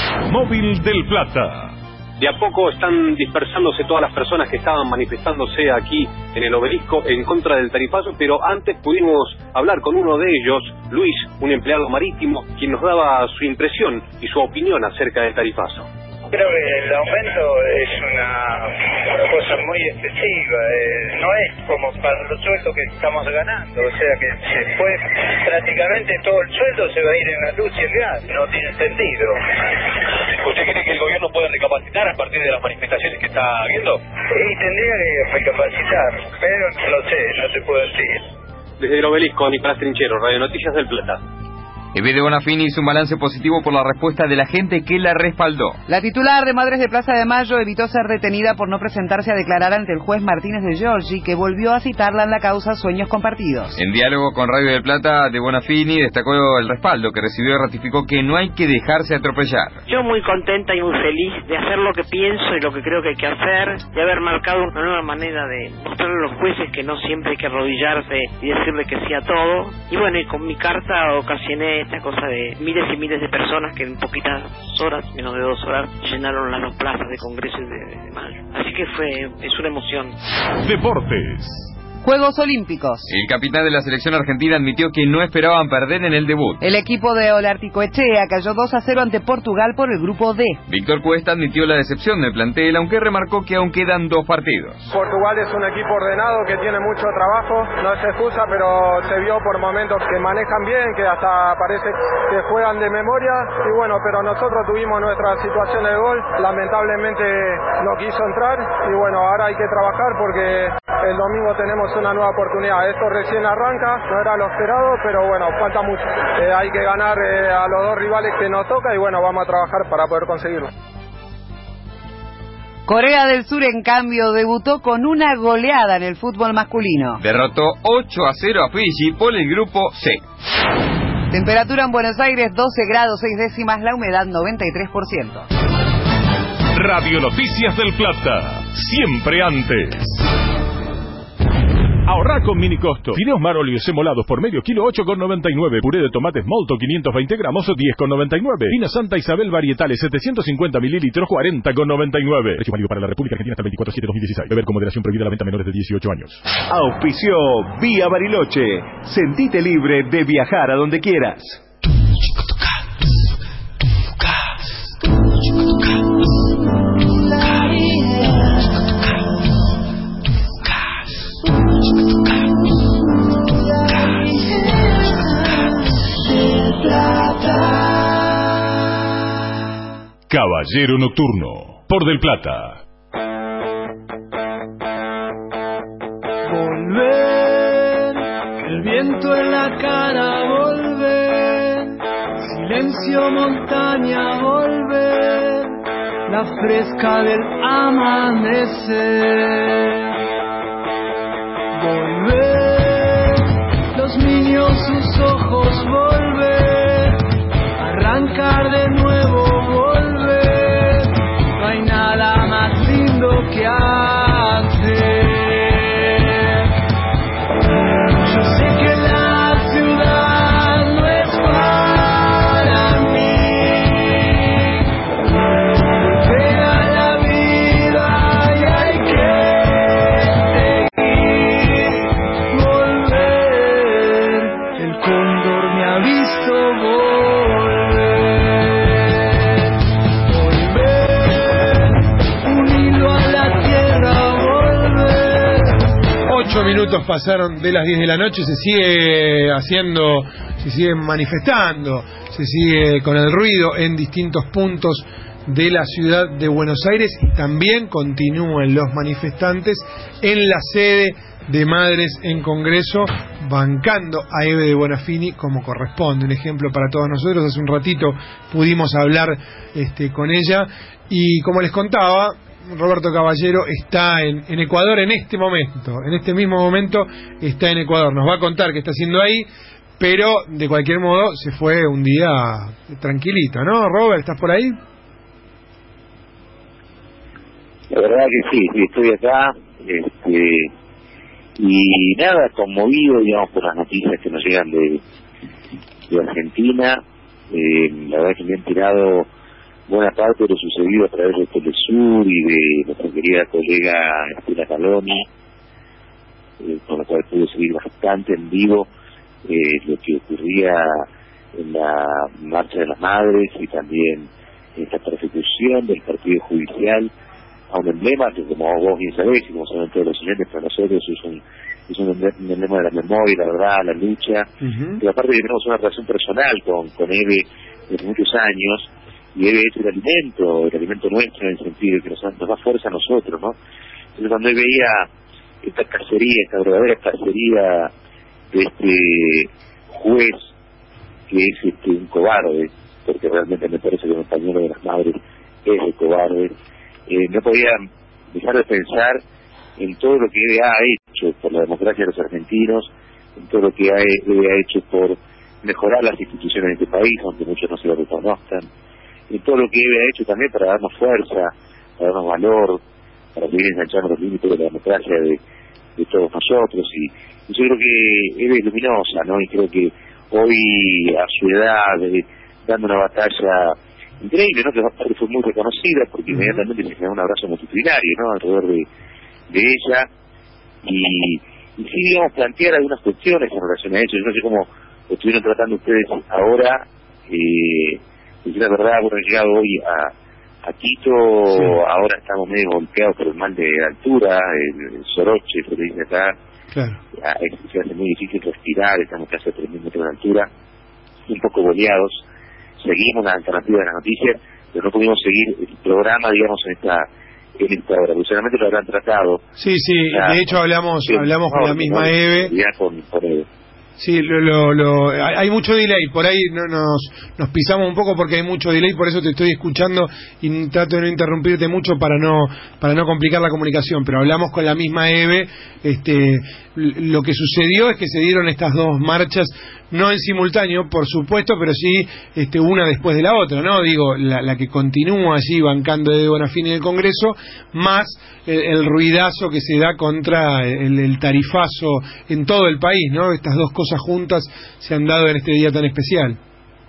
Móvil del Plata. De a poco están dispersándose todas las personas que estaban manifestándose aquí en el Obelisco en contra del tarifazo, pero antes pudimos hablar con uno de ellos, Luis, un empleado marítimo, quien nos daba su impresión y su opinión acerca del tarifazo. Creo que el aumento es una, una cosa muy excesiva, eh, no es como para los sueldos que estamos ganando, o sea que después prácticamente todo el sueldo se va a ir en la luz y el gas, no tiene sentido. ¿Usted cree que el gobierno puede recapacitar a partir de las manifestaciones que está habiendo? Y tendría que recapacitar, pero no sé, no se puede decir. Desde el Obelisco, Nicolás Trinchero, Radio Noticias del Plata. Eve de Bonafini hizo un balance positivo por la respuesta de la gente que la respaldó. La titular de Madres de Plaza de Mayo evitó ser detenida por no presentarse a declarar ante el juez Martínez de Giorgi, que volvió a citarla en la causa Sueños Compartidos. En diálogo con Radio del Plata, de Bonafini destacó el respaldo que recibió y ratificó que no hay que dejarse atropellar. Yo muy contenta y muy feliz de hacer lo que pienso y lo que creo que hay que hacer, de haber marcado una nueva manera de mostrarle a los jueces que no siempre hay que arrodillarse y decirle que sí a todo. Y bueno, y con mi carta ocasioné esta cosa de miles y miles de personas que en poquitas horas, menos de dos horas, llenaron las dos plazas de Congreso de, de Mayo. Así que fue, es una emoción. Deportes. Juegos Olímpicos. El capitán de la selección argentina admitió que no esperaban perder en el debut. El equipo de Olarticoechea cayó dos a cero ante Portugal por el grupo D. Víctor Cuesta admitió la decepción del plantel, aunque remarcó que aún quedan dos partidos. Portugal es un equipo ordenado que tiene mucho trabajo, no es excusa, pero se vio por momentos que manejan bien, que hasta parece que juegan de memoria, y bueno, pero nosotros tuvimos nuestra situación de gol, lamentablemente no quiso entrar, y bueno, ahora hay que trabajar porque el domingo tenemos una nueva oportunidad. Esto recién arranca, no era lo esperado, pero bueno, falta mucho. Eh, hay que ganar eh, a los dos rivales que nos toca y bueno, vamos a trabajar para poder conseguirlo. Corea del Sur, en cambio, debutó con una goleada en el fútbol masculino. Derrotó ocho a cero a Fiji por el grupo C. Temperatura en Buenos Aires doce grados seis décimas, la humedad noventa y tres por ciento. Radio Noticias del Plata. Siempre antes. Ahorrá con mini costo. Fideos Marolio semolados por medio kilo ocho con noventa y nueve. Puré de tomates Molto quinientos veinte gramos diez con noventa y nueve. Vina Santa Isabel varietales setecientos cincuenta mililitros cuarenta con noventa y nueve. Precio válido para la República Argentina hasta el veinticuatro de septiembre de dos mil dieciséis. Beber con moderación, prohibida la venta a menores de dieciocho años. Auspició Vía Bariloche. Sentite libre de viajar a donde quieras. Caballero Nocturno, por Del Plata. Volver, que el viento en la cara, volver, silencio montaña, volver, la fresca del amanecer. Volver, los niños sus ojos, volver, arrancar de nuevo, volver. No hay nada más lindo que hacer. Yo sé que la ciudad minutos pasaron de las diez de la noche, se sigue haciendo, se sigue manifestando, se sigue con el ruido en distintos puntos de la ciudad de Buenos Aires y también continúan los manifestantes en la sede de Madres en Congreso, bancando a Eve de Bonafini como corresponde. Un ejemplo para todos nosotros. Hace un ratito pudimos hablar este, con ella y, como les contaba, Roberto Caballero está en, en Ecuador en este momento, en este mismo momento está en Ecuador. Nos va a contar qué está haciendo ahí, pero de cualquier modo se fue un día tranquilito, ¿no? Robert, ¿estás por ahí? La verdad que sí, sí estoy acá, este, y nada, conmovido, digamos, por las noticias que nos llegan de, de Argentina. Eh, la verdad que me he enterado buena parte de lo sucedido a través de Telesur y de nuestra querida colega Estela Caloni, eh, con la cual pude seguir bastante en vivo eh, lo que ocurría en la Marcha de las Madres y también esta persecución del partido judicial a un emblema que, como vos bien sabés y como saben todos los oyentes, para nosotros es un es un emblema de la memoria, la verdad, la lucha. Uh-huh. Pero aparte que tenemos una relación personal con, con Eve desde muchos años, y Eve es el alimento, el alimento nuestro, en el sentido de que nos, nos da fuerza a nosotros, ¿no? Entonces, cuando Eve veía esta cacería, esta verdadera cacería de este juez que es este un cobarde, porque realmente me parece que el compañero de las Madres es el cobarde, eh, no podía dejar de pensar en todo lo que Eve ha hecho por la democracia de los argentinos, en todo lo que Eve ha hecho por mejorar las instituciones de este país, aunque muchos no se lo reconozcan, en todo lo que Eve ha hecho también para darnos fuerza, para darnos valor, para seguir ensanchando los límites de la democracia de, de todos nosotros. Y, y yo creo que Eve es luminosa, ¿no? Y creo que hoy, a su edad, eh, dando una batalla increíble, ¿no? Que aparte fue muy reconocida porque uh-huh. inmediatamente se generó un abrazo multitudinario, ¿no? Alrededor de, de ella. Y, y sí, digamos, plantear algunas cuestiones en relación a eso. Yo no sé cómo lo estuvieron tratando ustedes ahora. Eh, y la verdad, bueno, he llegado hoy a, a Quito, sí. Ahora estamos medio golpeados por el mal de altura, el, el soroche, se le dice acá. Claro. Es, se hace muy difícil respirar, estamos casi a tres mil metros de altura, un poco boleados. Seguimos la alternativa de las noticias, pero no pudimos seguir el programa, digamos, en esta en esta hora, porque solamente lo habrán tratado. Sí, sí, o sea, de hecho hablamos sí, hablamos con no, la misma no, Eve. Con, con Eve. Sí, lo, lo, lo, hay mucho delay, por ahí no, nos, nos pisamos un poco porque hay mucho delay, por eso te estoy escuchando y trato de no interrumpirte mucho para no para no complicar la comunicación, pero hablamos con la misma Eve. Este, lo que sucedió es que se dieron estas dos marchas, no en simultáneo, por supuesto, pero sí este, una después de la otra, ¿no? Digo, la, la que continúa allí bancando de Bonafini en el Congreso, más el, el ruidazo que se da contra el, el tarifazo en todo el país, ¿no? Estas dos cosas juntas se han dado en este día tan especial.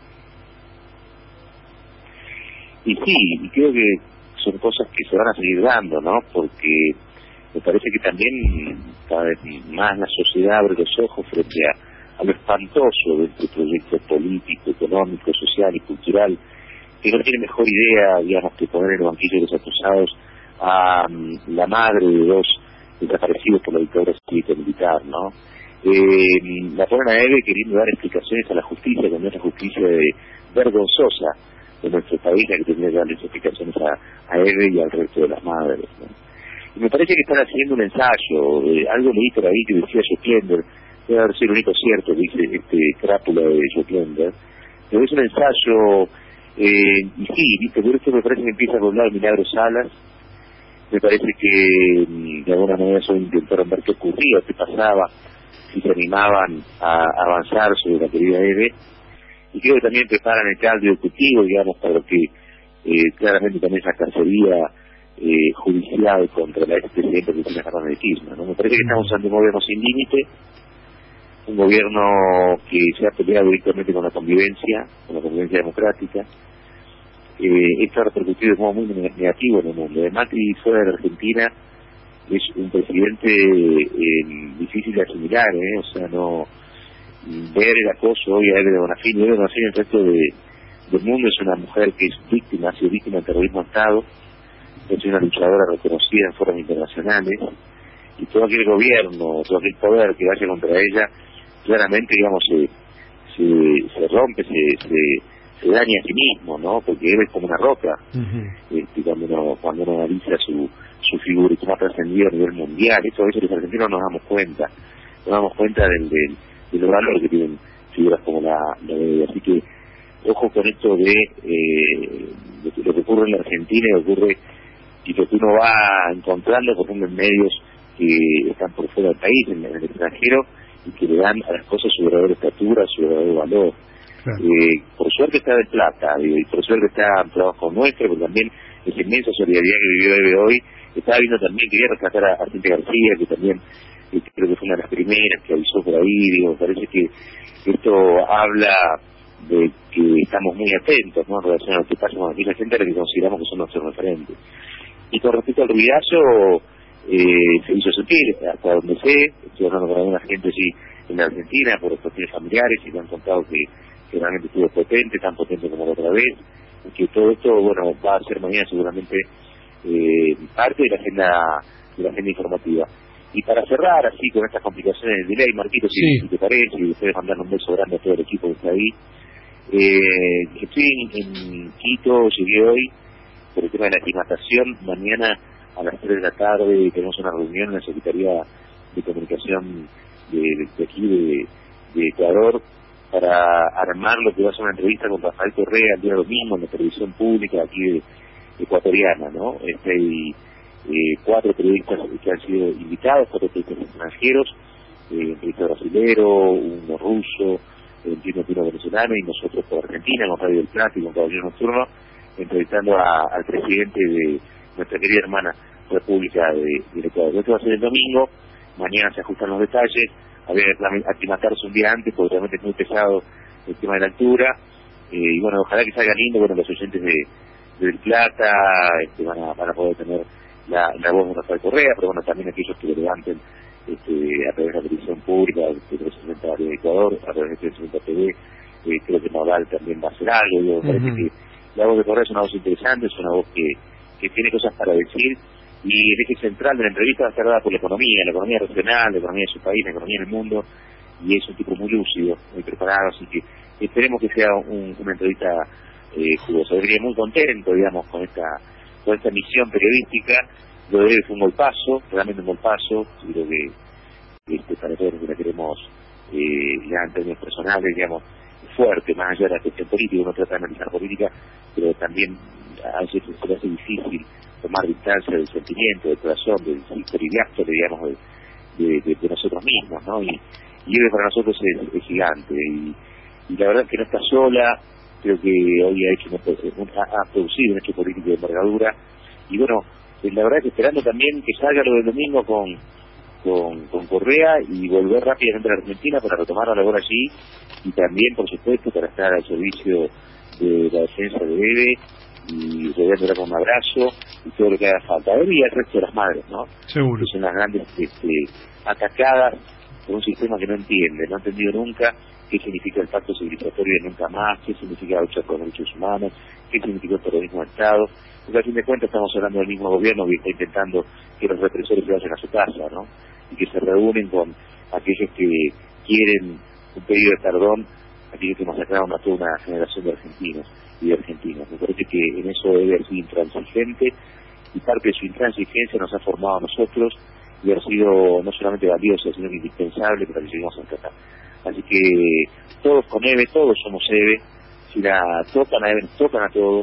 Y sí, y creo que son cosas que se van a seguir dando, ¿no? Porque me parece que también cada vez más la sociedad abre los ojos frente a, a lo espantoso de este proyecto político, económico, social y cultural, que no tiene mejor idea, digamos, que poner en el banquillo de los acusados a um, la madre de dos desaparecidos por la dictadura cívico-militar, ¿no? Eh, la ponen a Eve queriendo dar explicaciones a la justicia, con una justicia de, vergonzosa de nuestro país, la que tendría que darle explicaciones a, a Eve y al resto de las madres, ¿no? Y me parece que están haciendo un ensayo, eh, algo leí por ahí que decía Joplender, debe haber sido el único cierto que dice este crápula de Joplender, pero es un ensayo, eh, y sí, viste, por esto me parece que empieza a doblar Milagro Salas, me parece que de alguna manera eso intentaron ver qué ocurría, qué pasaba, si se animaban a avanzar sobre la querida Eve, y creo que también preparan el caldo de cultivo, digamos, para lo que eh, claramente también esa cacería eh, judicial contra la expresidenta Cristina Fernández de Kirchner, ¿no? Me parece que estamos ante un gobierno sin límite, un gobierno que se ha peleado directamente con la convivencia, con la convivencia democrática. Eh, esto ha repercutido de modo muy negativo en el mundo. De Macri fuera de la Argentina es un presidente eh, difícil de asimilar, ¿eh? O sea, no ver el acoso hoy a Eve de Bonafini, Eve de Bonafini en el resto de, del mundo es una mujer que es víctima, ha sido víctima del terrorismo de Estado, es una luchadora reconocida en foros internacionales, y todo aquel gobierno, todo aquel poder que vaya contra ella, claramente, digamos, se, se, se rompe, se, se, se daña a sí mismo, ¿no? Porque él es como una roca. Uh-huh. Este, cuando uno, cuando uno analiza su, su figura y cómo ha trascendido a nivel mundial, y todo eso los argentinos nos damos cuenta, nos damos cuenta del, del, del valor que tienen figuras como la, la de así que ojo con esto de, eh, de lo que ocurre en la Argentina y ocurre y lo que uno va encontrando, por ejemplo, en medios que están por fuera del país, en, en el extranjero, y que le dan a las cosas su verdadera estatura, su verdadero valor. Claro. Eh, por suerte está de plata, y por suerte está en trabajo nuestro, pero también esa inmensa solidaridad que vivió Eve hoy. Estaba viendo también, quería rescatar a, a Cintia García, que también eh, creo que fue una de las primeras que avisó por ahí. Digo, parece que esto habla de que estamos muy atentos, ¿no?, en relación a lo que pasa con aquella gente a la que consideramos que son nuestros referentes. Y con respecto al ruidazo, eh, se hizo sentir, hasta donde sé, estoy hablando con alguna gente allí en la Argentina, por cuestiones familiares, y me han contado que, que realmente estuvo potente, tan potente como la otra vez, y que todo esto, bueno, va a ser mañana seguramente eh, parte de la agenda de la agenda informativa. Y para cerrar así con estas complicaciones del delay, Marquito, si, sí. si te parece, y ustedes mandan un beso grande a todo el equipo que está ahí. Eh, estoy en, en Quito, llegué hoy por el tema de la aclimatación. Mañana a las tres de la tarde tenemos una reunión en la Secretaría de Comunicación de, de, de aquí de, de Ecuador para armar lo que va a ser una entrevista con Rafael Correa el día domingo en la televisión pública aquí de, ecuatoriana, ¿no? Este, y, eh, cuatro periodistas que han sido invitados, cuatro periodistas extranjeros, eh, un periodista brasilero, uno ruso, entiendo que uno venezolano, y nosotros por Argentina, con Radio del Plata y con Caballero Nocturno, entrevistando a, al presidente de nuestra querida hermana República de, de Ecuador. Esto va a ser el domingo, mañana se ajustan los detalles, había que aclimatarse un día antes, porque realmente es muy pesado el tema de la altura, eh, y bueno, ojalá que salga lindo. Bueno, los oyentes de, de Del Plata este, van, a, van a poder tener la, la voz de Rafael Correa, pero bueno, también aquellos que lo levanten este, a través de la televisión pública, de trescientos sesenta de Ecuador, a través de trescientos sesenta T V, eh, creo que Nodal también va a hacer algo. Yo, uh-huh. Parece que la voz de Correa es una voz interesante, es una voz que, que tiene cosas para decir, y el eje central de la entrevista va a estar dada por la economía, la economía regional, la economía de su país, la economía del mundo, y es un tipo muy lúcido, muy preparado, así que esperemos que sea un, una entrevista eh, jugosa. Yo quería muy contento, digamos, con esta con esta misión periodística. Lo de él fue un golpazo, realmente un golpazo, creo que este, para todos los que la queremos eh, ya en términos personales, digamos, fuerte, más allá de la cuestión política. Uno trata de analizar política, pero también a veces se le hace difícil tomar distancia del sentimiento, del corazón, del hiperidiáctole, digamos, de, de, de, de nosotros mismos, ¿no? Y, y él para nosotros es, es gigante, y, y la verdad es que no está sola. Creo que hoy ha hecho un, ha, ha producido un hecho político de envergadura, y bueno, la verdad es que esperando también que salga lo del domingo con con, con Correa y volver rápidamente a la Argentina para retomar la labor allí, y también, por supuesto, para estar al servicio de la defensa de Eve y rodeándola con un abrazo y todo lo que haga falta. Eve y el resto de las madres, ¿no? Seguro. Que son las grandes este, atacadas por un sistema que no entiende, no ha entendido nunca qué significa el pacto civilizatorio de nunca más, qué significa la lucha por los derechos humanos, qué significa el terrorismo de Estado, porque al fin de cuentas estamos hablando del mismo gobierno que está intentando que los represores se vayan a su casa, ¿no? Y que se reúnen con aquellos que quieren un pedido de perdón, aquellos que masacraron a toda una generación de argentinos y de argentinas. Me parece que en eso debe haber sido intransigente, y parte de su intransigencia nos ha formado a nosotros y ha sido no solamente valiosa, sino que indispensable para que lleguemos hasta acá. Así que todos con Eve, todos somos Eve, si la tocan a Eve, nos tocan a todos,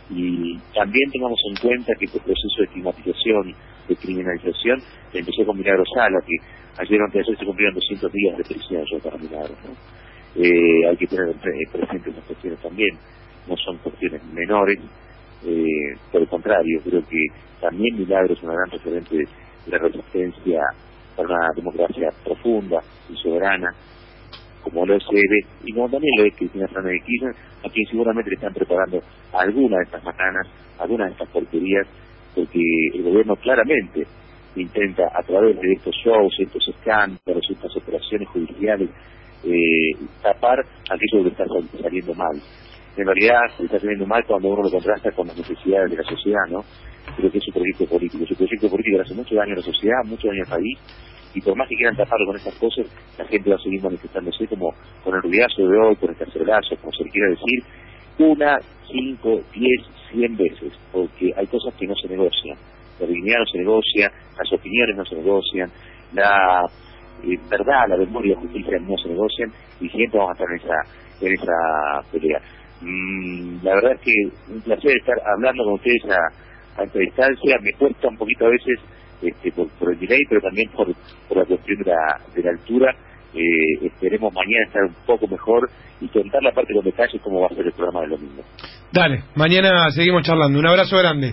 y también tengamos en cuenta que este proceso de estigmatización, de criminalización, empezó con Milagros Sala, que ayer o antes de ayer se cumplieron doscientos días de prisión ya para Milagros, ¿no? Eh, hay que tener presentes esas cuestiones también, no son cuestiones menores, eh, por el contrario, creo que también Milagros es una gran referente de la resistencia para una democracia profunda y soberana, como lo es Eve, y como también lo es Cristina Fernández de Kirchner, a quien seguramente le están preparando algunas de estas macanas, algunas de estas porquerías, porque el gobierno claramente intenta, a través de estos shows, estos escándalos, estas operaciones judiciales, eh, tapar aquello que está saliendo mal. En realidad se está saliendo mal cuando uno lo contrasta con las necesidades de la sociedad, ¿no? creo que es su proyecto político. Su proyecto político le hace mucho daño a la sociedad, mucho daño al país, y por más que quieran taparlo con estas cosas, la gente va a seguir manifestándose como con el ruidazo de hoy, con el tercerazo, como se le quiera decir, una, cinco, diez, cien veces, porque hay cosas que no se negocian. La dignidad no se negocia, las opiniones no se negocian, la eh, verdad, la memoria y la justicia no se negocian, y siempre vamos a estar en esa, en esa pelea. Mm, la verdad es que un placer estar hablando con ustedes a, a esta distancia. Me cuesta un poquito a veces este, por, por el delay, pero también por, por la cuestión de la, de la altura. Eh, esperemos mañana estar un poco mejor y contar la parte de los detalles cómo va a ser el programa del domingo. Dale, mañana seguimos charlando. Un abrazo grande.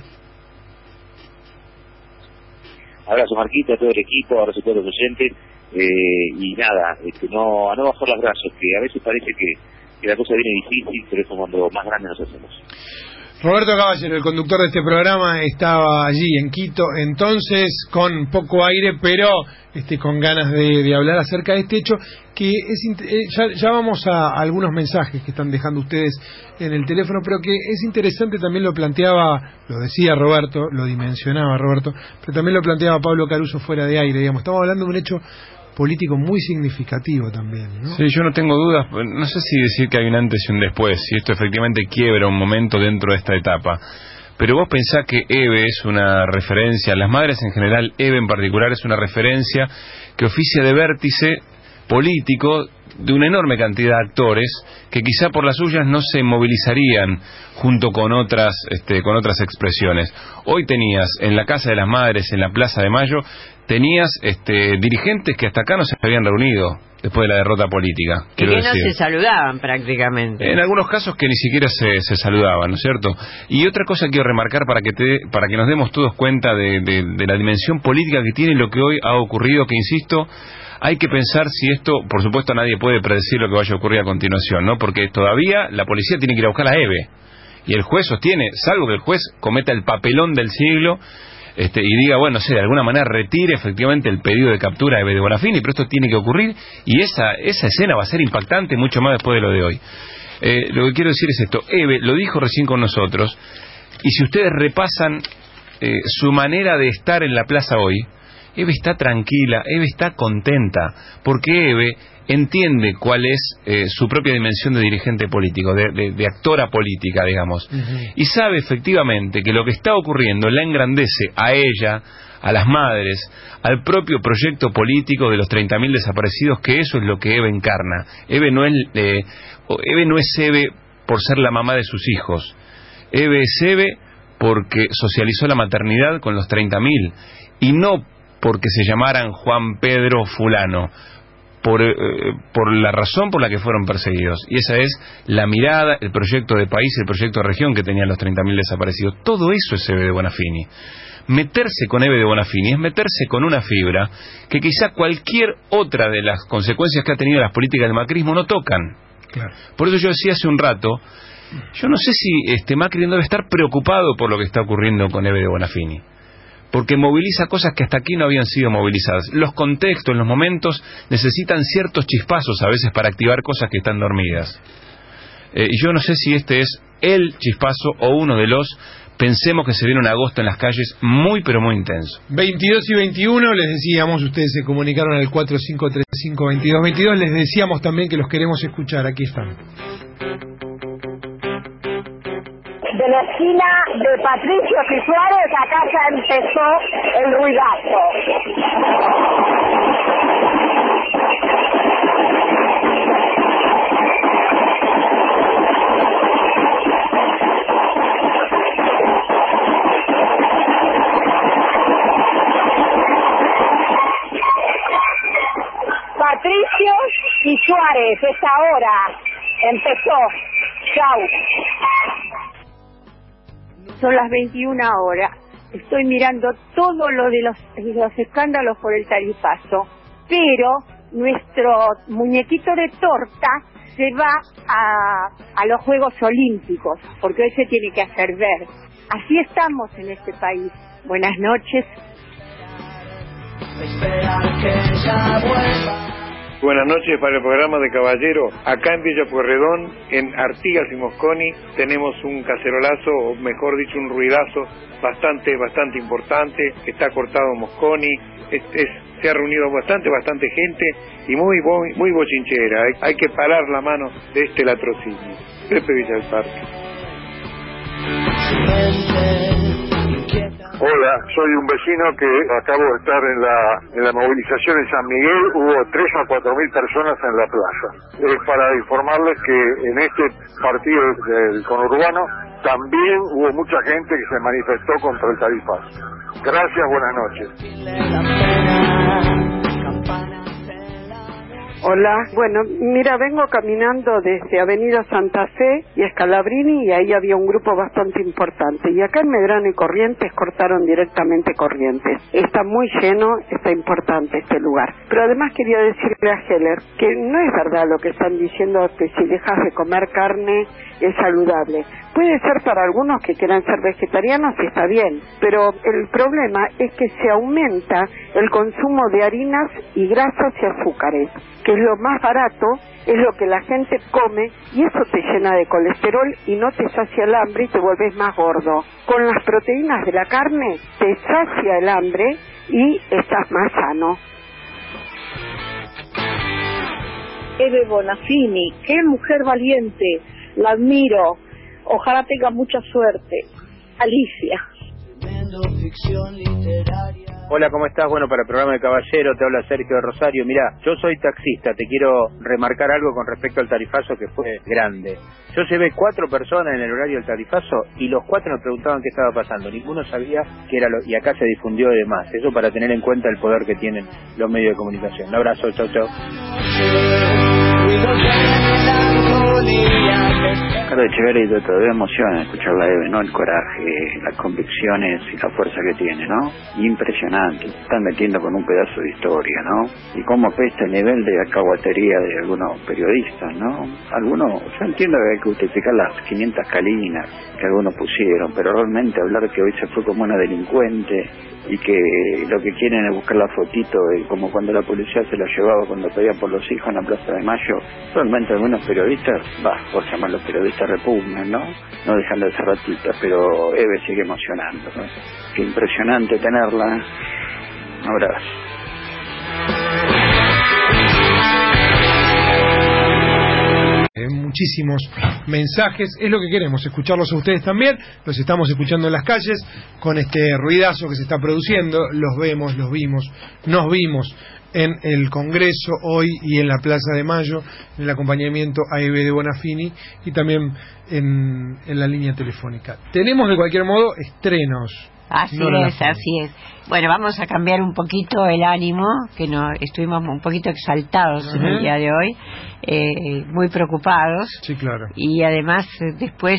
Abrazo, Marquito, a todo el equipo, abrazo a todos los oyentes, eh, y nada, este, no, a no bajar los brazos, que a veces parece que, que la cosa viene difícil, pero es cuando más grande nos hacemos. Roberto Caballero, el conductor de este programa, estaba allí en Quito, entonces con poco aire, pero este, con ganas de, de hablar acerca de este hecho, que es eh, ya, ya vamos a, a algunos mensajes que están dejando ustedes en el teléfono, pero que es interesante, también lo planteaba, lo decía Roberto, lo dimensionaba Roberto, pero también lo planteaba Pablo Caruso fuera de aire, digamos, estamos hablando de un hecho político muy significativo también, ¿no? Sí, yo no tengo dudas, no sé si decir que hay un antes y un después, si esto efectivamente quiebra un momento dentro de esta etapa, pero vos pensás que Eve es una referencia, las madres en general, Eve en particular es una referencia que oficia de vértice político de una enorme cantidad de actores que quizá por las suyas no se movilizarían junto con otras este, con otras expresiones. Hoy tenías en la Casa de las Madres, en la Plaza de Mayo, tenías este, dirigentes que hasta acá no se habían reunido después de la derrota política. Y que no decir. se saludaban prácticamente. En algunos casos que ni siquiera se, se saludaban, ¿no es cierto? Y otra cosa quiero remarcar para que te, para que nos demos todos cuenta de, de, de la dimensión política que tiene lo que hoy ha ocurrido, que insisto, hay que pensar si esto, por supuesto nadie puede predecir lo que vaya a ocurrir a continuación, ¿no? Porque todavía la policía tiene que ir a buscar a Eve, y el juez sostiene, salvo que el juez cometa el papelón del siglo, Este, y diga, bueno, no sé, de alguna manera retire efectivamente el pedido de captura de Eve de Bonafini, pero esto tiene que ocurrir, y esa esa escena va a ser impactante mucho más después de lo de hoy. Eh, lo que quiero decir es esto, Eve lo dijo recién con nosotros, y si ustedes repasan eh, su manera de estar en la plaza hoy, Eve está tranquila, Eve está contenta, porque Eve entiende cuál es eh, su propia dimensión de dirigente político, de, de, de actora política, digamos, uh-huh. Y sabe efectivamente que lo que está ocurriendo la engrandece a ella, a las madres, al propio proyecto político de los treinta mil desaparecidos, que eso es lo que Eve encarna. Eve no es eh, Eve no es Eve por ser la mamá de sus hijos, Eve es Eve porque socializó la maternidad con los treinta mil, y no porque se llamaran Juan, Pedro, fulano, por, eh, por la razón por la que fueron perseguidos. Y esa es la mirada, el proyecto de país, el proyecto de región que tenían los treinta mil desaparecidos. Todo eso es Eve de Bonafini. Meterse con Eve de Bonafini es meterse con una fibra que quizá cualquier otra de las consecuencias que ha tenido las políticas del macrismo no tocan. Claro. Por eso yo decía hace un rato, yo no sé si este Macri no debe estar preocupado por lo que está ocurriendo con Eve de Bonafini, porque moviliza cosas que hasta aquí no habían sido movilizadas. Los contextos, los momentos necesitan ciertos chispazos a veces para activar cosas que están dormidas. Eh, y yo no sé si este es el chispazo o uno de los. Pensemos que se viene un agosto en las calles muy pero muy intenso. veintidós y veintiuno, les decíamos, ustedes se comunicaron al cuatro cinco tres cinco, veintidós veintidós, les decíamos también que los queremos escuchar, aquí están. De la esquina de Patricios y Suárez, acá ya empezó el ruidazo. Patricios y Suárez, esta hora empezó. Chau. Son las veintiuna horas. Estoy mirando todo lo de los, los escándalos por el tarifazo, pero nuestro muñequito de torta se va a, a los Juegos Olímpicos, porque hoy se tiene que hacer ver. Así estamos en este país. Buenas noches. Buenas noches para el programa de Caballero. Acá en Villa Pueyrredón, en Artigas y Mosconi, tenemos un cacerolazo, o mejor dicho, un ruidazo bastante, bastante importante. Está cortado Mosconi, es, es, se ha reunido bastante, bastante gente y muy, muy, muy bochinchera. Hay, hay que parar la mano de este latrocinio. Pepe Villa del Parque. Hola, soy un vecino que acabo de estar en la en la movilización en San Miguel. Hubo tres a cuatro mil personas en la plaza. Es para informarles que en este partido del conurbano también hubo mucha gente que se manifestó contra el tarifazo. Gracias, buenas noches. Hola, bueno, mira, vengo caminando desde Avenida Santa Fe y Escalabrini y ahí había un grupo bastante importante. Y acá en Medrano y Corrientes cortaron directamente Corrientes. Está muy lleno, está importante este lugar. Pero además quería decirle a Heller que no es verdad lo que están diciendo, que si dejas de comer carne es saludable. Puede ser para algunos que quieran ser vegetarianos y está bien, pero el problema es que se aumenta el consumo de harinas y grasas y azúcares, que es lo más barato, es lo que la gente come y eso te llena de colesterol y no te sacia el hambre y te vuelves más gordo. Con las proteínas de la carne te sacia el hambre y estás más sano. Eve Bonafini, qué mujer valiente, la admiro, ojalá tenga mucha suerte. Alicia. Hola, ¿cómo estás? Bueno, para el programa de Caballero te habla Sergio de Rosario. Mira, yo soy taxista, te quiero remarcar algo con respecto al tarifazo que fue grande. Yo llevé cuatro personas en el horario del tarifazo y los cuatro nos preguntaban qué estaba pasando. Ninguno sabía qué era lo... y acá se difundió de más. Eso para tener en cuenta el poder que tienen los medios de comunicación. Un abrazo, chau, chau. Carlos Echeverri, todavía emociona escuchar la Eve, ¿no? El coraje, las convicciones y la fuerza que tiene, ¿no? Impresionante. Están metiendo con un pedazo de historia, ¿no? Y cómo pesta el nivel de acahuatería de algunos periodistas, ¿no? Algunos, yo entiendo que hay que justificar las quinientas calinas que algunos pusieron, pero realmente hablar que hoy se fue como una delincuente y que lo que quieren es buscar la fotito de como cuando la policía se la llevaba cuando pedía por los hijos en la Plaza de Mayo, realmente algunos periodistas, va, por llamarlos periodistas repugnan, ¿no? No dejan de ser ratitas, pero Eve sigue emocionando, ¿no? Qué impresionante tenerla. Un abrazo. Eh, muchísimos mensajes, es lo que queremos, escucharlos a ustedes también, los estamos escuchando en las calles, con este ruidazo que se está produciendo, los vemos, los vimos, nos vimos en el Congreso hoy y en la Plaza de Mayo, en el acompañamiento a Eve de Bonafini y también en, en la línea telefónica. Tenemos de cualquier modo estrenos. Así no es, así es. Bueno, vamos a cambiar un poquito el ánimo, que no estuvimos un poquito exaltados uh-huh. en el día de hoy, eh, muy preocupados. Sí, claro. Y además después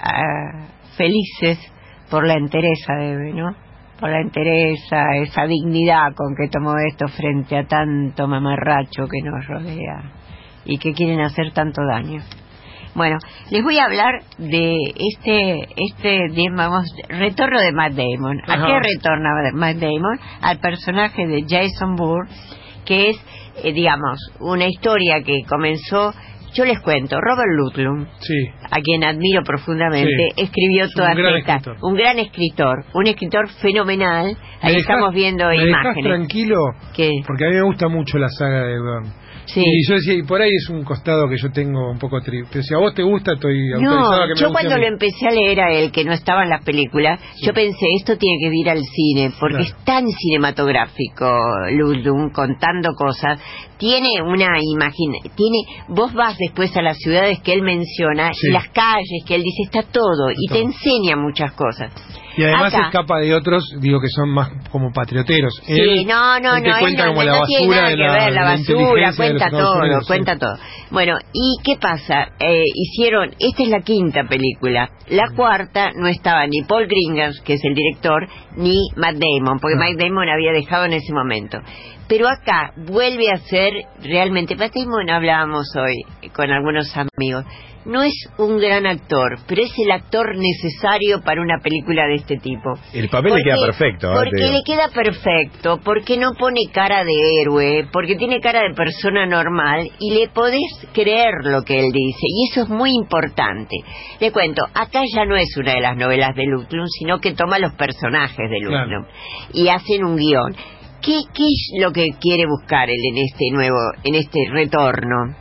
uh, felices por la entereza de Eve, ¿no? Por la entereza, esa dignidad con que tomó esto frente a tanto mamarracho que nos rodea y que quieren hacer tanto daño. Bueno, les voy a hablar de este, este digamos, retorno de Matt Damon. ¿A qué retorna Matt Damon? Al personaje de Jason Bourne, que es, eh, digamos, una historia que comenzó, yo les cuento, Robert Ludlum, sí. a quien admiro profundamente, sí. escribió todas estas, un gran escritor, un escritor fenomenal. Ahí dejas, estamos viendo me imágenes. Dejás tranquilo, ¿Qué? Porque a mí me gusta mucho la saga de Bourne. Sí. Y yo decía, y por ahí es un costado que yo tengo un poco triste. Pero si a vos te gusta, estoy autorizado a que me yo guste cuando a mí. lo empecé a leer a él, que no estaba en las películas, sí. yo pensé, esto tiene que ir al cine, porque claro. es tan cinematográfico, Ludlum, contando cosas. Tiene una imagen, tiene, vos vas después a las ciudades que él menciona, sí. y las calles que él dice, está todo, está y todo. Te enseña muchas cosas. Y además Acá, escapa de otros, digo que son más como patrioteros. Sí, él, no, no, él te no, cuenta él no, como no, la no tiene basura nada de que la, ver, la la basura, cuenta todo, Unidos, cuenta sí. todo. Bueno, ¿y qué pasa? Eh, hicieron, esta es la quinta película, la cuarta no estaba ni Paul Greengrass, que es el director, ni Matt Damon, porque no. Matt Damon había dejado en ese momento. Pero acá vuelve a ser realmente, bueno, hablábamos hoy con algunos amigos, no es un gran actor, pero es el actor necesario para una película de este tipo. El papel porque, le queda perfecto. ¿eh? Porque le queda perfecto, porque no pone cara de héroe, porque tiene cara de persona normal y le podés creer lo que él dice, y eso es muy importante. Le cuento, acá ya no es una de las novelas de Ludlum, sino que toma los personajes de Ludlum, claro, y hacen un guión. ¿Qué, ¿Qué es lo que quiere buscar él en este nuevo, en este retorno?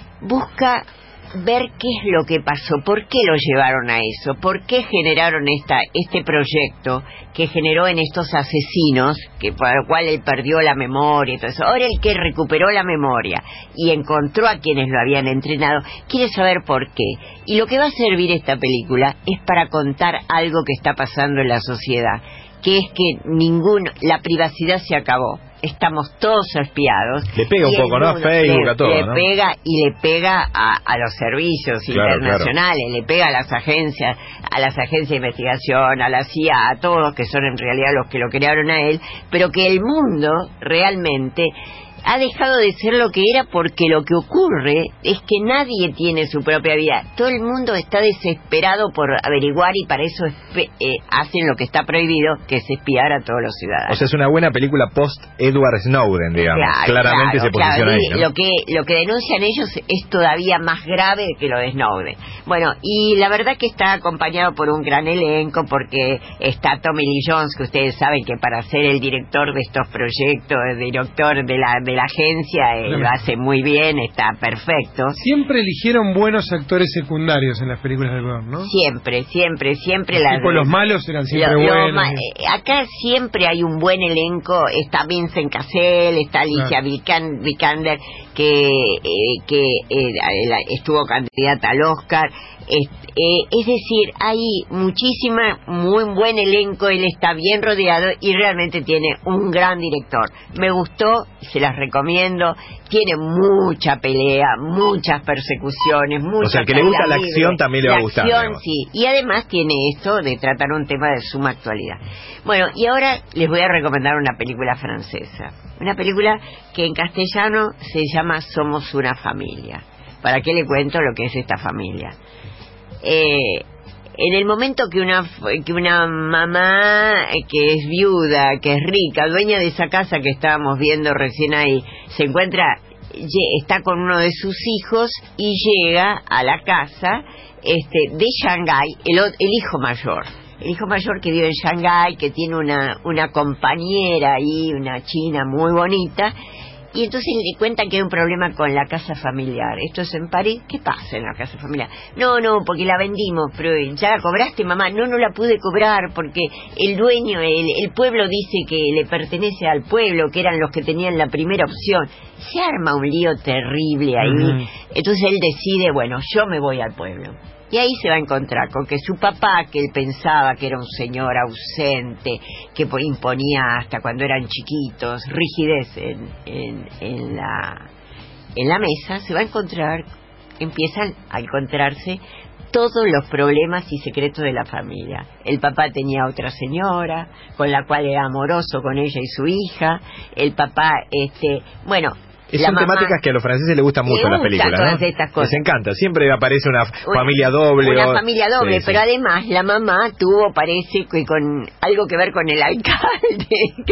Busca ver qué es lo que pasó, por qué lo llevaron a eso, por qué generaron esta este proyecto que generó en estos asesinos, que por el cual él perdió la memoria y todo eso. Ahora el que recuperó la memoria y encontró a quienes lo habían entrenado, quiere saber por qué. Y lo que va a servir esta película es para contar algo que está pasando en la sociedad, que es que ningún, la privacidad se acabó. Estamos todos espiados. Le pega un poco, ¿no? Facebook, le, a todo, le ¿no? pega y le pega a, a los servicios claro, internacionales, claro. le pega a las agencias, a las agencias de investigación, a la C I A, a todos, que son en realidad los que lo crearon a él, pero que el mundo realmente ha dejado de ser lo que era, porque lo que ocurre es que nadie tiene su propia vida. Todo el mundo está desesperado por averiguar, y para eso eh, hacen lo que está prohibido, que es espiar a todos los ciudadanos. O sea, es una buena película post-Edward Snowden, digamos. Claro, Claramente claro, se posiciona claro. ahí, ¿no? Lo que, lo que denuncian ellos es todavía más grave que lo de Snowden. Bueno, y la verdad que está acompañado por un gran elenco, porque está Tommy Lee Jones, que ustedes saben que para ser el director de estos proyectos, el director de la de la agencia, eh, lo hace muy bien, está perfecto. Siempre eligieron buenos actores secundarios en las películas de Bond, ¿no? Siempre, siempre, siempre. Las tipo, los malos eran siempre lo, buenos. Lo ma eh, acá siempre hay un buen elenco. Está Vincent Cassel, está Alicia claro. Vikander, que, eh, que eh, estuvo candidata al Oscar. Es, eh, es decir, hay muchísima, muy buen elenco, él está bien rodeado y realmente tiene un gran director. Me gustó, se las recomiendo, tiene mucha pelea, muchas persecuciones, mucha. O sea, el que le gusta la acción también le va a gustar. La acción, sí, y además tiene esto de tratar un tema de suma actualidad. Bueno, y ahora les voy a recomendar una película francesa, una película que en castellano se llama Somos una familia. ¿Para qué le cuento lo que es esta familia? Eh, en el momento que una que una mamá que es viuda, que es rica, dueña de esa casa que estábamos viendo recién ahí, se encuentra, está con uno de sus hijos y llega a la casa este de Shanghái, el, el hijo mayor. El hijo mayor que vive en Shanghái, que tiene una, una compañera ahí, una china muy bonita. Y entonces le cuentan que hay un problema con la casa familiar. Esto es en París. ¿Qué pasa en la casa familiar? No, no, porque la vendimos. Pero ¿ya la cobraste, mamá? No, no la pude cobrar porque el dueño, el, el pueblo dice que le pertenece al pueblo, que eran los que tenían la primera opción. Se arma un lío terrible ahí. Uh-huh. Entonces él decide, bueno, yo me voy al pueblo. Y ahí se va a encontrar con que su papá, que él pensaba que era un señor ausente, que imponía hasta cuando eran chiquitos, rigidez en, en, en, la, en la mesa, se va a encontrar, empiezan a encontrarse todos los problemas y secretos de la familia. El papá tenía otra señora, con la cual era amoroso con ella y su hija. El papá, este, bueno... Son temáticas que a los franceses les gustan mucho en las películas, ¿no? Estas cosas. Les encanta, siempre aparece una, una familia doble. Una o... familia doble, sí, pero sí. además la mamá tuvo, parece, que con algo que ver con el alcalde,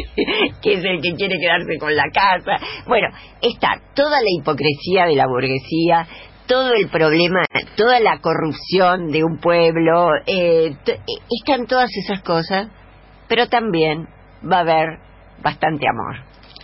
que es el que quiere quedarse con la casa. Bueno, está toda la hipocresía de la burguesía, todo el problema, toda la corrupción de un pueblo, eh, están todas esas cosas, pero también va a haber bastante amor.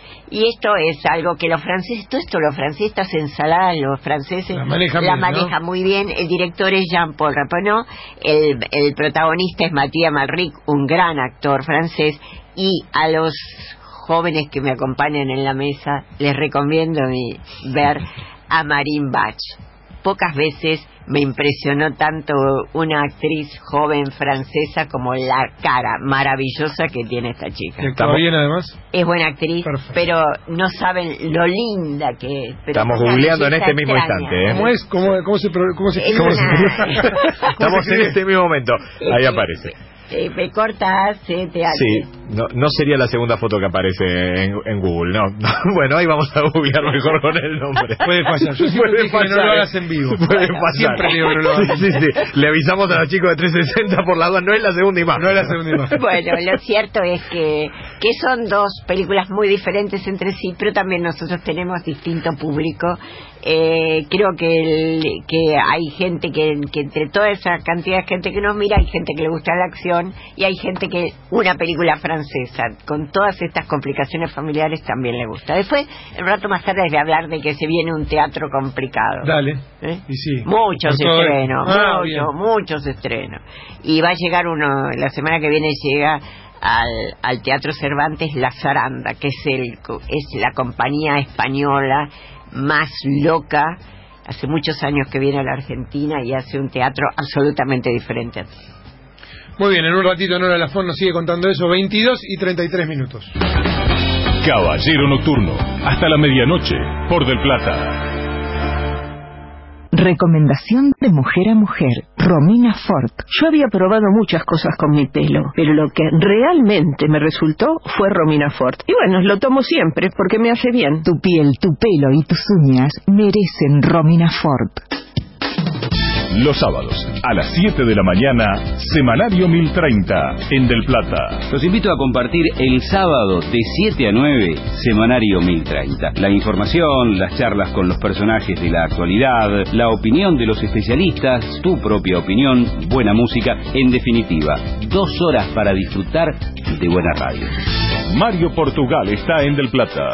Y esto es algo que los franceses, todo esto los franceses, estas ensaladas, los franceses la manejan la bien, maneja ¿no? muy bien. El director es Jean-Paul Rappeneau, el, el protagonista es Mathieu Amalric, un gran actor francés, y a los jóvenes que me acompañan en la mesa les recomiendo mi, ver a Marine Bach. Pocas veces me impresionó tanto una actriz joven francesa como la cara maravillosa que tiene esta chica. ¿Está bien además? Es buena actriz, perfecto, pero no saben lo linda que es. Pero estamos googleando en este mismo extraña. instante, ¿eh? ¿Cómo es? ¿Cómo, cómo se, cómo se, es cómo una... se... Estamos en este mismo momento. Ahí aparece. Eh, me corta C T H. Sí, no, no sería la segunda foto que aparece en, en Google, no. Bueno, ahí vamos a googlear mejor con el nombre. Puede fallar, yo siempre dije que no lo hagas en vivo. Puede Bueno, pasar. siempre digo que no lo hagas. Sí, sí, sí. Le avisamos a los chicos de trescientos sesenta por la duda, no es la segunda imagen. No es la segunda imagen. Bueno, lo cierto es que, que son dos películas muy diferentes entre sí, pero también nosotros tenemos distinto público. Eh, creo que, el, que hay gente que, que entre toda esa cantidad de gente que nos mira, hay gente que le gusta la acción y hay gente que una película francesa con todas estas complicaciones familiares también le gusta. Después, el rato más tarde es de hablar de que se viene un teatro complicado. Dale. ¿Eh? Y sí. Muchos Por todo- estrenos, Ah, muchos, bien. muchos estrenos. Y va a llegar uno, la semana que viene llega al, al Teatro Cervantes La Zaranda, que es, el, es la compañía española más loca. Hace muchos años que viene a la Argentina y hace un teatro absolutamente diferente. Muy bien, en un ratito Nora Lafont nos sigue contando eso. veintidós y treinta y tres minutos. Caballero Nocturno, hasta la medianoche, por Del Plata. Recomendación de mujer a mujer, Romina Ford. Yo había probado muchas cosas con mi pelo, pero lo que realmente me resultó fue Romina Ford. Y bueno, lo tomo siempre porque me hace bien. Tu piel, tu pelo y tus uñas merecen Romina Ford. Los sábados, a las siete de la mañana, Semanario mil treinta, en Del Plata. Los invito a compartir el sábado de siete a nueve, Semanario mil treinta. La información, las charlas con los personajes de la actualidad, la opinión de los especialistas, tu propia opinión, buena música, en definitiva, dos horas para disfrutar de buena radio. Mario Portugal está en Del Plata.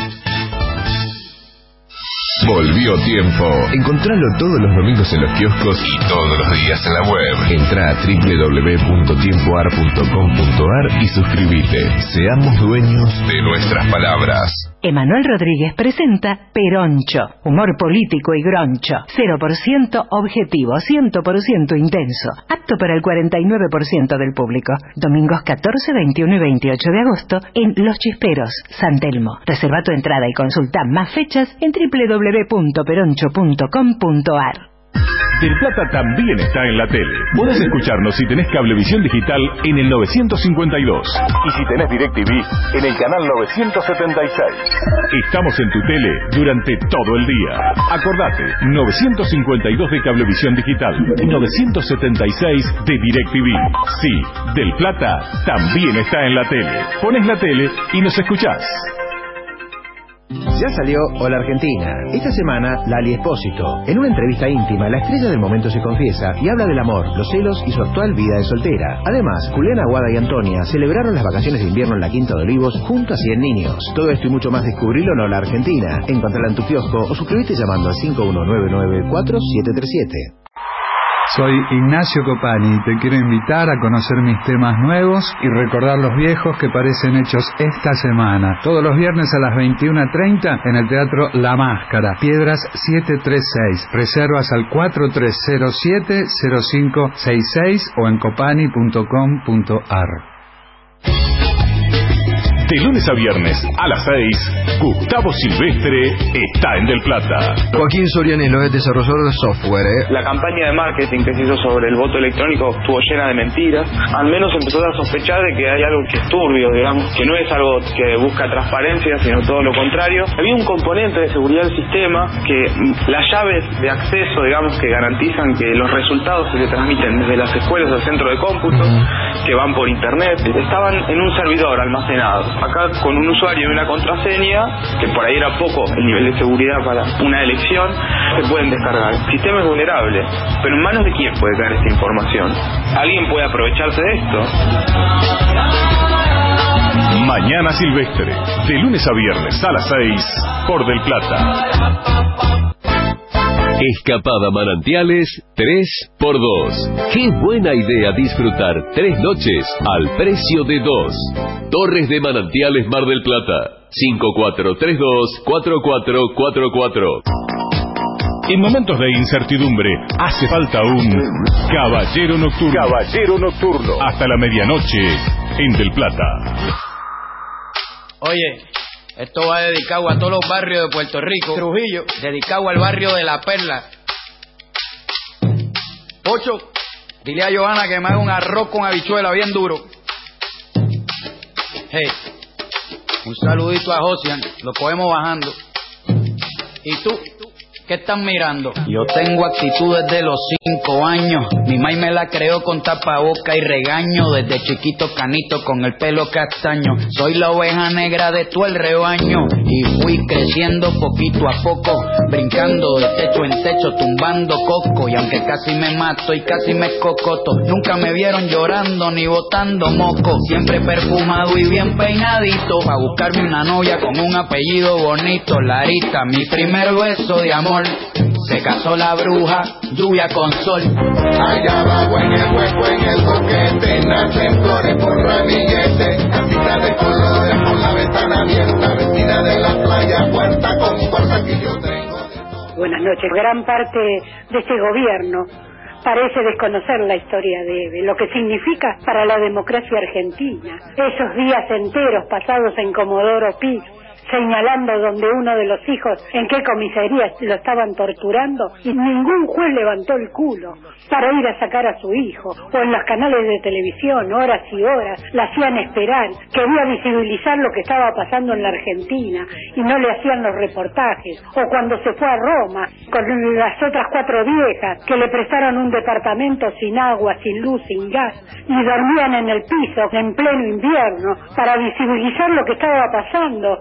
Volvió Tiempo. Encontralo todos los domingos en los kioscos y todos los días en la web. Entra a doble u doble u doble u punto tiempo ar punto com punto ar y suscríbete. Seamos dueños de nuestras palabras. Emanuel Rodríguez presenta Peroncho, humor político y groncho, cero por ciento objetivo, cien por ciento intenso, apto para el cuarenta y nueve por ciento del público. Domingos catorce, veintiuno y veintiocho de agosto en Los Chisperos, San Telmo. Reserva tu entrada y consulta más fechas en doble u doble u doble u punto peroncho punto com punto ar. Del Plata también está en la tele. Podés escucharnos si tenés Cablevisión Digital en el novecientos cincuenta y dos. Y si tenés DirecTV en el canal novecientos setenta y seis. Estamos en tu tele durante todo el día. Acordate, novecientos cincuenta y dos de Cablevisión Digital y novecientos setenta y seis de DirecTV. Sí, Del Plata también está en la tele. Pones la tele y nos escuchás. Ya salió Hola Argentina. Esta semana, Lali Espósito. En una entrevista íntima, la estrella del momento se confiesa y habla del amor, los celos y su actual vida de soltera. Además, Juliana Aguada y Antonia celebraron las vacaciones de invierno en la Quinta de Olivos junto a cien niños. Todo esto y mucho más descubrilo en Hola Argentina. Encontrala en tu kiosco o suscríbete llamando al cinco uno nueve nueve cuatro siete tres siete. Soy Ignacio Copani y te quiero invitar a conocer mis temas nuevos y recordar los viejos que parecen hechos esta semana. Todos los viernes a las veintiuna treinta en el Teatro La Máscara, Piedras setecientos treinta y seis. Reservas al cuatro tres cero siete cero cinco seis seis o en copani punto com punto ar. De lunes a viernes a las seis, Gustavo Silvestre está en Del Plata. Joaquín Sorianelo es desarrollador de software. ¿eh? La campaña de marketing que se hizo sobre el voto electrónico estuvo llena de mentiras. Al menos empezó a sospechar de que hay algo que es turbio, digamos, que no es algo que busca transparencia, sino todo lo contrario. Había un componente de seguridad del sistema que las llaves de acceso, digamos, que garantizan que los resultados se transmiten desde las escuelas al centro de cómputo, que van por internet, estaban en un servidor almacenados. Acá con un usuario y una contraseña, que por ahí era poco el nivel de seguridad para una elección, se pueden descargar. El sistema es vulnerable, pero ¿en manos de quién puede caer esta información? ¿Alguien puede aprovecharse de esto? Mañana Silvestre, de lunes a viernes a las seis, por Del Plata. Escapada Manantiales tres por dos. Qué buena idea disfrutar tres noches al precio de dos. Torres de Manantiales Mar del Plata. cinco cuatro tres dos cuatro cuatro cuatro cuatro. En momentos de incertidumbre hace falta un Caballero Nocturno. Caballero Nocturno. Hasta la medianoche en Del Plata. Oye, esto va dedicado a todos los barrios de Puerto Rico. Trujillo, dedicado al barrio de La Perla. Ocho, Dile a Johanna que me haga un arroz con habichuela bien duro. Hey, un saludito a Josian, lo cogemos bajando. ¿Y tú? ¿Qué están mirando? Yo tengo actitud desde los cinco años. Mi mai me la creó con tapaboca y regaño. Desde chiquito canito con el pelo castaño. Soy la oveja negra de todo el rebaño. Y fui creciendo poquito a poco, brincando de techo en techo, tumbando coco. Y aunque casi me mato y casi me cocoto, nunca me vieron llorando ni botando moco. Siempre perfumado y bien peinadito, pa' buscarme una novia con un apellido bonito. Larita, mi primer beso de amor. Se casó la bruja, lluvia con sol. Allá abajo en el hueco, en el boquete, nacen flores por ramillete, casita de colores con la ventana abierta, vestida de la playa, puerta con puerta que yo tengo. Buenas noches. Gran parte de este gobierno parece desconocer la historia de Eve, lo que significa para la democracia argentina. Esos días enteros pasados en Comodoro Pi, señalando donde uno de los hijos en qué comisaría lo estaban torturando, y ningún juez levantó el culo para ir a sacar a su hijo, o en los canales de televisión horas y horas la hacían esperar, quería visibilizar lo que estaba pasando en la Argentina y no le hacían los reportajes, o cuando se fue a Roma con las otras cuatro viejas que le prestaron un departamento sin agua, sin luz, sin gas, y dormían en el piso en pleno invierno para visibilizar lo que estaba pasando.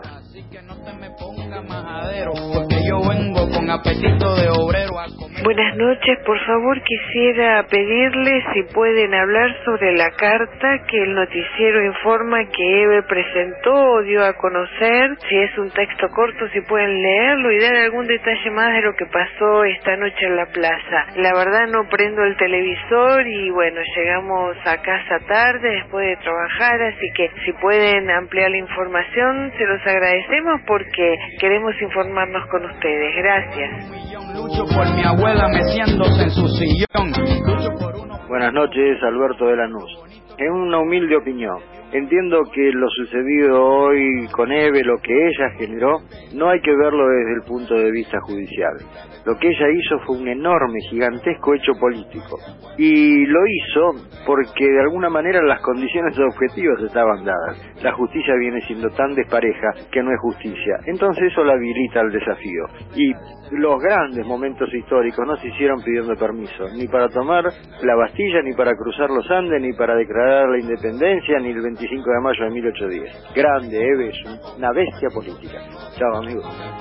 Porque yo vengo con apetito de obrero a comer. Buenas noches, por favor quisiera pedirle si pueden hablar sobre la carta que el noticiero informa que Eve presentó o dio a conocer, si es un texto corto, si pueden leerlo y dar algún detalle más de lo que pasó esta noche en la plaza. La verdad no prendo el televisor y bueno, llegamos a casa tarde después de trabajar, así que si pueden ampliar la información se los agradecemos porque queremos informarnos con ustedes. Gracias. Lucho por mi abuela meciéndose en su sillón. Buenas noches, Alberto de Lanús. En una humilde opinión, entiendo que lo sucedido hoy con Eve, lo que ella generó, no hay que verlo desde el punto de vista judicial. Lo que ella hizo fue un enorme, gigantesco hecho político. Y lo hizo porque de alguna manera las condiciones objetivas estaban dadas. La justicia viene siendo tan despareja que no es justicia. Entonces eso la habilita al desafío. Y los grandes momentos históricos no se hicieron pidiendo permiso, ni para tomar la Bastilla, ni para cruzar los Andes, ni para declarar la independencia, ni el veinticinco de mayo de mil ochocientos diez. Grande, Eve, es una bestia política. Chao, amigos.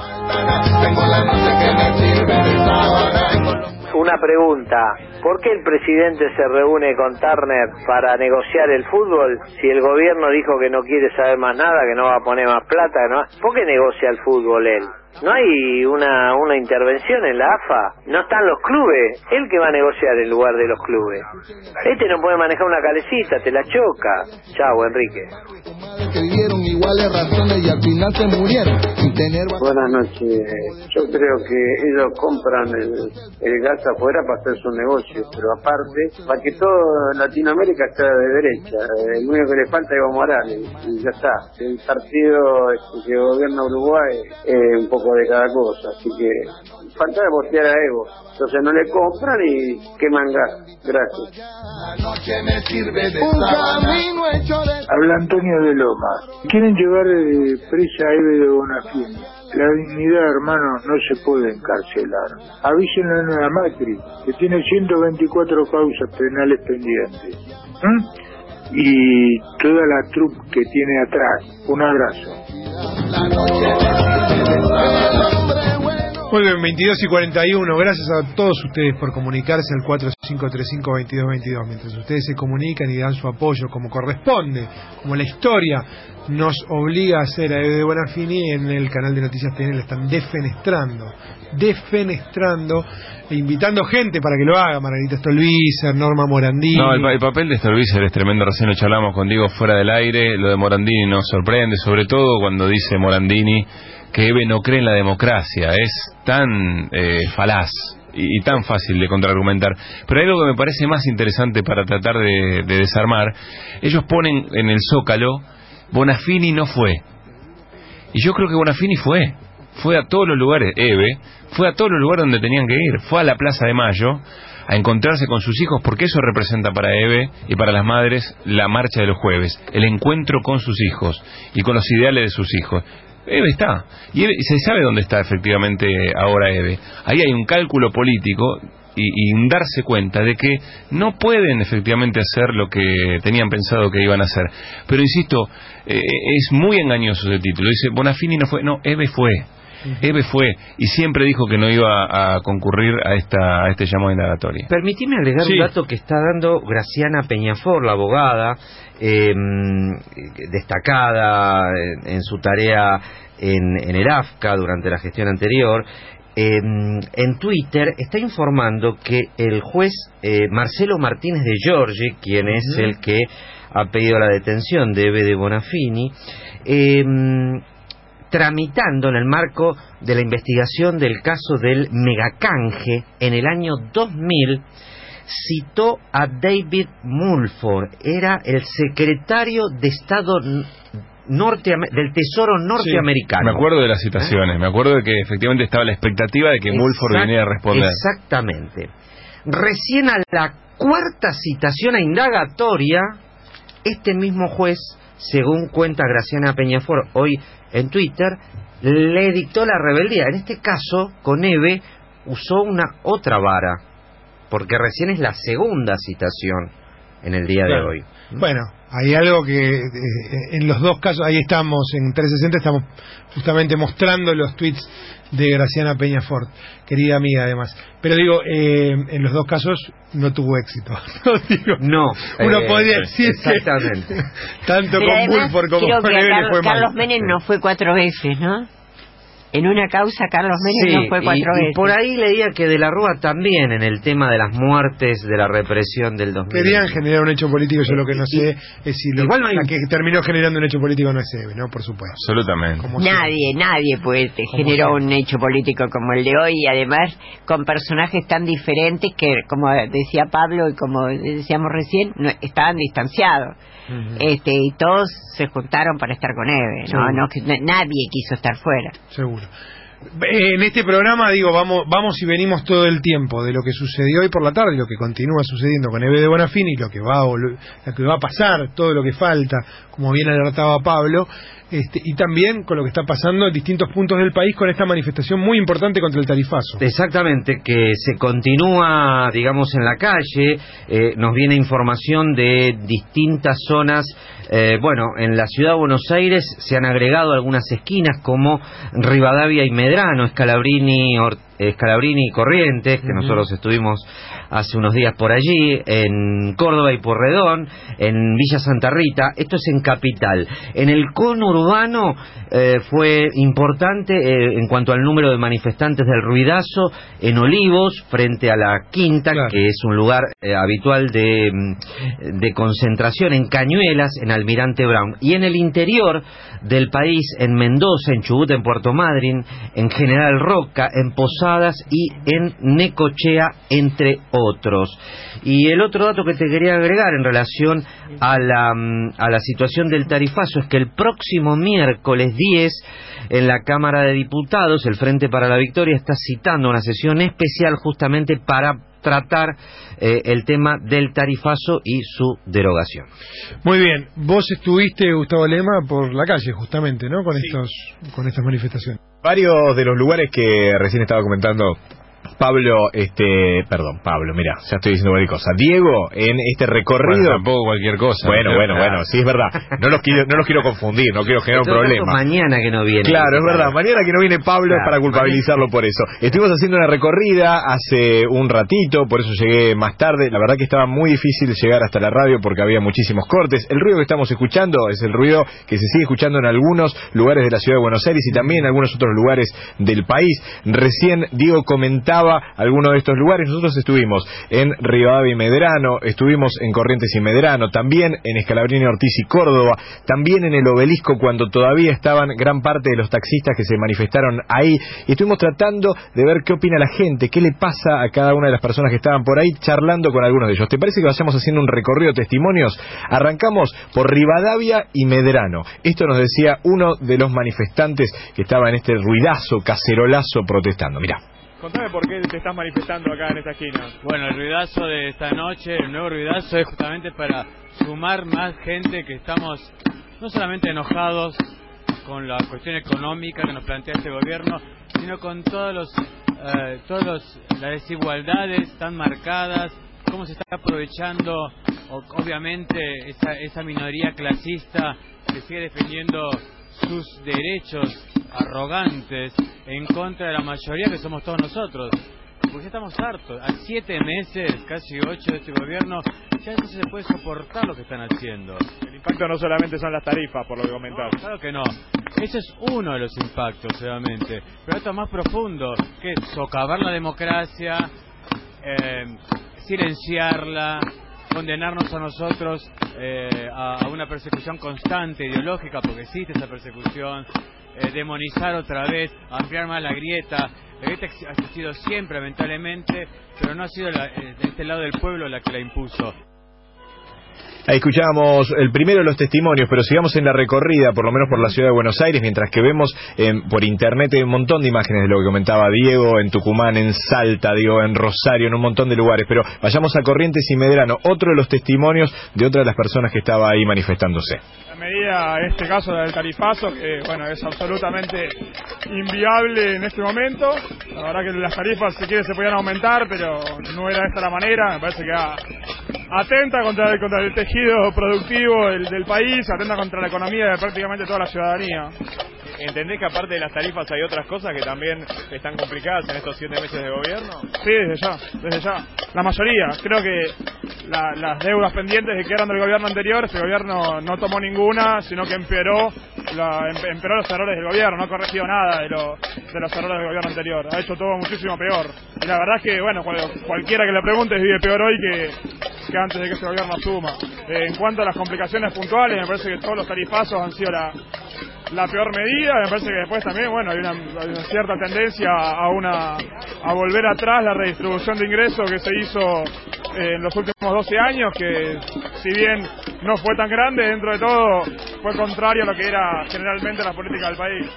Una pregunta, ¿por qué el presidente se reúne con Turner para negociar el fútbol si el gobierno dijo que no quiere saber más nada, que no va a poner más plata? Que no va... ¿Por qué negocia el fútbol él? ¿No hay una una intervención en la A F A? ¿No están los clubes? Él que va a negociar en lugar de los clubes. Este no puede manejar una calecita, te la choca. Chao, Enrique. Que vivieron iguales razones y al final se murieron sin tener... Buenas noches. Yo creo que ellos compran el, el gas afuera para hacer su negocio, pero aparte, para que todo Latinoamérica sea de derecha. El único que le falta es Evo Morales y ya está. El partido que gobierna Uruguay es un poco de cada cosa, así que falta de botear a Evo. Entonces no le compran y queman gas. Gracias. Habla Antonio de Lomas. Quieren llevar eh, presa a Eve de Bonafini. La dignidad, hermano, no se puede encarcelar. Avísenle a Macri, que tiene ciento veinticuatro causas penales pendientes. ¿Mm? Y toda la troupe que tiene atrás. Un abrazo. Vuelven veintidós y cuarenta y uno. Gracias a todos ustedes por comunicarse al cuatro cinco tres cinco, veintidós veintidós. Mientras ustedes se comunican y dan su apoyo como corresponde, como la historia nos obliga a hacer a Eve de Bonafini, en el canal de Noticias T N la están defenestrando, defenestrando e invitando gente para que lo haga. Margarita Stolbizer, Norma Morandini. No, el, el papel de Stolbizer es tremendo. Recién lo charlamos contigo fuera del aire. Lo de Morandini nos sorprende, sobre todo cuando dice Morandini que Eve no cree en la democracia. Es tan eh, falaz y, y tan fácil de contraargumentar. Pero hay algo que me parece más interesante para tratar de, de desarmar. Ellos ponen en el Zócalo, Bonafini no fue. Y yo creo que Bonafini fue. fue a todos los lugares, Eve, fue a todos los lugares donde tenían que ir, fue a la Plaza de Mayo a encontrarse con sus hijos, porque eso representa para Eve y para las madres la marcha de los jueves, el encuentro con sus hijos y con los ideales de sus hijos. Eve está, y Eve, se sabe dónde está efectivamente ahora Eve. Ahí hay un cálculo político y, y un darse cuenta de que no pueden efectivamente hacer lo que tenían pensado que iban a hacer. Pero insisto, eh, es muy engañoso ese título. Dice, Bonafini no fue, no, Eve fue. Eve fue, y siempre dijo que no iba a concurrir a esta a este llamado indagatorio. Permitime agregar sí. un dato que está dando Graciana Peñafort, la abogada, eh, destacada en, en su tarea en, en el A F C A durante la gestión anterior. Eh, en Twitter está informando que el juez eh, Marcelo Martínez de Giorgi, quien es uh-huh. el que ha pedido la detención de Eve de Bonafini, eh, tramitando en el marco de la investigación del caso del megacanje en el año dos mil, citó a David Mulford, era el secretario de Estado norte del Tesoro norteamericano. Sí, me acuerdo de las citaciones, ¿Eh? me acuerdo de que efectivamente estaba la expectativa de que Exact, Mulford viniera a responder. Exactamente. Recién a la cuarta citación a indagatoria, este mismo juez, según cuenta Graciana Peñafort hoy en Twitter, le dictó la rebeldía. En este caso, con Eve, usó una otra vara, porque recién es la segunda citación en el día claro. de hoy. Bueno, hay algo que eh, en los dos casos, ahí estamos en trescientos sesenta, estamos justamente mostrando los tweets de Graciana Peñafort, querida amiga además. Pero digo, eh, en los dos casos no tuvo éxito. No, digo, no uno eh, podría decir exactamente. Que, tanto pero con Mulford como creo con que Eve Car- fue Carlos mal. Menem no fue cuatro veces, ¿no? En una causa Carlos Menem sí, no fue cuatro y, veces. Y por ahí leía que De la Rúa también, en el tema de las muertes, de la represión del dos mil. Querían generar un hecho político, yo lo que no sé es si lo, igual no hay... la que terminó generando un hecho político no es Eve, ¿no? Por supuesto. Absolutamente. Como nadie, sea. nadie pues, generó un hecho político como el de hoy, y además con personajes tan diferentes que, como decía Pablo y como decíamos recién, no, estaban distanciados. Uh-huh. Este, y todos se juntaron para estar con Eve, ¿no? no, que, nadie quiso estar fuera. Seguro. En este programa, digo, vamos vamos y venimos todo el tiempo de lo que sucedió hoy por la tarde y lo que continúa sucediendo con Eve de Bonafini, y lo que va a, lo que va a pasar, todo lo que falta, como bien alertaba Pablo, este, y también con lo que está pasando en distintos puntos del país con esta manifestación muy importante contra el tarifazo. Exactamente, que se continúa, digamos, en la calle. Eh, nos viene información de distintas zonas. Eh, bueno, en la ciudad de Buenos Aires se han agregado algunas esquinas como Rivadavia y Medrano, Scalabrini, Or- Scalabrini y Corrientes, que uh-huh. nosotros estuvimos hace unos días por allí, en Córdoba y Porredón, en Villa Santa Rita. Esto es en Capital. En el conurbano eh, fue importante eh, en cuanto al número de manifestantes del Ruidazo, en Olivos, frente a la Quinta, claro. que es un lugar eh, habitual de, de concentración, en Cañuelas, en Almirante Brown. Y en el interior del país, en Mendoza, en Chubut, en Puerto Madryn, en General Roca, en Posadas y en Necochea, entre otros. Y el otro dato que te quería agregar en relación a la, a la situación del tarifazo es que el próximo miércoles diez, en la Cámara de Diputados, el Frente para la Victoria está citando una sesión especial justamente para tratar eh, el tema del tarifazo y su derogación. Muy bien, vos estuviste, Gustavo Lema, por la calle justamente, ¿no? Con sí. estos, con estas manifestaciones. Varios de los lugares que recién estaba comentando Pablo, este, perdón, Pablo, mira, ya estoy diciendo cualquier cosa. Diego, en este recorrido... Bueno, tampoco cualquier cosa. Bueno, no bueno, nada. bueno, sí es verdad. No los quiero, no los quiero confundir, no quiero generar un problema. Mañana que no viene. Claro, es verdad, mañana que no viene Pablo claro, es para culpabilizarlo mañana. Por eso. Estuvimos haciendo una recorrida hace un ratito, por eso llegué más tarde. La verdad que estaba muy difícil llegar hasta la radio porque había muchísimos cortes. El ruido que estamos escuchando es el ruido que se sigue escuchando en algunos lugares de la ciudad de Buenos Aires y también en algunos otros lugares del país. Recién Diego comentaba mencionaba algunos de estos lugares. Nosotros estuvimos en Rivadavia y Medrano, estuvimos en Corrientes y Medrano, también en Scalabrini, Ortiz y Córdoba, también en el Obelisco cuando todavía estaban gran parte de los taxistas que se manifestaron ahí, y estuvimos tratando de ver qué opina la gente, qué le pasa a cada una de las personas que estaban por ahí, charlando con algunos de ellos. ¿Te parece que vayamos haciendo un recorrido de testimonios? Arrancamos por Rivadavia y Medrano. Esto nos decía uno de los manifestantes que estaba en este ruidazo, cacerolazo, protestando. Mirá. Contame por qué te estás manifestando acá en esta esquina. Bueno, el ruidazo de esta noche, el nuevo ruidazo, es justamente para sumar más gente que estamos no solamente enojados con la cuestión económica que nos plantea este gobierno, sino con todos los, eh, todos los, las desigualdades tan marcadas, cómo se está aprovechando, obviamente, esa, esa minoría clasista que sigue defendiendo sus derechos arrogantes en contra de la mayoría que somos todos nosotros. Porque ya estamos hartos, a siete meses, casi ocho de este gobierno, ya no se puede soportar lo que están haciendo. El impacto no solamente son las tarifas, por lo que comentás. No, claro que no. Ese es uno de los impactos, obviamente. Pero esto es más profundo, que es socavar la democracia, eh, silenciarla, condenarnos a nosotros eh, a, a una persecución constante, ideológica, porque existe esa persecución, eh, demonizar otra vez, ampliar más la grieta. La grieta ha existido siempre, lamentablemente, pero no ha sido la, eh, de este lado del pueblo la que la impuso. Ahí escuchábamos el primero de los testimonios, pero sigamos en la recorrida, por lo menos por la ciudad de Buenos Aires, mientras que vemos eh, por internet hay un montón de imágenes de lo que comentaba Diego, en Tucumán, en Salta, digo, en Rosario, en un montón de lugares, pero vayamos a Corrientes y Medrano, otro de los testimonios de otra de las personas que estaba ahí manifestándose. La medida, en este caso del tarifazo, que bueno, es absolutamente inviable en este momento. La verdad que las tarifas, si quiere, se podían aumentar, pero no era esta la manera. Me parece que a, atenta contra el, contra el tejido productivo del, del país, atenta contra la economía de prácticamente toda la ciudadanía. ¿Entendés que aparte de las tarifas hay otras cosas que también están complicadas en estos siete meses de gobierno? Sí, desde ya, desde ya. La mayoría. Creo que la, las deudas pendientes que eran del gobierno anterior, este gobierno no tomó ninguna, sino que empeoró, la, empeoró los errores del gobierno, no ha corregido nada de, lo, de los errores del gobierno anterior. Ha hecho todo muchísimo peor. Y la verdad es que, bueno, cual, cualquiera que le preguntes vive peor hoy que, que antes de que este gobierno asuma. Eh, en cuanto a las complicaciones puntuales, me parece que todos los tarifazos han sido la... la peor medida. Me parece que después también, bueno, hay una, hay una cierta tendencia a una a volver atrás la redistribución de ingresos que se hizo eh, en los últimos doce años, que si bien no fue tan grande, dentro de todo fue contrario a lo que era generalmente la política del país.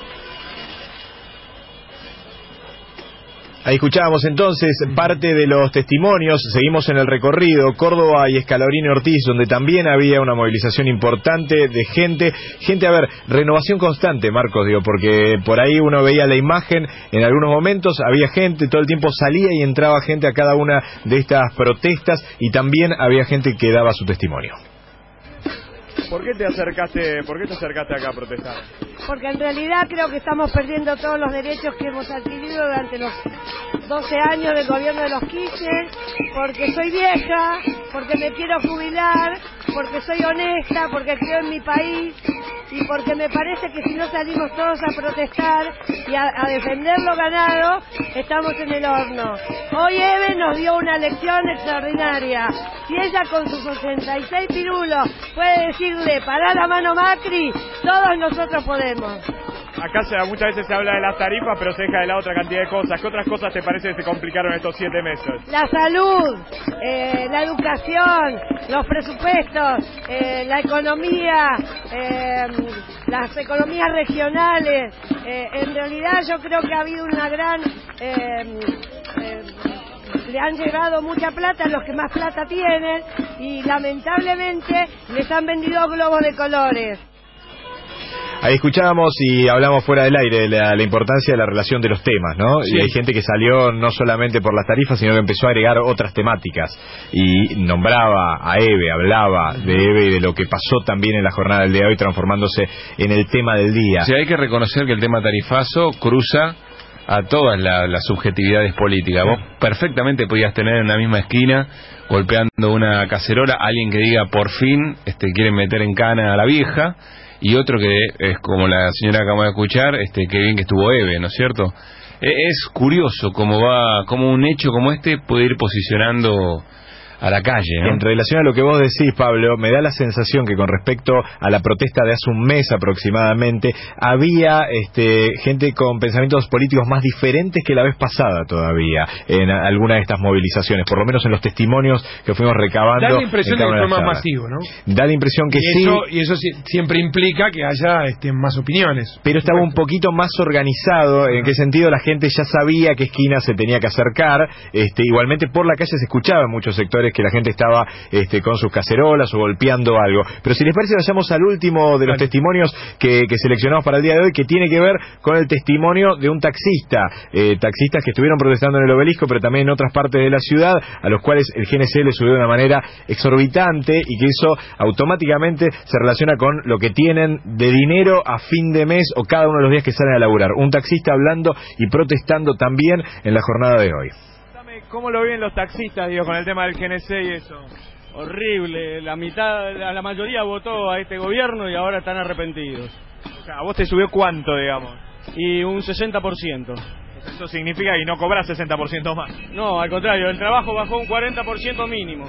Ahí escuchábamos entonces parte de los testimonios. Seguimos en el recorrido Córdoba y Scalabrini Ortiz, donde también había una movilización importante de gente. Gente, a ver, renovación constante, Marcos, digo, porque por ahí uno veía la imagen, en algunos momentos había gente, todo el tiempo salía y entraba gente a cada una de estas protestas, y también había gente que daba su testimonio. ¿Por qué te acercaste, por qué te acercaste acá a protestar? Porque en realidad creo que estamos perdiendo todos los derechos que hemos adquirido durante los doce años del gobierno de los Kirchner, porque soy vieja, porque me quiero jubilar, porque soy honesta, porque creo en mi país y porque me parece que si no salimos todos a protestar y a, a defender lo ganado, estamos en el horno. Hoy Eve nos dio una lección extraordinaria. Si ella con sus ochenta y seis pirulos puede decirle pará la mano Macri, todos nosotros podemos. Acá se, muchas veces se habla de las tarifas, pero se deja de lado otra cantidad de cosas. ¿Qué otras cosas te parece que se complicaron estos siete meses? La salud, eh, la educación, los presupuestos, eh, la economía, eh, las economías regionales. Eh, en realidad yo creo que ha habido una gran... Eh, eh, le han llevado mucha plata a los que más plata tienen y lamentablemente les han vendido globos de colores. Ahí escuchábamos y hablamos fuera del aire de la, la importancia de la relación de los temas, ¿no? Sí. Y hay gente que salió no solamente por las tarifas, sino que empezó a agregar otras temáticas y nombraba a Eve, hablaba de Eve y de lo que pasó también en la jornada del día de hoy, transformándose en el tema del día. Sí, hay que reconocer que el tema tarifazo cruza a todas la, las subjetividades políticas. Vos perfectamente podías tener en la misma esquina, golpeando una cacerola, alguien que diga por fin este quieren meter en cana a la vieja, y otro que es como la señora que acabamos de escuchar, este qué bien que estuvo Eve, ¿no es cierto? Es curioso cómo va, cómo un hecho como este puede ir posicionando a la calle, ¿no? En relación a lo que vos decís, Pablo, me da la sensación que con respecto a la protesta de hace un mes aproximadamente, había este, gente con pensamientos políticos más diferentes que la vez pasada todavía en alguna de estas movilizaciones, por lo menos en los testimonios que fuimos recabando. Da la impresión de que fue más masivo, ¿no? Da la impresión que y sí. Eso, y eso sí, siempre implica que haya este, más opiniones. Pero estaba un poquito más organizado, en qué sentido la gente ya sabía qué esquina se tenía que acercar. Este, igualmente por la calle se escuchaba en muchos sectores que la gente estaba este, con sus cacerolas o golpeando algo. Pero si les parece, vayamos al último de los vale. testimonios que, que seleccionamos para el día de hoy, que tiene que ver con el testimonio de un taxista, eh, taxistas que estuvieron protestando en el Obelisco, pero también en otras partes de la ciudad, a los cuales el G N C le subió de una manera exorbitante y que eso automáticamente se relaciona con lo que tienen de dinero a fin de mes o cada uno de los días que salen a laburar. Un taxista hablando y protestando también en la jornada de hoy. ¿Cómo lo ven los taxistas, digo, con el tema del G N C y eso? Horrible, la mitad, la, la mayoría votó a este gobierno y ahora están arrepentidos. O sea, ¿a vos te subió cuánto, digamos? Y un sesenta por ciento. Eso significa que no cobras sesenta por ciento más. No, al contrario, el trabajo bajó un cuarenta por ciento mínimo.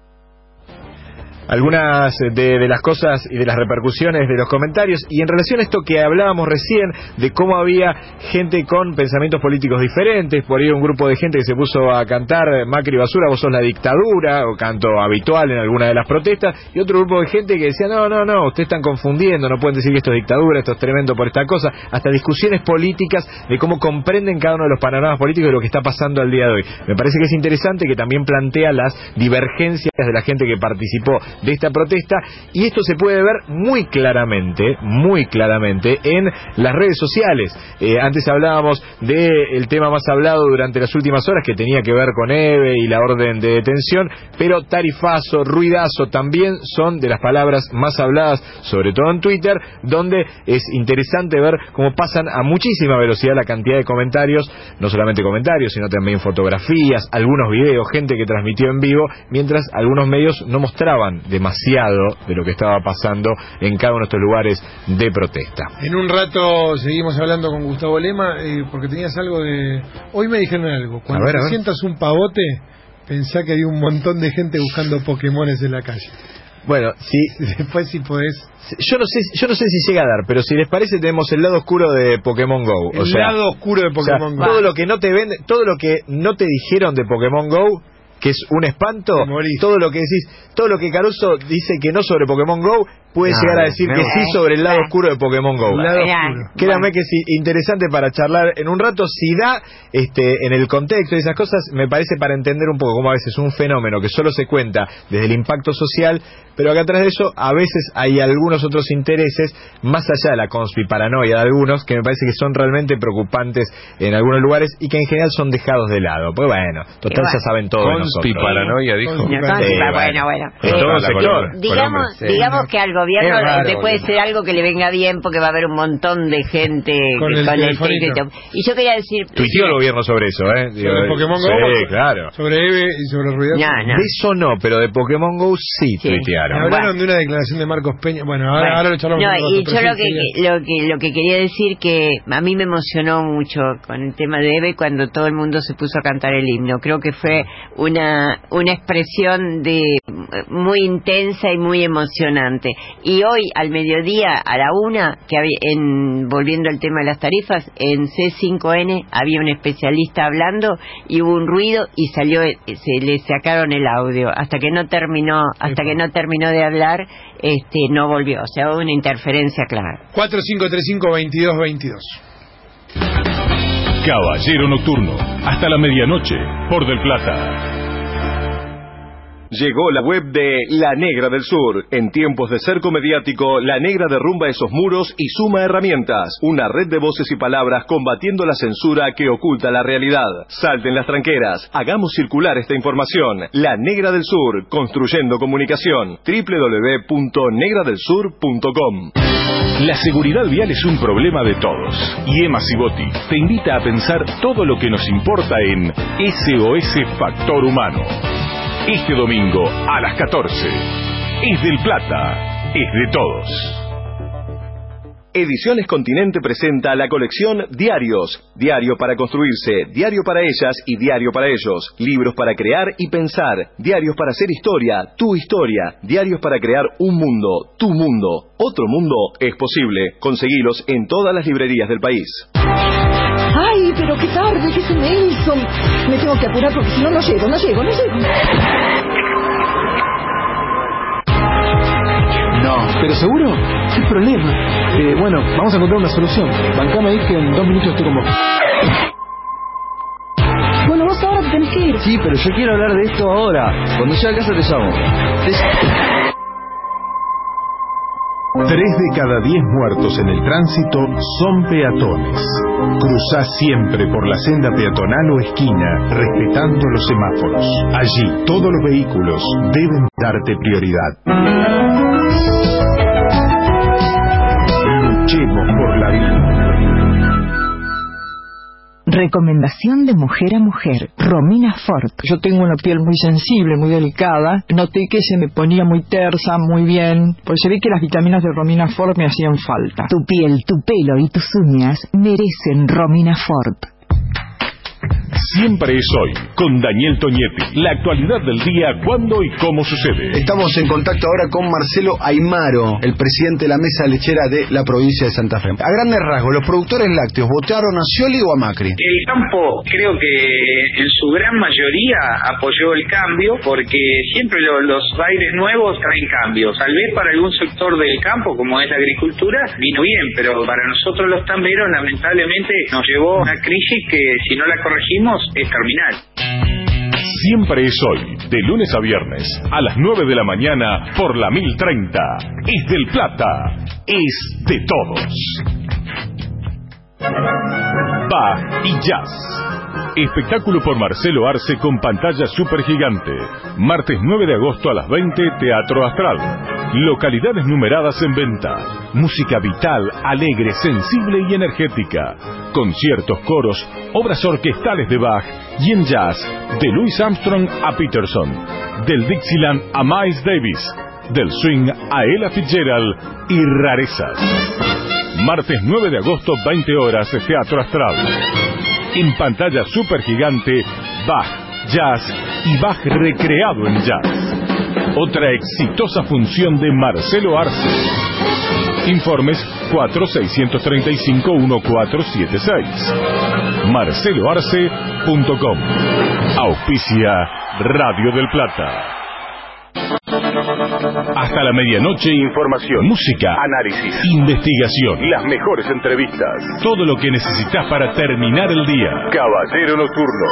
Algunas de, de las cosas y de las repercusiones de los comentarios, y en relación a esto que hablábamos recién de cómo había gente con pensamientos políticos diferentes. Por ahí un grupo de gente que se puso a cantar Macri basura, vos sos la dictadura, o canto habitual en alguna de las protestas, y otro grupo de gente que decía no, no, no, ustedes están confundiendo, no pueden decir que esto es dictadura, esto es tremendo por esta cosa. Hasta discusiones políticas de cómo comprenden cada uno de los panoramas políticos de lo que está pasando al día de hoy. Me parece que es interesante, que también plantea las divergencias de la gente que participó de esta protesta, y esto se puede ver muy claramente, muy claramente en las redes sociales. Eh, antes hablábamos del tema más hablado durante las últimas horas, que tenía que ver con Eve y la orden de detención, pero tarifazo, ruidazo también son de las palabras más habladas, sobre todo en Twitter, donde es interesante ver cómo pasan a muchísima velocidad la cantidad de comentarios, no solamente comentarios, sino también fotografías, algunos videos, gente que transmitió en vivo, mientras algunos medios no mostraban demasiado de lo que estaba pasando en cada uno de estos lugares de protesta. En un rato seguimos hablando con Gustavo Lema, eh, porque tenías algo de... Hoy me dijeron algo, cuando a ver, te a ver. sientas un pavote, pensá que hay un montón de gente buscando Pokémones en la calle. Bueno, si después si podés... Yo no sé, yo no sé si llega a dar, pero si les parece tenemos el lado oscuro de Pokémon Go. El o sea, lado oscuro de Pokémon o sea, Go. Todo lo que no te vende, todo lo que no te dijeron de Pokémon Go, que es un espanto, todo lo que decís, todo lo que Caruso dice que no sobre Pokémon Go, puede no, llegar a decir que sí sobre el lado oscuro de Pokémon Go. Créanme que sí, interesante para charlar en un rato. Si da este en el contexto de esas cosas, me parece para entender un poco cómo a veces un fenómeno que solo se cuenta desde el impacto social, pero acá atrás de eso a veces hay algunos otros intereses, más allá de la conspiparanoia de algunos, que me parece que son realmente preocupantes en algunos lugares y que en general son dejados de lado. Pues bueno, total, ya saben todo de nosotros. Conspiparanoia, dijo. Sí, bueno, bueno. En todo el sector. Digamos, digamos que al gobierno raro, te puede ser algo que le venga bien, porque va a haber un montón de gente con que, el con el telefonito. Y yo quería decir... Tuiteó el gobierno sobre eso, ¿eh? Digo, sobre Pokémon sí, Go. Sí, claro. Sobre Eve y sobre Ruidazo. No, no. De eso no, pero de Pokémon Go sí, sí. tuitearon. Me hablaron bueno. de una declaración de Marcos Peña. Bueno, ahora, bueno, ahora lo charlamos. No, con y yo lo que, lo, que, lo que quería decir que a mí me emocionó mucho con el tema de Eve cuando todo el mundo se puso a cantar el himno. Creo que fue una, una expresión de muy intensa y muy emocionante. Y hoy al mediodía a la una, que había, en, volviendo al tema de las tarifas, en C cinco N había un especialista hablando y hubo un ruido y salió, se le sacaron el audio hasta que no terminó, hasta que no terminó de hablar, este, no volvió. O sea, hubo una interferencia clara. cuatro cinco tres cinco, veintidós veintidós. Caballero Nocturno, hasta la medianoche, por Del Plata. Llegó la web de La Negra del Sur. En tiempos de cerco mediático, La Negra derrumba esos muros y suma herramientas. Una red de voces y palabras combatiendo la censura que oculta la realidad. Salten las tranqueras. Hagamos circular esta información. La Negra del Sur, construyendo comunicación. doble u doble u doble u punto negra del sur punto com. La seguridad vial es un problema de todos. Y Emma Ciboti te invita a pensar todo lo que nos importa en S O S Factor Humano. Este domingo a las catorce. Es del Plata, es de todos. Ediciones Continente presenta la colección Diarios. Diario para construirse, diario para ellas y diario para ellos. Libros para crear y pensar. Diarios para hacer historia, tu historia. Diarios para crear un mundo, tu mundo. Otro mundo es posible. Conseguilos en todas las librerías del país. ¡Ay, pero qué tarde! ¿Qué se me hizo? Me tengo que apurar porque si no, no llego, no llego, no llego. No, ¿pero seguro? ¿Qué problema? Eh, bueno, vamos a encontrar una solución. Bancame ahí que en dos minutos estoy con vos. Bueno, vos ahora te tenés que ir. Sí, pero yo quiero hablar de esto ahora. Cuando llegue a casa te llamo. Te... Tres de cada diez muertos en el tránsito son peatones. Cruzá siempre por la senda peatonal o esquina, respetando los semáforos. Allí, todos los vehículos deben darte prioridad. Luchemos por la vida. Recomendación de mujer a mujer, Romina Fort. Yo tengo una piel muy sensible, muy delicada. Noté que se me ponía muy tersa, muy bien. Pues se ve que las vitaminas de Romina Fort me hacían falta. Tu piel, tu pelo y tus uñas merecen Romina Fort. Siempre es hoy, con Daniel Toñetti. La actualidad del día, cuándo y cómo sucede. Estamos en contacto ahora con Marcelo Aymaro, el presidente de la mesa lechera de la provincia de Santa Fe. A grandes rasgos, ¿los productores lácteos votaron a Scioli o a Macri? El campo, creo que en su gran mayoría apoyó el cambio, porque siempre lo, los aires nuevos traen cambios. Tal vez para algún sector del campo, como es la agricultura, vino bien, pero para nosotros los tamberos, lamentablemente, nos llevó a una crisis que, si no la corregimos, es terminal. Siempre es hoy, de lunes a viernes, a las nueve de la mañana, por la mil treinta. Es del Plata, es de todos. Bach y Jazz. Espectáculo por Marcelo Arce con pantalla super gigante. Martes nueve de agosto a las veinte, Teatro Astral. Localidades numeradas en venta. Música vital, alegre, sensible y energética. Conciertos, coros, obras orquestales de Bach y en jazz, de Louis Armstrong a Peterson. Del Dixieland a Miles Davis. Del swing a Ella Fitzgerald y rarezas. Martes nueve de agosto, veinte horas, Teatro Astral. En pantalla super gigante, Bach, jazz y Bach recreado en jazz. Otra exitosa función de Marcelo Arce. Informes cuatro seis tres cinco uno cuatro siete seis. marcelo arce punto com. Auspicia Radio del Plata. Hasta la medianoche, información, música, análisis, investigación, las mejores entrevistas, todo lo que necesitas para terminar el día. Caballero Nocturno.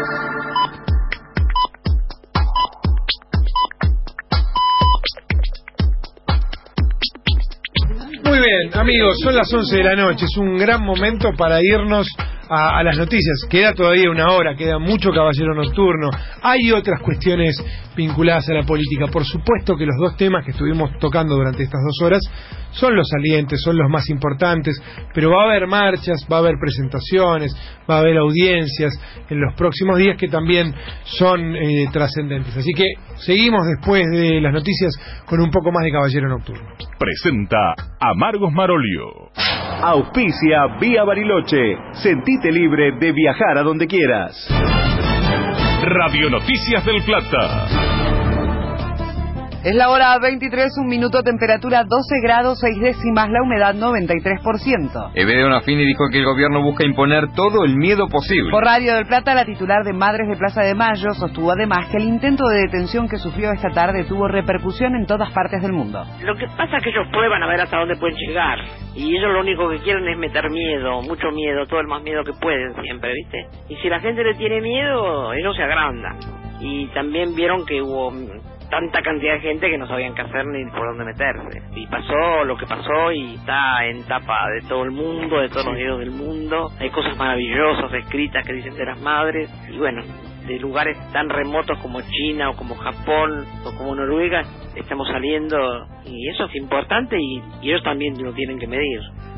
Muy bien, amigos, son las once de la noche, es un gran momento para irnos a, a las noticias. Queda todavía una hora, queda mucho Caballero Nocturno. Hay otras cuestiones vinculadas a la política. Por supuesto que los dos temas que estuvimos tocando durante estas dos horas son los salientes, son los más importantes, pero va a haber marchas, va a haber presentaciones, va a haber audiencias en los próximos días que también son eh, trascendentes. Así que seguimos después de las noticias con un poco más de Caballero Nocturno. Presenta Amargos Marolio. Auspicia Vía Bariloche. Sentite libre de viajar a donde quieras. Radio Noticias del Plata. Es la hora veintitrés, un minuto, temperatura doce grados, seis décimas, la humedad noventa y tres por ciento. Eve de Onafini dijo que el gobierno busca imponer todo el miedo posible. Por Radio del Plata, la titular de Madres de Plaza de Mayo sostuvo además que el intento de detención que sufrió esta tarde tuvo repercusión en todas partes del mundo. Lo que pasa es que ellos prueban a ver hasta dónde pueden llegar. Y ellos lo único que quieren es meter miedo, mucho miedo, todo el más miedo que pueden siempre, ¿viste? Y si la gente le tiene miedo, ellos se agrandan. Y también vieron que hubo tanta cantidad de gente que no sabían qué hacer ni por dónde meterse. Y pasó lo que pasó y está en tapa de todo el mundo, de todos los diarios del mundo. Hay cosas maravillosas escritas que dicen de las madres. Y bueno, de lugares tan remotos como China o como Japón o como Noruega, estamos saliendo y eso es importante y, y ellos también lo tienen que medir.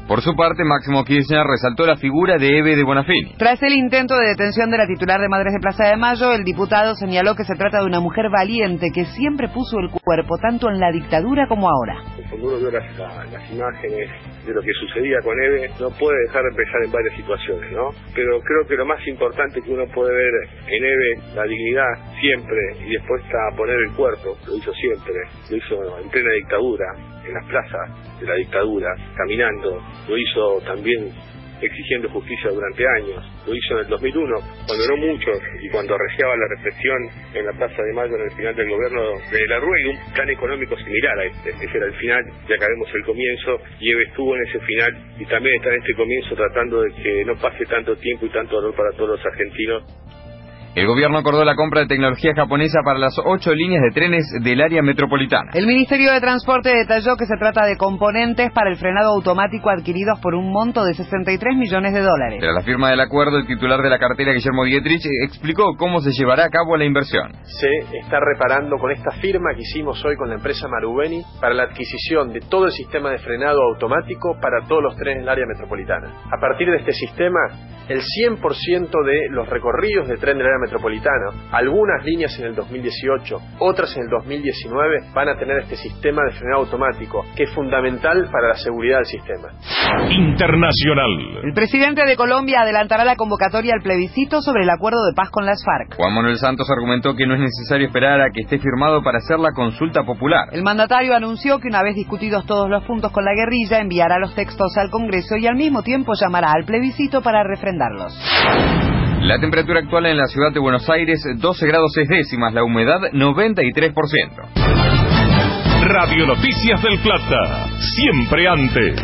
Por su parte, Máximo Kirchner resaltó la figura de Eve de Bonafini. Tras el intento de detención de la titular de Madres de Plaza de Mayo, el diputado señaló que se trata de una mujer valiente que siempre puso el cuerpo tanto en la dictadura como ahora. Cuando uno vio las, las imágenes de lo que sucedía con Eve, no puede dejar de pensar en varias situaciones, ¿no? Pero creo que lo más importante que uno puede ver en Eve, la dignidad siempre y dispuesta a poner el cuerpo, lo hizo siempre, lo hizo en plena dictadura, en las plazas de la dictadura, caminando, lo hizo también exigiendo justicia durante años, lo hizo en el dos mil uno, cuando no muchos, y cuando arreciaba la represión en la Plaza de Mayo en el final del gobierno de la Rúa, y un plan económico similar a este. Ese era el final, ya que vemos el comienzo, y Eve estuvo en ese final, y también está en este comienzo tratando de que no pase tanto tiempo y tanto dolor para todos los argentinos. El gobierno acordó la compra de tecnología japonesa para las ocho líneas de trenes del área metropolitana. El Ministerio de Transporte detalló que se trata de componentes para el frenado automático adquiridos por un monto de sesenta y tres millones de dólares. Tras la firma del acuerdo, el titular de la cartera, Guillermo Dietrich, explicó cómo se llevará a cabo la inversión. Se está reparando con esta firma que hicimos hoy con la empresa Marubeni para la adquisición de todo el sistema de frenado automático para todos los trenes del área metropolitana. A partir de este sistema, el cien por ciento de los recorridos de tren del área metropolitana, algunas líneas en el dos mil dieciocho, otras en el dos mil diecinueve, van a tener este sistema de frenado automático, que es fundamental para la seguridad del sistema. Internacional. El presidente de Colombia adelantará la convocatoria al plebiscito sobre el acuerdo de paz con las FARC. Juan Manuel Santos argumentó que no es necesario esperar a que esté firmado para hacer la consulta popular. El mandatario anunció que una vez discutidos todos los puntos con la guerrilla, enviará los textos al Congreso y al mismo tiempo llamará al plebiscito para refrendarlos. La temperatura actual en la ciudad de Buenos Aires, doce grados seis décimas, la humedad noventa y tres por ciento. Radio Noticias del Plata, siempre antes.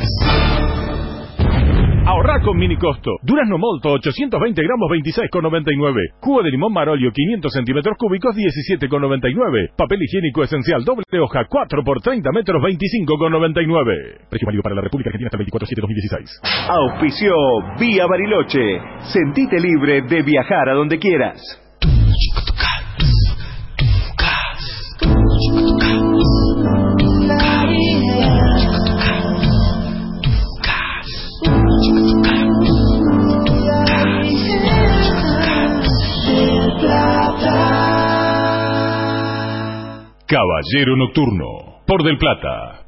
Ahorrá con mini costo. Durazno molto ochocientos veinte gramos veintiséis con noventa y nueve. Jugo de limón Marolio quinientos centímetros cúbicos diecisiete con noventa y nueve. Papel higiénico esencial doble hoja cuatro por treinta metros veinticinco con noventa y nueve. Precio válido para la República Argentina hasta el veinticuatro de julio de dos mil dieciséis. Auspició Vía Bariloche. Sentite libre de viajar a donde quieras. Caballero Nocturno, por Del Plata.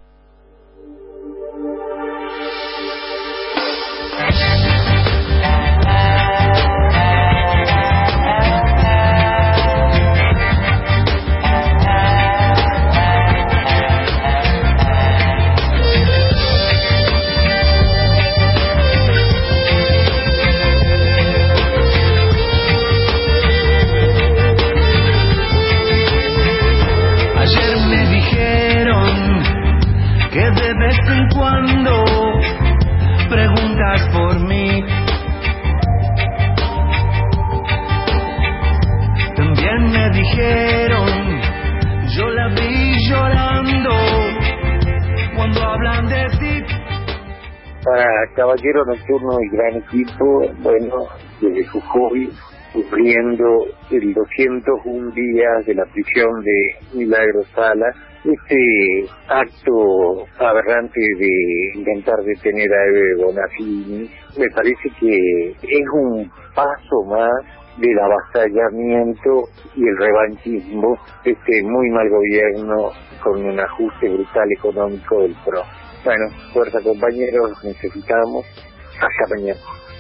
Para Caballero Nocturno y gran equipo, bueno, desde Jujuy, sufriendo el doscientos uno días de la prisión de Milagro Sala, este acto aberrante de intentar detener a Eve Bonafini, me parece que es un paso más del avasallamiento y el revanchismo de este muy mal gobierno con un ajuste brutal económico del P R O. Bueno, fuerza compañeros, necesitamos. Hasta mañana.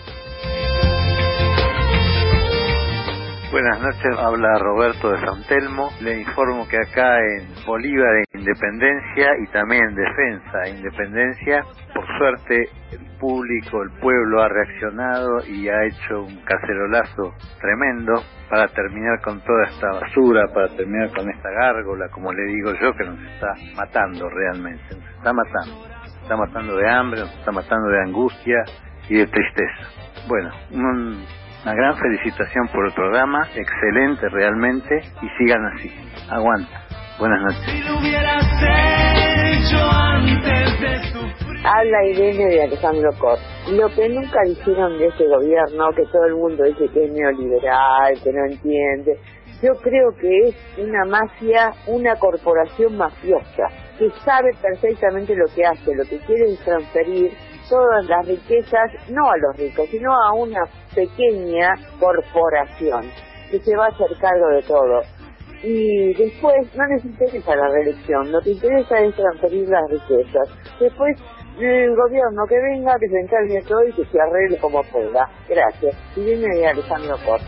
Buenas noches, habla Roberto de San Telmo. Le informo que acá en Bolívar, en Independencia y también en Defensa e Independencia, por suerte el público, el pueblo ha reaccionado y ha hecho un cacerolazo tremendo para terminar con toda esta basura, para terminar con esta gárgola, como le digo yo, que nos está matando realmente, nos está matando. Nos está matando de hambre, nos está matando de angustia y de tristeza. Bueno, un... una gran felicitación por el programa, excelente realmente, y sigan así. Aguanta. Buenas noches. Si lo hubieras hecho antes de sufrir. Habla Irene de Alejandro Cor. Lo que nunca dijeron de este gobierno, que todo el mundo dice que es neoliberal, que no entiende, yo creo que es una mafia, una corporación mafiosa, que sabe perfectamente lo que hace, lo que quiere es transferir todas las riquezas, no a los ricos, sino a una pequeña corporación que se va a hacer cargo de todo. Y después no les interesa la reelección, lo que interesa es transferir las riquezas. Después el gobierno que venga, que se encargue de todo y que se arregle como pueda. Gracias. Y viene Alejandro Corte.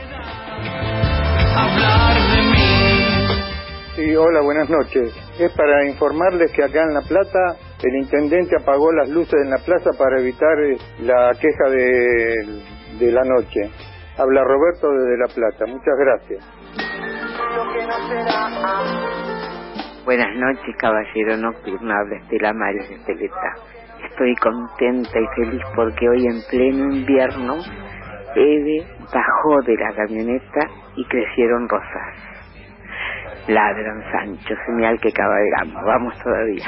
Sí, hola, buenas noches. Es para informarles que acá en La Plata el intendente apagó las luces en la plaza para evitar la queja de, de la noche. Habla Roberto desde La Plata. Muchas gracias. Buenas noches, caballero nocturno. Habla Estela Maris de Teleta. Estoy contenta y feliz porque hoy en pleno invierno Eve bajó de la camioneta y crecieron rosas. Ladran, Sancho, señal que cabalgamos. Vamos todavía.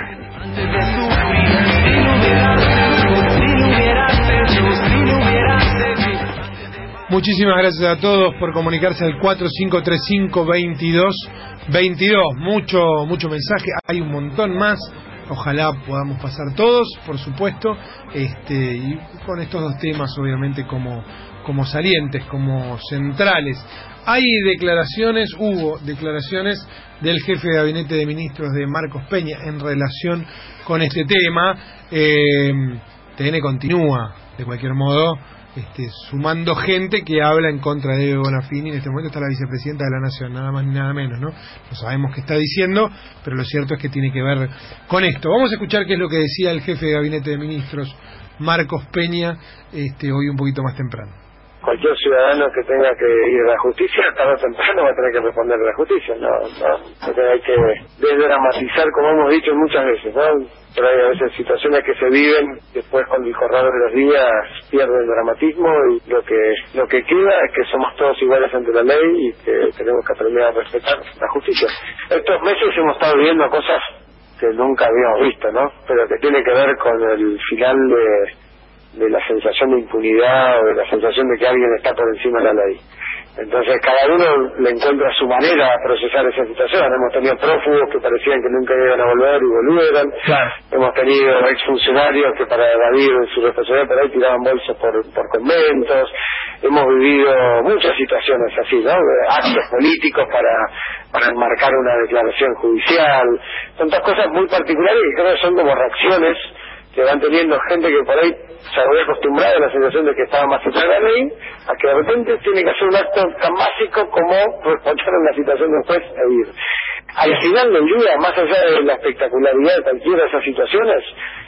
Muchísimas gracias a todos por comunicarse al cuatro cinco tres cinco, veintidós veintidós. Mucho, mucho mensaje, hay un montón más. Ojalá podamos pasar todos, por supuesto, este, y con estos dos temas obviamente como, como salientes, como centrales. Hay declaraciones, hubo declaraciones del jefe de gabinete de ministros de Marcos Peña en relación con este tema. Eh, T N continúa, de cualquier modo, este, sumando gente que habla en contra de Eve Bonafini. En este momento está la vicepresidenta de la Nación, nada más ni nada menos, ¿no? No sabemos qué está diciendo, pero lo cierto es que tiene que ver con esto. Vamos a escuchar qué es lo que decía el jefe de gabinete de ministros, Marcos Peña, este, hoy un poquito más temprano. Cualquier ciudadano que tenga que ir a la justicia, tarde o temprano va a tener que responder a la justicia. No, no, no hay que desdramatizar, como hemos dicho muchas veces, ¿no? Pero hay a veces situaciones que se viven, después con el correr de los días pierde el dramatismo, y lo que lo que queda es que somos todos iguales ante la ley y que tenemos que aprender a respetar la justicia. Estos meses hemos estado viviendo cosas que nunca habíamos visto, ¿no? Pero que tiene que ver con el final de de la sensación de impunidad o de la sensación de que alguien está por encima de la ley. Entonces cada uno le encuentra su manera de procesar esa situación. Hemos tenido prófugos que parecían que nunca iban a volver y volvieron. Claro. Hemos tenido exfuncionarios que para evadir su responsabilidad por ahí tiraban bolsos por, por conventos. Hemos vivido muchas situaciones así, ¿no? Actos políticos para, para enmarcar una declaración judicial. Son todas cosas muy particulares y creo que son como reacciones que van teniendo gente que por ahí se había acostumbrado a la sensación de que estaba más cerca de la ley, a que de repente tiene que hacer un acto tan básico como responder a la situación después e ir. Al final del día, más allá de la espectacularidad de cualquiera de esas situaciones,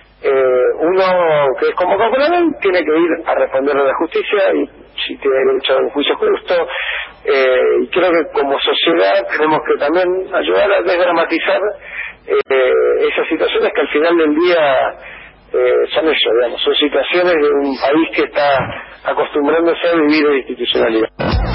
eh, uno que es convocado por la ley tiene que ir a responder a la justicia y si tiene derecho a un juicio justo. Eh, y creo que como sociedad tenemos que también ayudar a desdramatizar eh, esas situaciones que al final del día Eh, son eso, digamos, son situaciones de un país que está acostumbrándose a vivir en institucionalidad.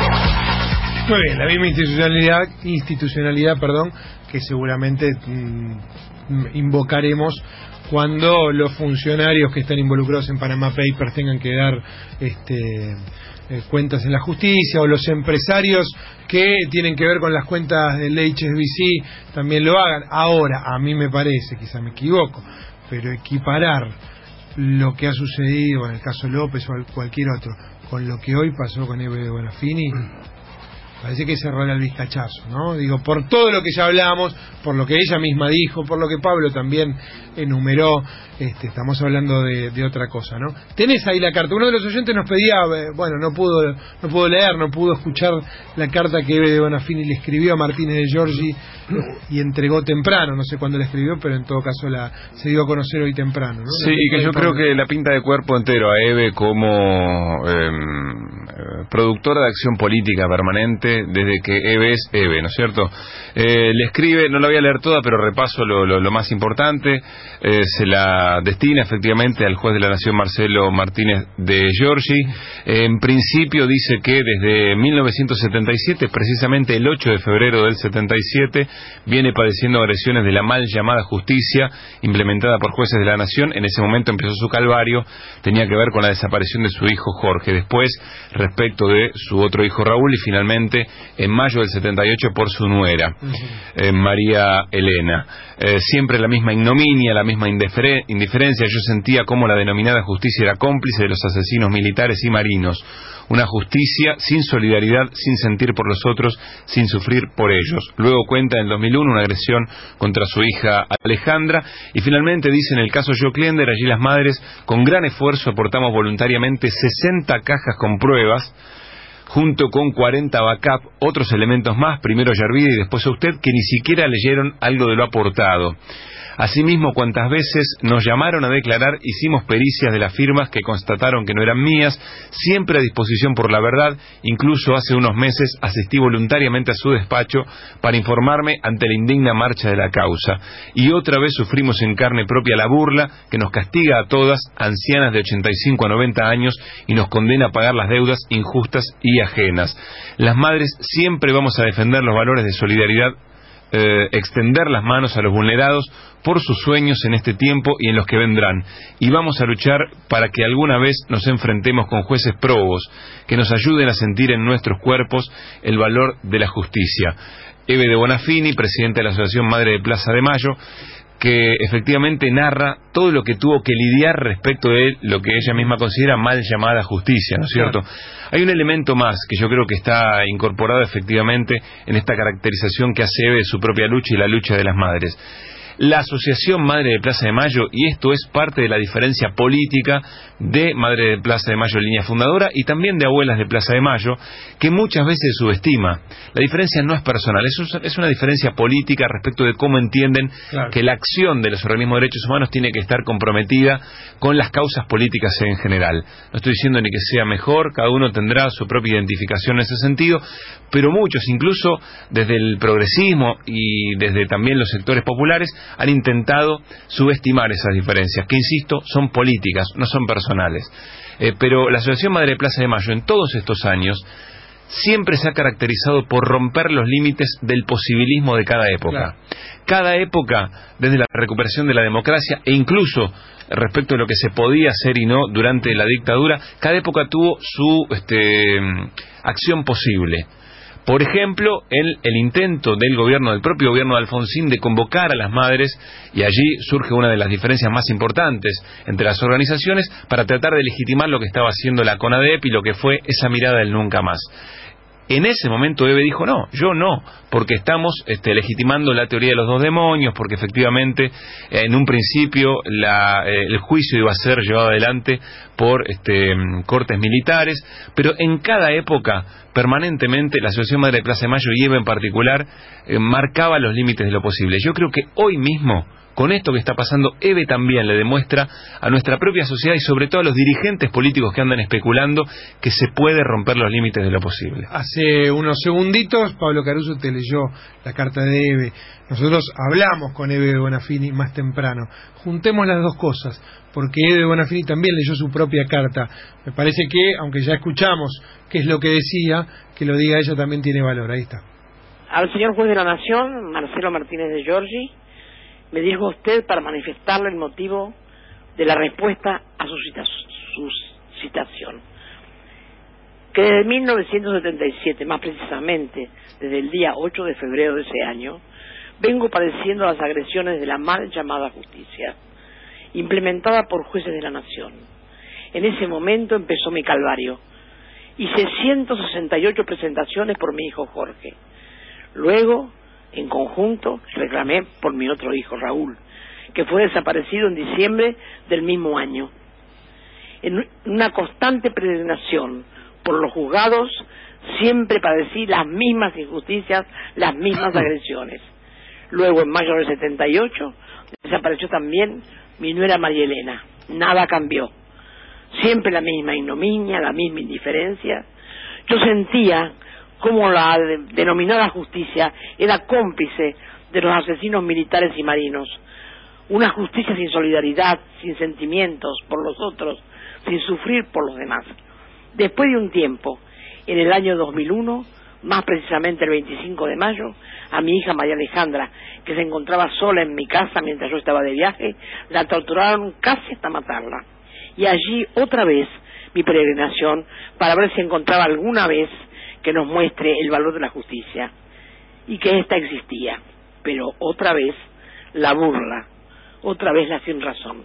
Muy bien, la misma institucionalidad, institucionalidad, perdón, que seguramente mmm, invocaremos cuando los funcionarios que están involucrados en Panama Papers tengan que dar este eh, cuentas en la justicia, o los empresarios que tienen que ver con las cuentas del H S B C también lo hagan. Ahora, a mí me parece, quizá me equivoco, pero equiparar lo que ha sucedido en el caso López o cualquier otro con lo que hoy pasó con Eve Bonafini, parece que es cerrar el vizcachazo, ¿no? Digo, por todo lo que ya hablamos, por lo que ella misma dijo, por lo que Pablo también enumeró, este, estamos hablando de, de otra cosa, ¿no? Tenés ahí la carta. Uno de los oyentes nos pedía, eh, bueno, no pudo no pudo leer, no pudo escuchar la carta que Eve Bonafini le escribió a Martínez de Giorgi y entregó temprano, no sé cuándo la escribió, pero en todo caso la se dio a conocer hoy temprano, ¿no? Sí, y que yo creo que la pinta de cuerpo entero a Eve como eh, productora de acción política permanente desde que Eve es Eve, ¿no es cierto? Eh, le escribe, no la voy a leer toda, pero repaso lo, lo, lo más importante. Eh, se la destina efectivamente al juez de la Nación Marcelo Martínez de Giorgi. Eh, en principio dice que desde mil novecientos setenta y siete, precisamente el ocho de febrero del setenta y siete, viene padeciendo agresiones de la mal llamada justicia implementada por jueces de la Nación. En ese momento empezó su calvario, tenía que ver con la desaparición de su hijo Jorge. Después, respecto respecto de su otro hijo Raúl y finalmente en mayo del setenta y ocho por su nuera, uh-huh. eh, María Elena. Eh, siempre la misma ignominia, la misma indiferen- indiferencia. Yo sentía como la denominada justicia era cómplice de los asesinos militares y marinos. Una justicia sin solidaridad, sin sentir por los otros, sin sufrir por ellos. Luego cuenta en el dos mil uno una agresión contra su hija Alejandra y finalmente dice en el caso Joe Klender, allí las madres con gran esfuerzo aportamos voluntariamente sesenta cajas con pruebas junto con cuarenta backup, otros elementos más, primero Yervida y después a usted, que ni siquiera leyeron algo de lo aportado. Asimismo, cuantas veces nos llamaron a declarar, hicimos pericias de las firmas que constataron que no eran mías, siempre a disposición por la verdad. Incluso hace unos meses asistí voluntariamente a su despacho para informarme ante la indigna marcha de la causa. Y otra vez sufrimos en carne propia la burla que nos castiga a todas, ancianas de ochenta y cinco a noventa años, y nos condena a pagar las deudas injustas y ajenas. Las madres siempre vamos a defender los valores de solidaridad, Eh, extender las manos a los vulnerados por sus sueños en este tiempo y en los que vendrán, y vamos a luchar para que alguna vez nos enfrentemos con jueces probos que nos ayuden a sentir en nuestros cuerpos el valor de la justicia. Eve de Bonafini, presidenta de la Asociación Madre de Plaza de Mayo, que efectivamente narra todo lo que tuvo que lidiar respecto de lo que ella misma considera mal llamada justicia, ¿no es cierto? Claro. Hay un elemento más que yo creo que está incorporado efectivamente en esta caracterización que hace Eve de su propia lucha y la lucha de las madres. La Asociación Madre de Plaza de Mayo, y esto es parte de la diferencia política de Madre de Plaza de Mayo, línea fundadora, y también de Abuelas de Plaza de Mayo, que muchas veces subestima. La diferencia no es personal, es una diferencia política respecto de cómo entienden claro. que la acción de los organismos de derechos humanos tiene que estar comprometida con las causas políticas en general. No estoy diciendo ni que sea mejor, cada uno tendrá su propia identificación en ese sentido, pero muchos, incluso desde el progresismo y desde también los sectores populares, han intentado subestimar esas diferencias, que insisto, son políticas, no son personales. Eh, pero la Asociación Madre de Plaza de Mayo en todos estos años siempre se ha caracterizado por romper los límites del posibilismo de cada época. Claro. Cada época, desde la recuperación de la democracia e incluso respecto de lo que se podía hacer y no durante la dictadura, cada época tuvo su este, acción posible. Por ejemplo, el, el intento del gobierno, del propio gobierno de Alfonsín, de convocar a las madres, y allí surge una de las diferencias más importantes entre las organizaciones, para tratar de legitimar lo que estaba haciendo la CONADEP y lo que fue esa mirada del nunca más. En ese momento Eve dijo, no, yo no, porque estamos este, legitimando la teoría de los dos demonios, porque efectivamente en un principio la, eh, el juicio iba a ser llevado adelante por este, cortes militares, pero en cada época permanentemente la Asociación Madre de Plaza de Mayo y Eve en particular eh, marcaba los límites de lo posible. Yo creo que hoy mismo, con esto que está pasando, Eve también le demuestra a nuestra propia sociedad y sobre todo a los dirigentes políticos que andan especulando que se puede romper los límites de lo posible. Hace unos segunditos Pablo Caruso te leyó la carta de Eve. Nosotros hablamos con Eve de Bonafini más temprano. Juntemos las dos cosas, porque Eve de Bonafini también leyó su propia carta. Me parece que, aunque ya escuchamos qué es lo que decía, que lo diga ella también tiene valor. Ahí está. Al señor juez de la Nación, Marcelo Martínez de Giorgi, me dijo usted para manifestarle el motivo de la respuesta a su, cita, su citación. Que desde mil novecientos setenta y siete, más precisamente desde el día ocho de febrero de ese año, vengo padeciendo las agresiones de la mal llamada justicia, implementada por jueces de la Nación. En ese momento empezó mi calvario. Hice ciento sesenta y ocho presentaciones por mi hijo Jorge. Luego, en conjunto, reclamé por mi otro hijo, Raúl, que fue desaparecido en diciembre del mismo año. En una constante peregrinación por los juzgados, siempre padecí las mismas injusticias, las mismas agresiones. Luego, en mayo del setenta y ocho, desapareció también mi nuera María Elena. Nada cambió. Siempre la misma ignominia, la misma indiferencia. Yo sentía como la de, denominada justicia era cómplice de los asesinos militares y marinos. Una justicia sin solidaridad, sin sentimientos por los otros, sin sufrir por los demás. Después de un tiempo, en el año dos mil uno, más precisamente el veinticinco de mayo, a mi hija María Alejandra, que se encontraba sola en mi casa mientras yo estaba de viaje, la torturaron casi hasta matarla. Y allí otra vez mi peregrinación para ver si encontraba alguna vez que nos muestre el valor de la justicia, y que ésta existía, pero otra vez la burla, otra vez la sin razón.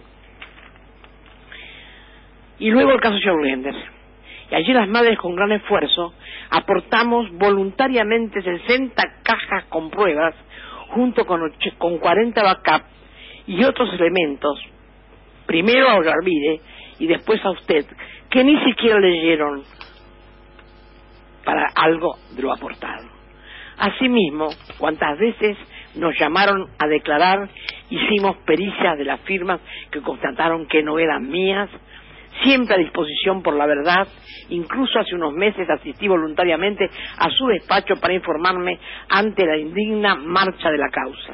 Y luego el caso Schaublender. Y allí las madres, con gran esfuerzo, aportamos voluntariamente sesenta cajas con pruebas, junto con, con cuarenta backup y otros elementos, primero a Ollarvide y después a usted, que ni siquiera leyeron para algo de lo aportado. Asimismo, cuantas veces nos llamaron a declarar, hicimos pericias de las firmas que constataron que no eran mías, siempre a disposición por la verdad. Incluso hace unos meses asistí voluntariamente a su despacho para informarme ante la indigna marcha de la causa.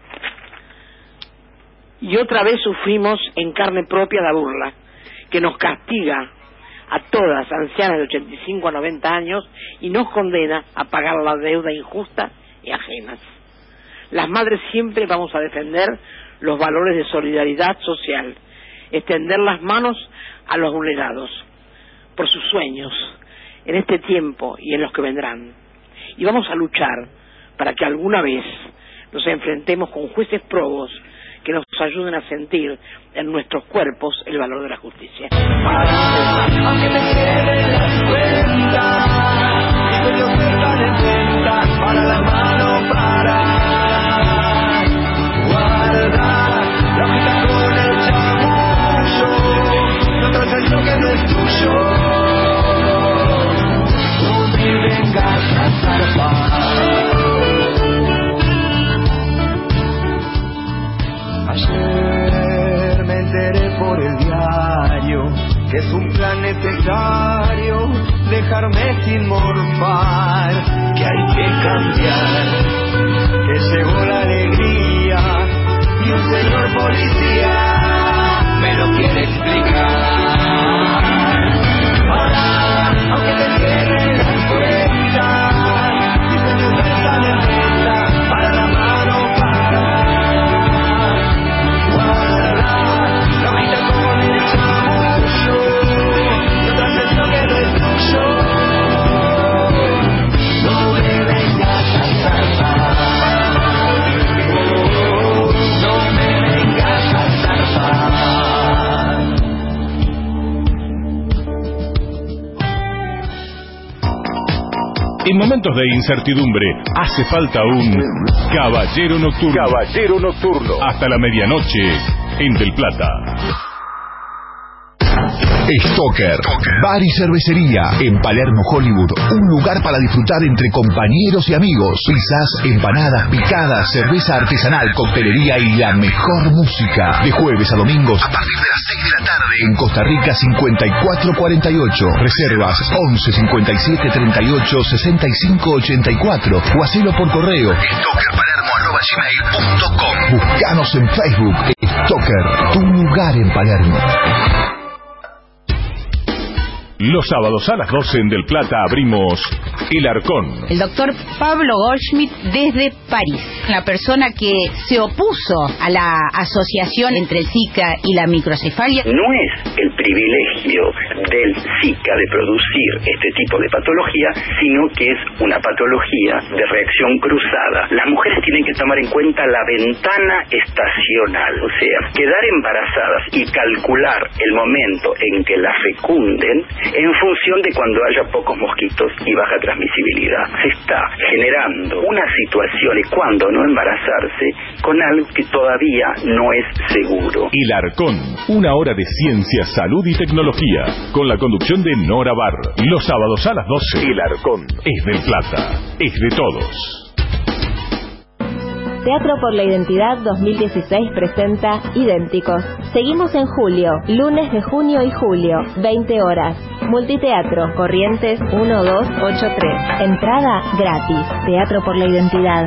Y otra vez sufrimos en carne propia la burla, que nos castiga a todas, ancianas de ochenta y cinco a noventa años, y nos condena a pagar la deuda injusta y ajenas. Las madres siempre vamos a defender los valores de solidaridad social, extender las manos a los vulnerados, por sus sueños, en este tiempo y en los que vendrán. Y vamos a luchar para que alguna vez nos enfrentemos con jueces probos que nos ayuden a sentir en nuestros cuerpos el valor de la justicia. Para, aunque te queden las cuentas, y yo cerca de venta, para la mano para guarda la vida con el chamullo, no trates lo que no es tuyo, no me vengas a zarpar. Ayer me enteré por el diario que es un plan necesario dejarme sin morfar, que hay que cambiar, que llegó la alegría y un señor policía me lo quiere explicar. Ahora, aunque te cierren las puertas, mis sueños están en venta, para la mano para En momentos de incertidumbre, hace falta un Caballero Nocturno. Caballero Nocturno. Hasta la medianoche, en Del Plata. Stoker, bar y cervecería en Palermo, Hollywood. Un lugar para disfrutar entre compañeros y amigos. Pizzas, empanadas, picadas, cerveza artesanal, coctelería y la mejor música. De jueves a domingos a partir de las seis de la tarde. En Costa Rica cincuenta y cuatro cuarenta y ocho. Reservas once cincuenta y siete treinta y ocho sesenta y cinco ochenta y cuatro. O hacelo por correo stokerpalermo arroba gmail punto com. Búscanos en Facebook. Stoker, tu lugar en Palermo. Los sábados a las doce en Del Plata abrimos El Arcón. El doctor Pablo Goldschmidt desde París, la persona que se opuso a la asociación entre el Zika y la microcefalia. No es el privilegio del Zika de producir este tipo de patología, sino que es una patología de reacción cruzada. Las mujeres tienen que tomar en cuenta la ventana estacional, o sea, quedar embarazadas y calcular el momento en que la fecunden en función de cuando haya pocos mosquitos y baja transmisibilidad. Se está generando una situación de cuando no embarazarse con algo que todavía no es seguro. El Arcón, una hora de ciencia, salud y tecnología, con la conducción de Nora Barr. Los sábados a las doce. El Arcón es del Plata, es de todos. Teatro por la Identidad dos mil dieciséis presenta Idénticos. Seguimos en julio, lunes de junio y julio, veinte horas. Multiteatro, Corrientes uno dos ocho tres. Entrada gratis. Teatro por la Identidad.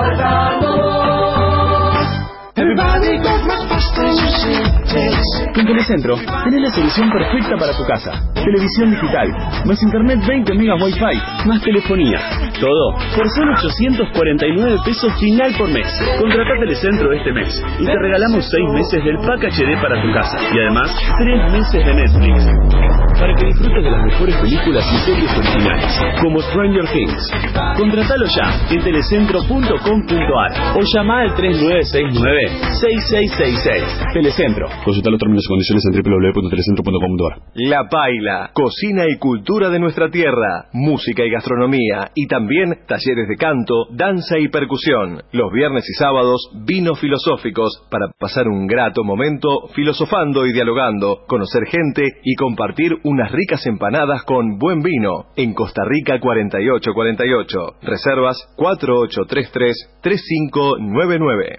Everybody got my pasta, you see this. Telecentro tenés la solución perfecta para tu casa. Televisión digital, más internet veinte megas Wi-Fi, más telefonía. Todo por solo ochocientos cuarenta y nueve pesos final por mes. Contratá Telecentro este mes y te regalamos seis meses del Pack H D para tu casa. Y además, tres meses de Netflix. Para que disfrutes de las mejores películas y series originales, como Stranger Things. Contratalo ya en telecentro punto com punto ar o llama al tres nueve seis nueve seis seis seis seis. Telecentro. Consulta los términos y condiciones en doble u doble u doble u punto telecentro punto com punto ar. La Paila, cocina y cultura de nuestra tierra, música y gastronomía, y también talleres de canto, danza y percusión. Los viernes y sábados, vinos filosóficos para pasar un grato momento filosofando y dialogando, conocer gente y compartir unas ricas empanadas con buen vino. En Costa Rica cuarenta y ocho cuarenta y ocho. Reservas cuatro ocho tres tres tres cinco nueve nueve.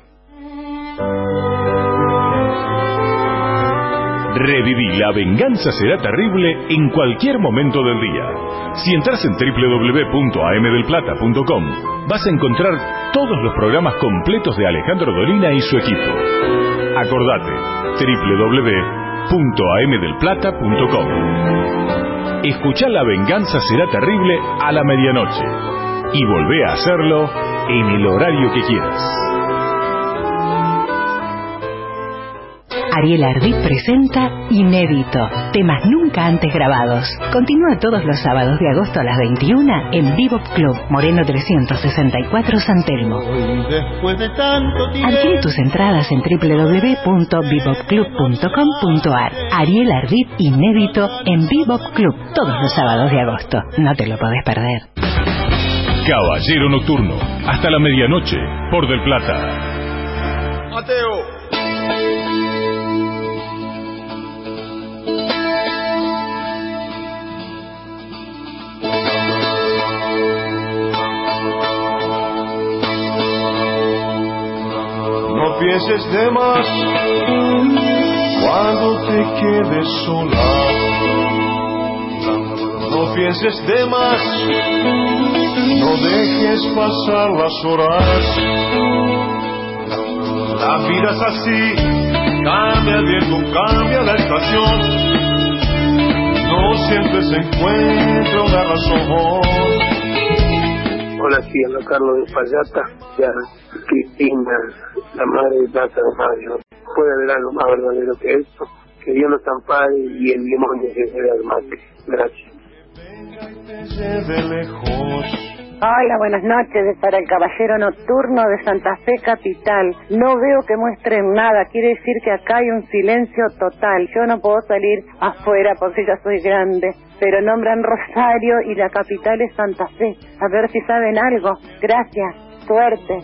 Reviví La Venganza Será Terrible en cualquier momento del día. Si entras en doble u doble u doble u punto a m del plata punto com, vas a encontrar todos los programas completos de Alejandro Dolina y su equipo. Acordate, doble u doble u doble u punto a m del plata punto com. Escuchá La Venganza Será Terrible a la medianoche y volvé a hacerlo en el horario que quieras. Ariel Ardit presenta Inédito, temas nunca antes grabados. Continúa todos los sábados de agosto a las veintiuna en Bebop Club, Moreno trescientos sesenta y cuatro, San Telmo. Adquiere tus entradas en doble u doble u doble u punto bebop club punto com punto ar. Ariel Ardit Inédito en Bebop Club, todos los sábados de agosto. No te lo podés perder. Caballero Nocturno, hasta la medianoche, por Del Plata. Mateo. No pienses de más cuando te quedes sola. No pienses de más, no dejes pasar las horas. La vida es así, cambia el viento, cambia la estación. No siempre se encuentra una razón. Hola, sí, hablo Carlos de Fallata, ya Cristina, la madre de Plaza de Mayo. Puede ver algo más verdadero que eso. Que Dios nos ampare y el demonio que se al mate. Gracias. Hola, buenas noches, para el Caballero Nocturno de Santa Fe Capital. No veo que muestren nada, quiere decir que acá hay un silencio total. Yo no puedo salir afuera porque ya soy grande, pero nombran Rosario y la capital es Santa Fe. A ver si saben algo. Gracias, suerte.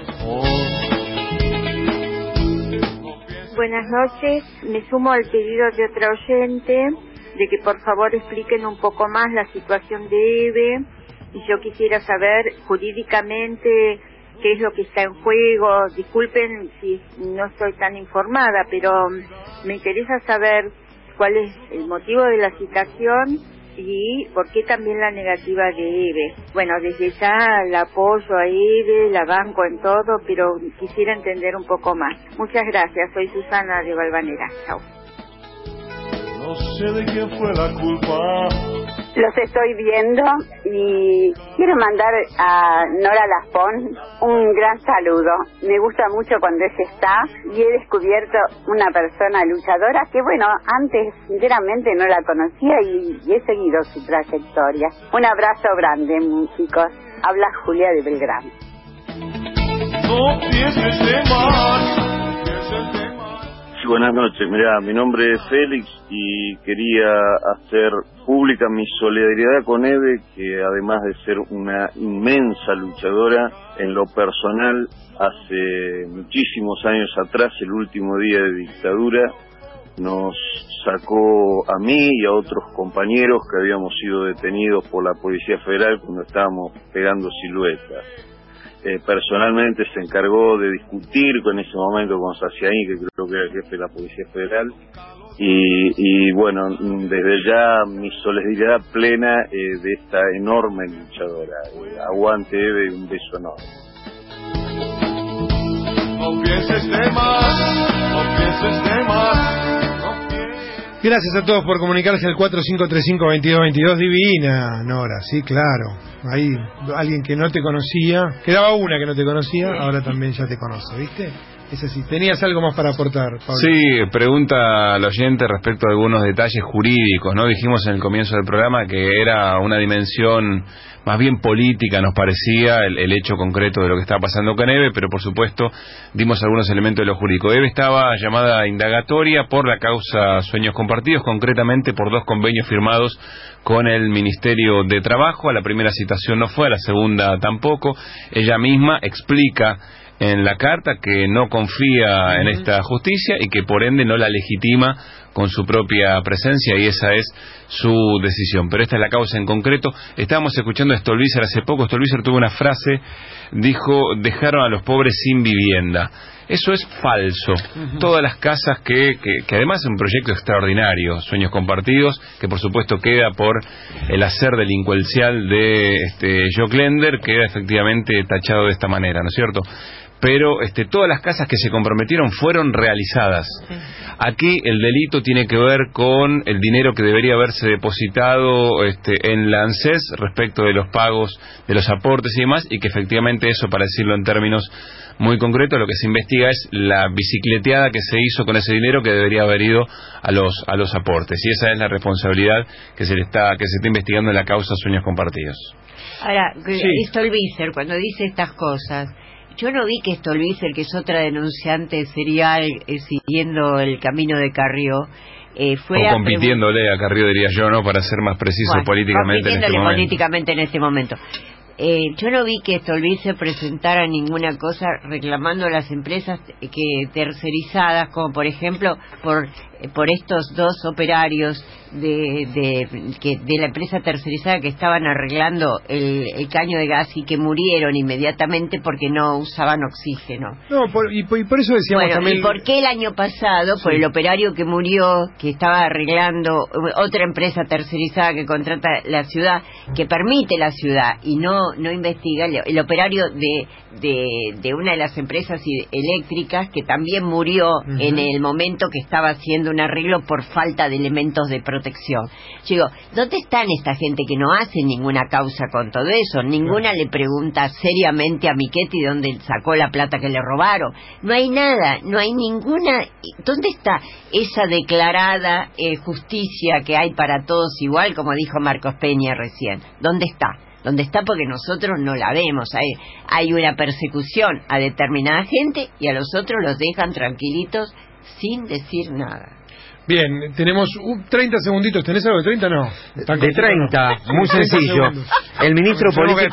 Buenas noches, me sumo al pedido de otra oyente de que por favor expliquen un poco más la situación de Eve. Y yo quisiera saber jurídicamente qué es lo que está en juego. Disculpen si no estoy tan informada, pero me interesa saber cuál es el motivo de la citación y por qué también la negativa de Eve. Bueno, desde ya la apoyo a Eve, la banco en todo, pero quisiera entender un poco más. Muchas gracias, soy Susana de Valvanera. Chao. No sé de quién fue la culpa. Los estoy viendo y quiero mandar a Nora Laspón un gran saludo. Me gusta mucho cuando ella está y he descubierto una persona luchadora que, bueno, antes sinceramente no la conocía y, y he seguido su trayectoria. Un abrazo grande, chicos. Habla Julia de Belgrano. No pienses de más. Buenas noches, mirá, mi nombre es Félix y quería hacer pública mi solidaridad con Eve, que además de ser una inmensa luchadora, en lo personal, hace muchísimos años atrás, el último día de dictadura, nos sacó a mí y a otros compañeros que habíamos sido detenidos por la Policía Federal cuando estábamos pegando siluetas. Eh, personalmente se encargó de discutir con ese momento con Saciaín, que creo que era el jefe de la Policía Federal, y, y bueno, desde ya mi solidaridad plena eh, de esta enorme luchadora. Eh, aguante Eve, un beso enorme. No pienses de más, no pienses de más. Gracias a todos por comunicarse al cuatro cinco tres cinco, veintidós veintidós. Divina, Nora, sí, claro. Ahí, alguien que no te conocía, quedaba una que no te conocía, ahora también ya te conoce, ¿viste? Es así. ¿Tenías algo más para aportar, Pablo? Sí, pregunta al oyente respecto a algunos detalles jurídicos, ¿no? Dijimos en el comienzo del programa que era una dimensión más bien política, nos parecía, el, el hecho concreto de lo que estaba pasando con Eve, pero por supuesto dimos algunos elementos de lo jurídico. Eve estaba llamada indagatoria por la causa Sueños Compartidos, concretamente por dos convenios firmados con el Ministerio de Trabajo. A la primera citación no fue, a la segunda tampoco. Ella misma explica en la carta que no confía en esta justicia y que por ende no la legitima con su propia presencia, y esa es su decisión. Pero esta es la causa en concreto. Estábamos escuchando a Stolbizer hace poco. Stolbizer tuvo una frase, dijo: dejaron a los pobres sin vivienda. Eso es falso. Uh-huh. Todas las casas que, que, que además es un proyecto extraordinario, Sueños Compartidos, que por supuesto queda por el hacer delincuencial de este, Jock Lender, queda efectivamente tachado de esta manera, ¿no es cierto? Pero este, todas las casas que se comprometieron fueron realizadas. Aquí el delito tiene que ver con el dinero que debería haberse depositado este, en la ANSES respecto de los pagos de los aportes y demás, y que efectivamente eso, para decirlo en términos muy concretos, lo que se investiga es la bicicleteada que se hizo con ese dinero que debería haber ido a los a los aportes, y esa es la responsabilidad que se le está que se está investigando en la causa Sueños Compartidos. Ahora, Sí. Stolbizer, cuando dice estas cosas, yo no vi que Stolbizer, que es otra denunciante serial, eh, siguiendo el camino de Carrió, eh, fue o a compitiéndole a Carrió, diría yo, ¿no? Para ser más preciso bueno, políticamente en este compitiéndole momento. políticamente en este momento. Eh, yo no vi que Stolbizer presentara ninguna cosa reclamando a las empresas que tercerizadas, como por ejemplo por por estos dos operarios de de, que, de la empresa tercerizada que estaban arreglando el, el caño de gas y que murieron inmediatamente porque no usaban oxígeno. No, por, y, por, y por eso decíamos Bueno, también... ¿y por qué el año pasado, por Sí. el operario que murió, que estaba arreglando otra empresa tercerizada que contrata la ciudad, que permite la ciudad y no no investiga, el, el operario de, de de una de las empresas eléctricas que también murió uh-huh. en el momento que estaba haciendo un arreglo por falta de elementos de protección? Yo digo, ¿dónde están esta gente que no hace ninguna causa con todo eso? Ninguna le pregunta seriamente a Michetti dónde sacó la plata que le robaron. No hay nada, no hay ninguna... ¿Dónde está esa declarada eh, justicia que hay para todos igual, como dijo Marcos Peña recién? ¿Dónde está? ¿Dónde está? Porque nosotros no la vemos. Hay, hay una persecución a determinada gente y a los otros los dejan tranquilitos sin decir nada. Bien, tenemos uh, treinta segunditos. ¿Tenés algo de treinta? No. De treinta, muy sencillo. El ministro político...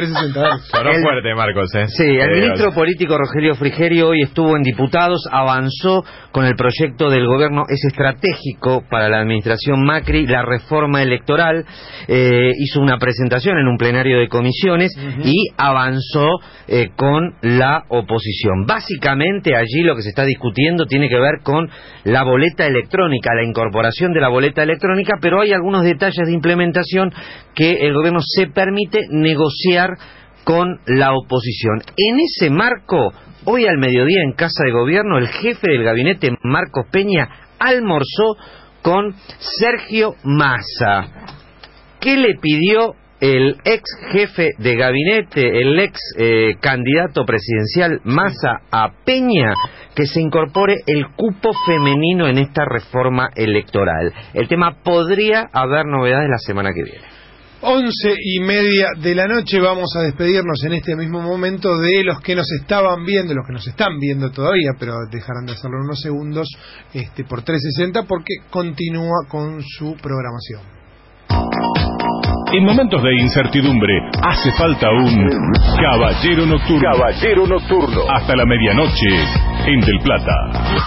Sonó el... fuerte, Marcos, ¿eh? Sí, el eh, ministro político Rogelio Frigerio hoy estuvo en Diputados, avanzó con el proyecto del gobierno, es estratégico para la administración Macri, la reforma electoral, eh, hizo una presentación en un plenario de comisiones uh-huh. y avanzó eh, con la oposición. Básicamente allí lo que se está discutiendo tiene que ver con la boleta electrónica, la incorporación de la boleta electrónica, pero hay algunos detalles de implementación que el gobierno se permite negociar con la oposición. En ese marco, hoy al mediodía en Casa de Gobierno, el jefe del gabinete, Marcos Peña, almorzó con Sergio Massa. ¿Qué le pidió el ex jefe de gabinete, el ex eh, candidato presidencial Massa a Peña? Que se incorpore el cupo femenino en esta reforma electoral. El tema podría haber novedades la semana que viene. Once y media de la noche, vamos a despedirnos en este mismo momento de los que nos estaban viendo, los que nos están viendo todavía, pero dejarán de hacerlo en unos segundos este, por trescientos sesenta, porque continúa con su programación. En momentos de incertidumbre hace falta un Caballero Nocturno. Caballero Nocturno. Hasta la medianoche en Del Plata.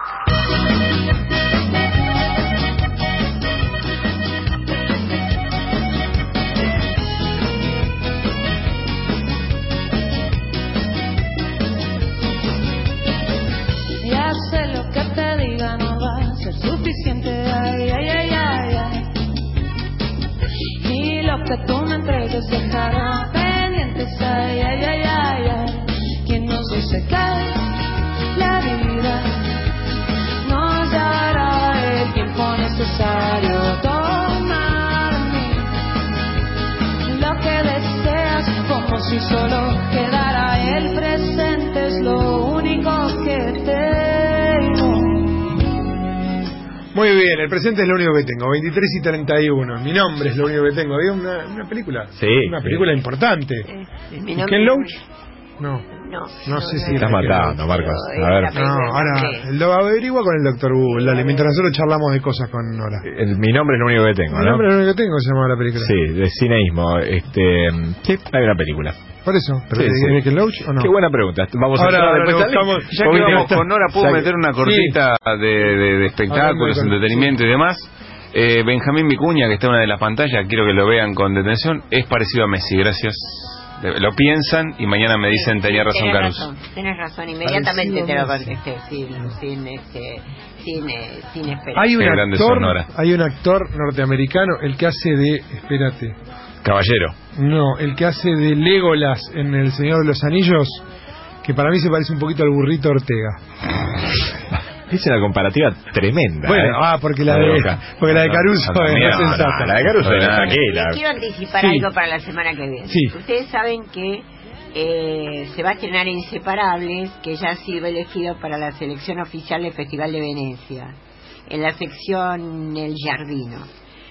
Ya sé lo que te diga no va a ser suficiente. Ay, ay, ay, ay, ay. Ni lo que tú me entregues dejará pendientes. Ay, ay, ay, ay, ay. Quien nos dice que la vida nos dará el tiempo necesario. si solo quedara el presente es lo único que tengo. Muy bien, el presente es lo único que tengo, veintitrés y treinta y uno. Mi nombre es lo único que tengo. Había una, una película. Sí. Una película sí. importante. Eh, mi ¿Y nombre Ken es- Loach? No. No, No sé si... Estás matando, Marcos. A ver. No, ahora lo averigua con el doctor Google, dale, mientras nosotros charlamos de cosas con Nora. El- mi nombre es lo único que tengo, Mi ¿no? nombre es lo único que tengo, se llama la película. Sí, de cineísmo. Este, sí, hay una película. Por eso, ¿pero Sí, tiene sí. Ken Loach o no? Qué buena pregunta. Vamos Ahora- a entrar ahora después le al link. buscamos- Ya que Porque vamos está- con Nora, ¿puedo ya que- meter una cortita de, de- de espectáculos, Hablando de- entretenimiento y demás? Eh, Benjamín Vicuña, que está en una de las pantallas, quiero que lo vean con detención, es parecido a Messi, gracias. De- Lo piensan y mañana me dicen, tenía razón Tenés Carlos. razón, tenés razón, inmediatamente Parecido te lo a Messi. contesté, sin, sin, este, sin, eh, sin esperar. Hay un Qué grande actor, Sonora. hay un actor norteamericano, el que hace de, espérate, Caballero. no, el que hace de Legolas en El Señor de los Anillos, que para mí se parece un poquito al burrito Ortega. Es una comparativa tremenda. Bueno, ¿eh? ah, porque la A de, Boca. porque la de No, Caruso no, es mira, más no, sensata. la de Caruso es tranquila. Les quiero anticipar Sí. algo para la semana que viene. Sí. Ustedes saben que eh, se va a estrenar Inseparables, que ya ha sido elegido para la selección oficial del Festival de Venecia, en la sección El Giardino.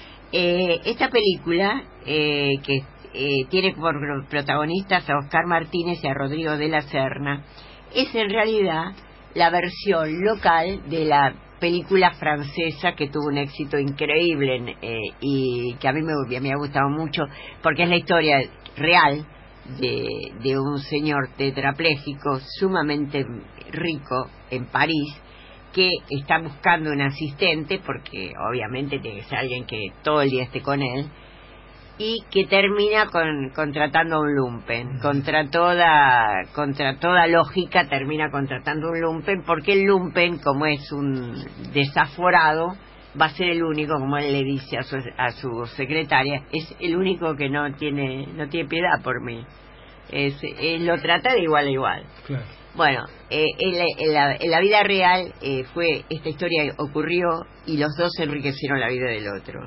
Eh, esta película, eh, que eh, tiene por protagonistas a Oscar Martínez y a Rodrigo de la Serna, es en realidad la versión local de la película francesa que tuvo un éxito increíble en, eh, y que a mí me, me ha gustado mucho porque es la historia real de, de un señor tetrapléjico sumamente rico en París que está buscando un asistente porque obviamente tiene que ser alguien que todo el día esté con él y que termina con, contratando a un lumpen. Contra toda, contra toda lógica termina contratando un lumpen, porque el lumpen, como es un desaforado, va a ser el único, como él le dice a su, a su secretaria, es el único que no tiene, no tiene piedad por mí. Es, él lo trata de igual a igual. Claro. Bueno, eh, en, la, en, la, en la vida real eh, fue esta historia ocurrió y los dos enriquecieron la vida del otro.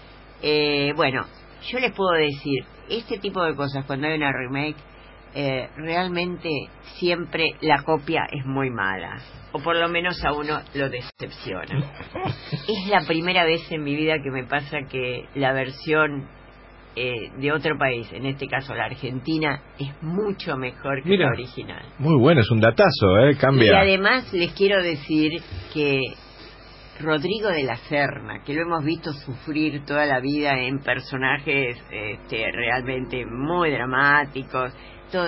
Eh, bueno, yo les puedo decir, este tipo de cosas, cuando hay una remake, eh, realmente siempre la copia es muy mala, o por lo menos a uno lo decepciona. Es la primera vez en mi vida que me pasa que la versión eh, de otro país, en este caso la Argentina, es mucho mejor que Mira, la original. Muy bueno, es un datazo, ¿eh? Cambia. Y además les quiero decir que Rodrigo de la Serna, que lo hemos visto sufrir toda la vida en personajes este, realmente muy dramáticos, todo,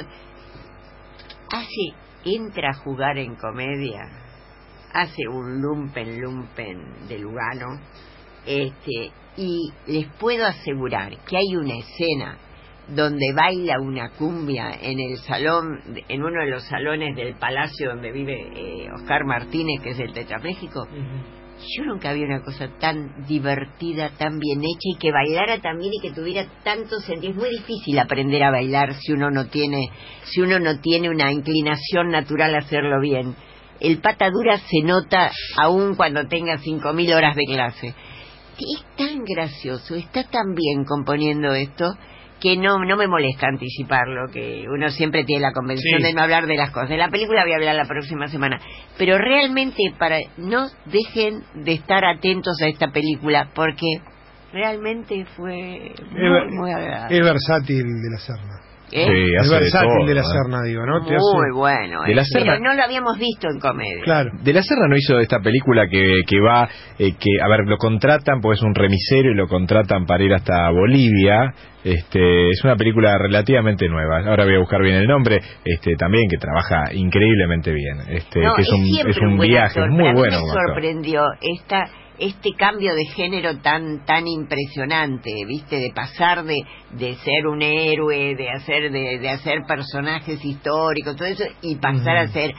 hace, entra a jugar en comedia, hace un lumpen lumpen de Lugano, este, y les puedo asegurar que hay una escena donde baila una cumbia en el salón, en uno de los salones del palacio donde vive eh, Oscar Martínez, que es el tetrapléjico. Uh-huh. Yo nunca vi una cosa tan divertida, tan bien hecha y que bailara también y que tuviera tanto sentido. Es muy difícil aprender a bailar si uno no tiene, si uno no tiene una inclinación natural a hacerlo bien. El pata dura se nota aún cuando tenga cinco mil horas de clase. Es tan gracioso, está tan bien componiendo esto que no no me molesta anticiparlo, que uno siempre tiene la convención sí. de no hablar de las cosas. De la película voy a hablar la próxima semana, pero realmente para no dejen de estar atentos a esta película porque realmente fue muy, es, muy agradable. Es versátil de la Serna. ¿Eh? Sí, es versátil de, todo, de la Serna, ¿eh? digo, ¿no? Muy Te hace... bueno, de eh, la Serna... pero no lo habíamos visto en comedia. Claro. De la Serna no hizo esta película que, que va, eh, que, a ver, lo contratan porque es un remisero y lo contratan para ir hasta Bolivia. Este, es una película relativamente nueva. Ahora voy a buscar bien el nombre. Este, también que trabaja increíblemente bien. Este, no, que es, es un, es un, un viaje, actor, es muy pero bueno. A mí me sorprendió esta este cambio de género tan tan impresionante, viste, de pasar de de ser un héroe, de hacer de, de hacer personajes históricos, todo eso, y pasar uh-huh. a ser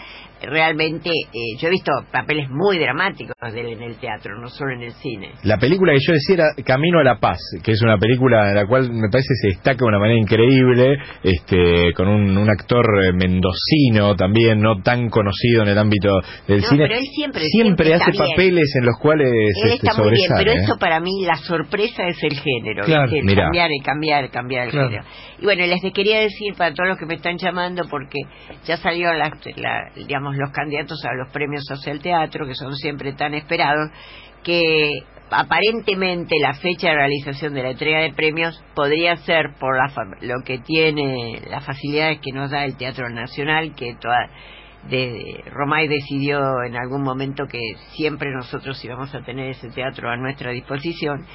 realmente, eh, yo he visto papeles muy dramáticos de él en el teatro, no solo en el cine. La película que yo decía era Camino a la Paz, que es una película en la cual me parece se destaca de una manera increíble, este, con un, un actor mendocino también, no tan conocido en el ámbito del no, cine. Pero él siempre, siempre, siempre hace papeles en los cuales él este, está muy bien, sobresale. pero ¿eh? eso para mí la sorpresa es el género, claro, el mirá. cambiar, el cambiar, el cambiar el Claro. género. Y bueno, les quería decir para todos los que me están llamando, porque ya salió la, la, digamos, los candidatos a los premios hacia el teatro, que son siempre tan esperados, que aparentemente la fecha de realización de la entrega de premios podría ser por la, lo que tiene, las facilidades que nos da el Teatro Nacional, que toda de Romay decidió en algún momento que siempre nosotros íbamos a tener ese teatro a nuestra disposición,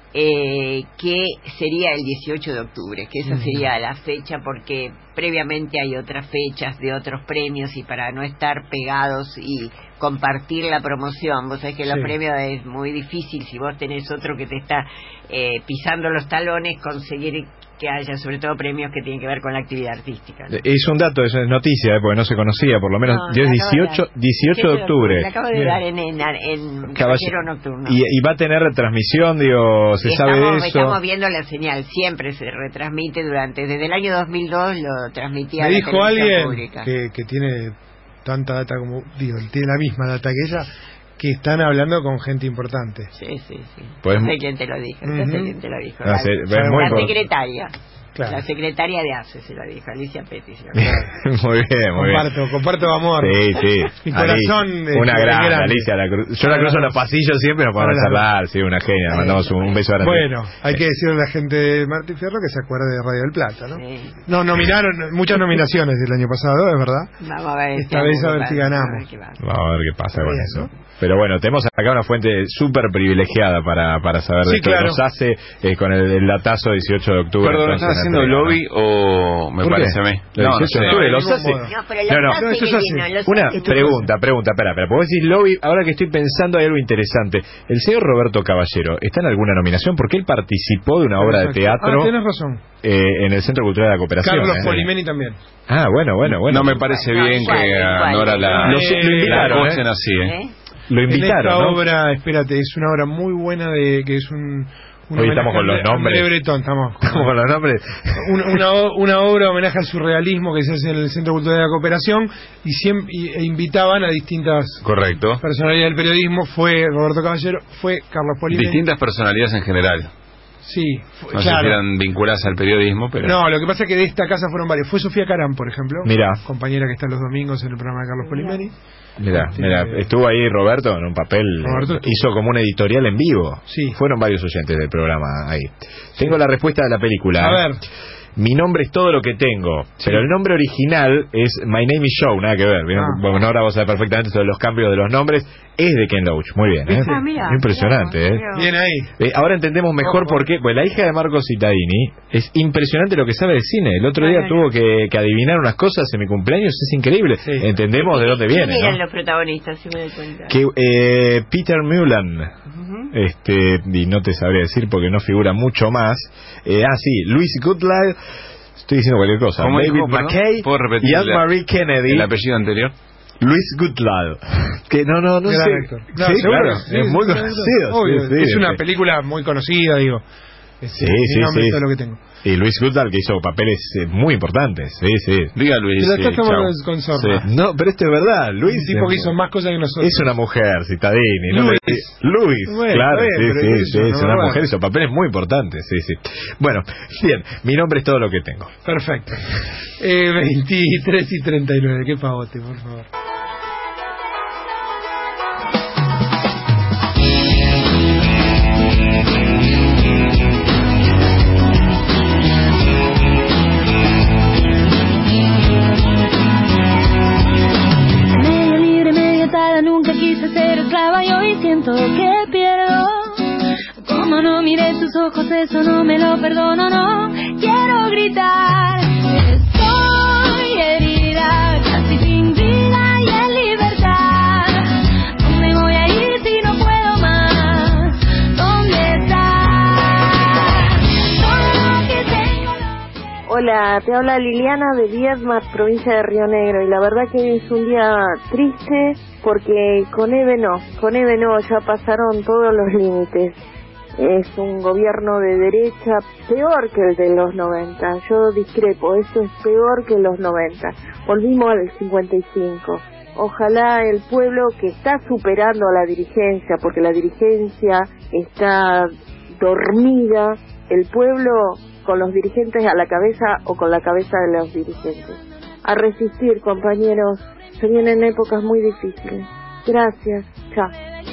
eh, que sería el dieciocho de octubre, que esa sería la fecha, porque previamente hay otras fechas de otros premios, y para no estar pegados y compartir la promoción, vos sabés que los Sí. premios es muy difícil, si vos tenés otro que te está eh, pisando los talones, conseguir que haya sobre todo premios que tienen que ver con la actividad artística, ¿no? Es un dato, es noticia, ¿eh? Porque no se conocía, por lo menos. No, Dios, la acabo de dieciocho, dar. dieciocho de octubre. La acabo de Bien. dar en, en, en Caballero Nocturno. Y, y va a tener retransmisión, digo, se estamos, sabe de eso. Estamos viendo la señal, siempre se retransmite durante, desde el año dos mil dos lo transmitía Me la dijo televisión alguien pública. que, que tiene tanta data como, digo, tiene la misma data que ella, que están hablando con gente importante. Sí, sí, sí. Pues- no sé quién te lo dijo, no sé Ujú. quién te lo dijo. No la, sé, es la muy por- secretaria. Claro. La secretaria de A C E se lo dijo, Alicia Petty. se lo muy dijo. bien, muy Comparto, bien. comparto amor. Sí, sí. Mi corazón, Ali, eh, una es gran, grande. Alicia. La cru- yo la cruzo en los pasillos siempre, nos podemos Hola. charlar, sí, una genia. Le mandamos un, un beso grande. Bueno, hay que decirle a la gente de Martín Fierro que se acuerde de Radio del Plata, ¿no? No, nominaron muchas nominaciones del año pasado, es verdad. Vamos a ver. Esta vez a ver si ganamos. Vamos a ver qué pasa con Bien, eso. Pero bueno, tenemos acá una fuente súper privilegiada para, para saber Sí, de esto. claro. Nos hace eh, con el, el datazo dieciocho de octubre. Perdón, entonces, ¿estás la haciendo entrega, ¿no? lobby o me ¿Por qué? parece a mí? Lo No, no dieciocho de sé. octubre los hace. No, pero No, no, los hace esto es divino, así. los Una hace pregunta, pregunta, espera, espera. Porque vos decís lobby, ahora que estoy pensando hay algo interesante. El señor Roberto Caballero, ¿está en alguna nominación? Porque él participó de una obra de teatro Ah, tenés razón. eh, en el Centro Cultural de la Cooperación. Carlos ¿eh? Polimeni también. Ah, bueno, bueno, bueno. No me parece bien igual, que a igual. Nora la, Lo, lo la invitaron, acosen ¿eh? así, ¿eh? ¿Eh? Lo En invitaron, esta ¿no? obra, espérate, es una obra muy buena de que es un... un Hoy homenaje estamos con a los nombres. André Breton, estamos Como con los nombres. una, una, o- una obra homenaje al surrealismo que se hace en el Centro Cultural de la Cooperación, y siempre y- e invitaban a distintas Correcto. personalidades del periodismo. Fue Roberto Caballero, fue Carlos Polimeni. Distintas personalidades en general. Sí, fue- No sé claro. si eran vinculadas al periodismo, pero... No, lo que pasa es que de esta casa fueron varios. Fue Sofía Carán, por ejemplo, Mirá. compañera que está los domingos en el programa de Carlos Polimeni. Mira, Este, mira, estuvo ahí Roberto en un papel, Roberto eh, estuvo. hizo como una editorial en vivo. Sí. Fueron varios oyentes del programa ahí. Tengo la respuesta de la película. A ¿eh? ver. Mi nombre es todo lo que tengo, pero el nombre original es My Name is Joe, nada que ver. ¿Vieron? Ah. Bueno, ahora vos sabés perfectamente sobre los cambios de los nombres. Es de Ken Loach, muy bien. ¿eh? Ah, mira, Impresionante, mira, ¿eh? mira. Bien ahí. Eh, ahora entendemos mejor Ojo. por qué. Pues la hija de Marco Cittadini es impresionante lo que sabe de cine. El otro día Bueno, tuvo que, que adivinar unas cosas en mi cumpleaños, es increíble. Sí. Entendemos de dónde viene, ¿Quién eran ¿no? los protagonistas, si me doy cuenta? Que eh, Peter Mullan, Ujú. este, y no te sabría decir porque no figura mucho más. Eh, ah, sí, Louis Goodlad, estoy diciendo cualquier cosa. ¿Cómo David dijo, perdón? McKay ¿Puedo repetir y la- Anne-Marie Kennedy. el apellido anterior? Luis Goodlad. Que no, no, no Gran sé. actor. Sí, Claro, seguro, claro, sí, es muy sí, conocido. obvio. sí, sí, es una sí. película muy conocida, digo. Sí, Mi sí, nombre sí. es todo lo que tengo. Y Luis Goodall que hizo papeles eh, muy importantes. Sí, sí. Diga Luis. Pero acá sí, estamos chao. con Sorma. Sí. No, pero esto es verdad. Luis Un tipo es- que hizo más cosas que nosotros. Es una mujer, Cittadini. ¿no? Luis. Luis, Bueno, claro, está bien, sí, pero sí, eso, sí, no, es una bueno. mujer, hizo papeles muy importantes, sí, sí. Bueno, bien, mi nombre es todo lo que tengo. Perfecto. Eh, veintitrés y treinta y nueve, qué pavote, por favor. Medio libre, medio atada, nunca quise ser esclava y hoy siento que pierdo. Como no miré tus ojos, eso no me lo perdono, no. Quiero gritar, estoy herida, casi sin vida y en libertad. ¿Dónde voy a ir si no puedo más? ¿Dónde estás? Todo lo que tengo. Hola Hola, te habla Liliana de Viedma, provincia de Río Negro, y la verdad que es un día triste porque con Eve no, con Eve no, ya pasaron todos los límites. Es un gobierno de derecha peor que el de los noventa. Yo discrepo, esto es peor que los noventa. Volvimos al cincuenta y cinco. Ojalá el pueblo, que está superando a la dirigencia, porque la dirigencia está dormida, el pueblo con los dirigentes a la cabeza o con la cabeza de los dirigentes. A resistir, compañeros, se vienen épocas muy difíciles. Gracias, chao.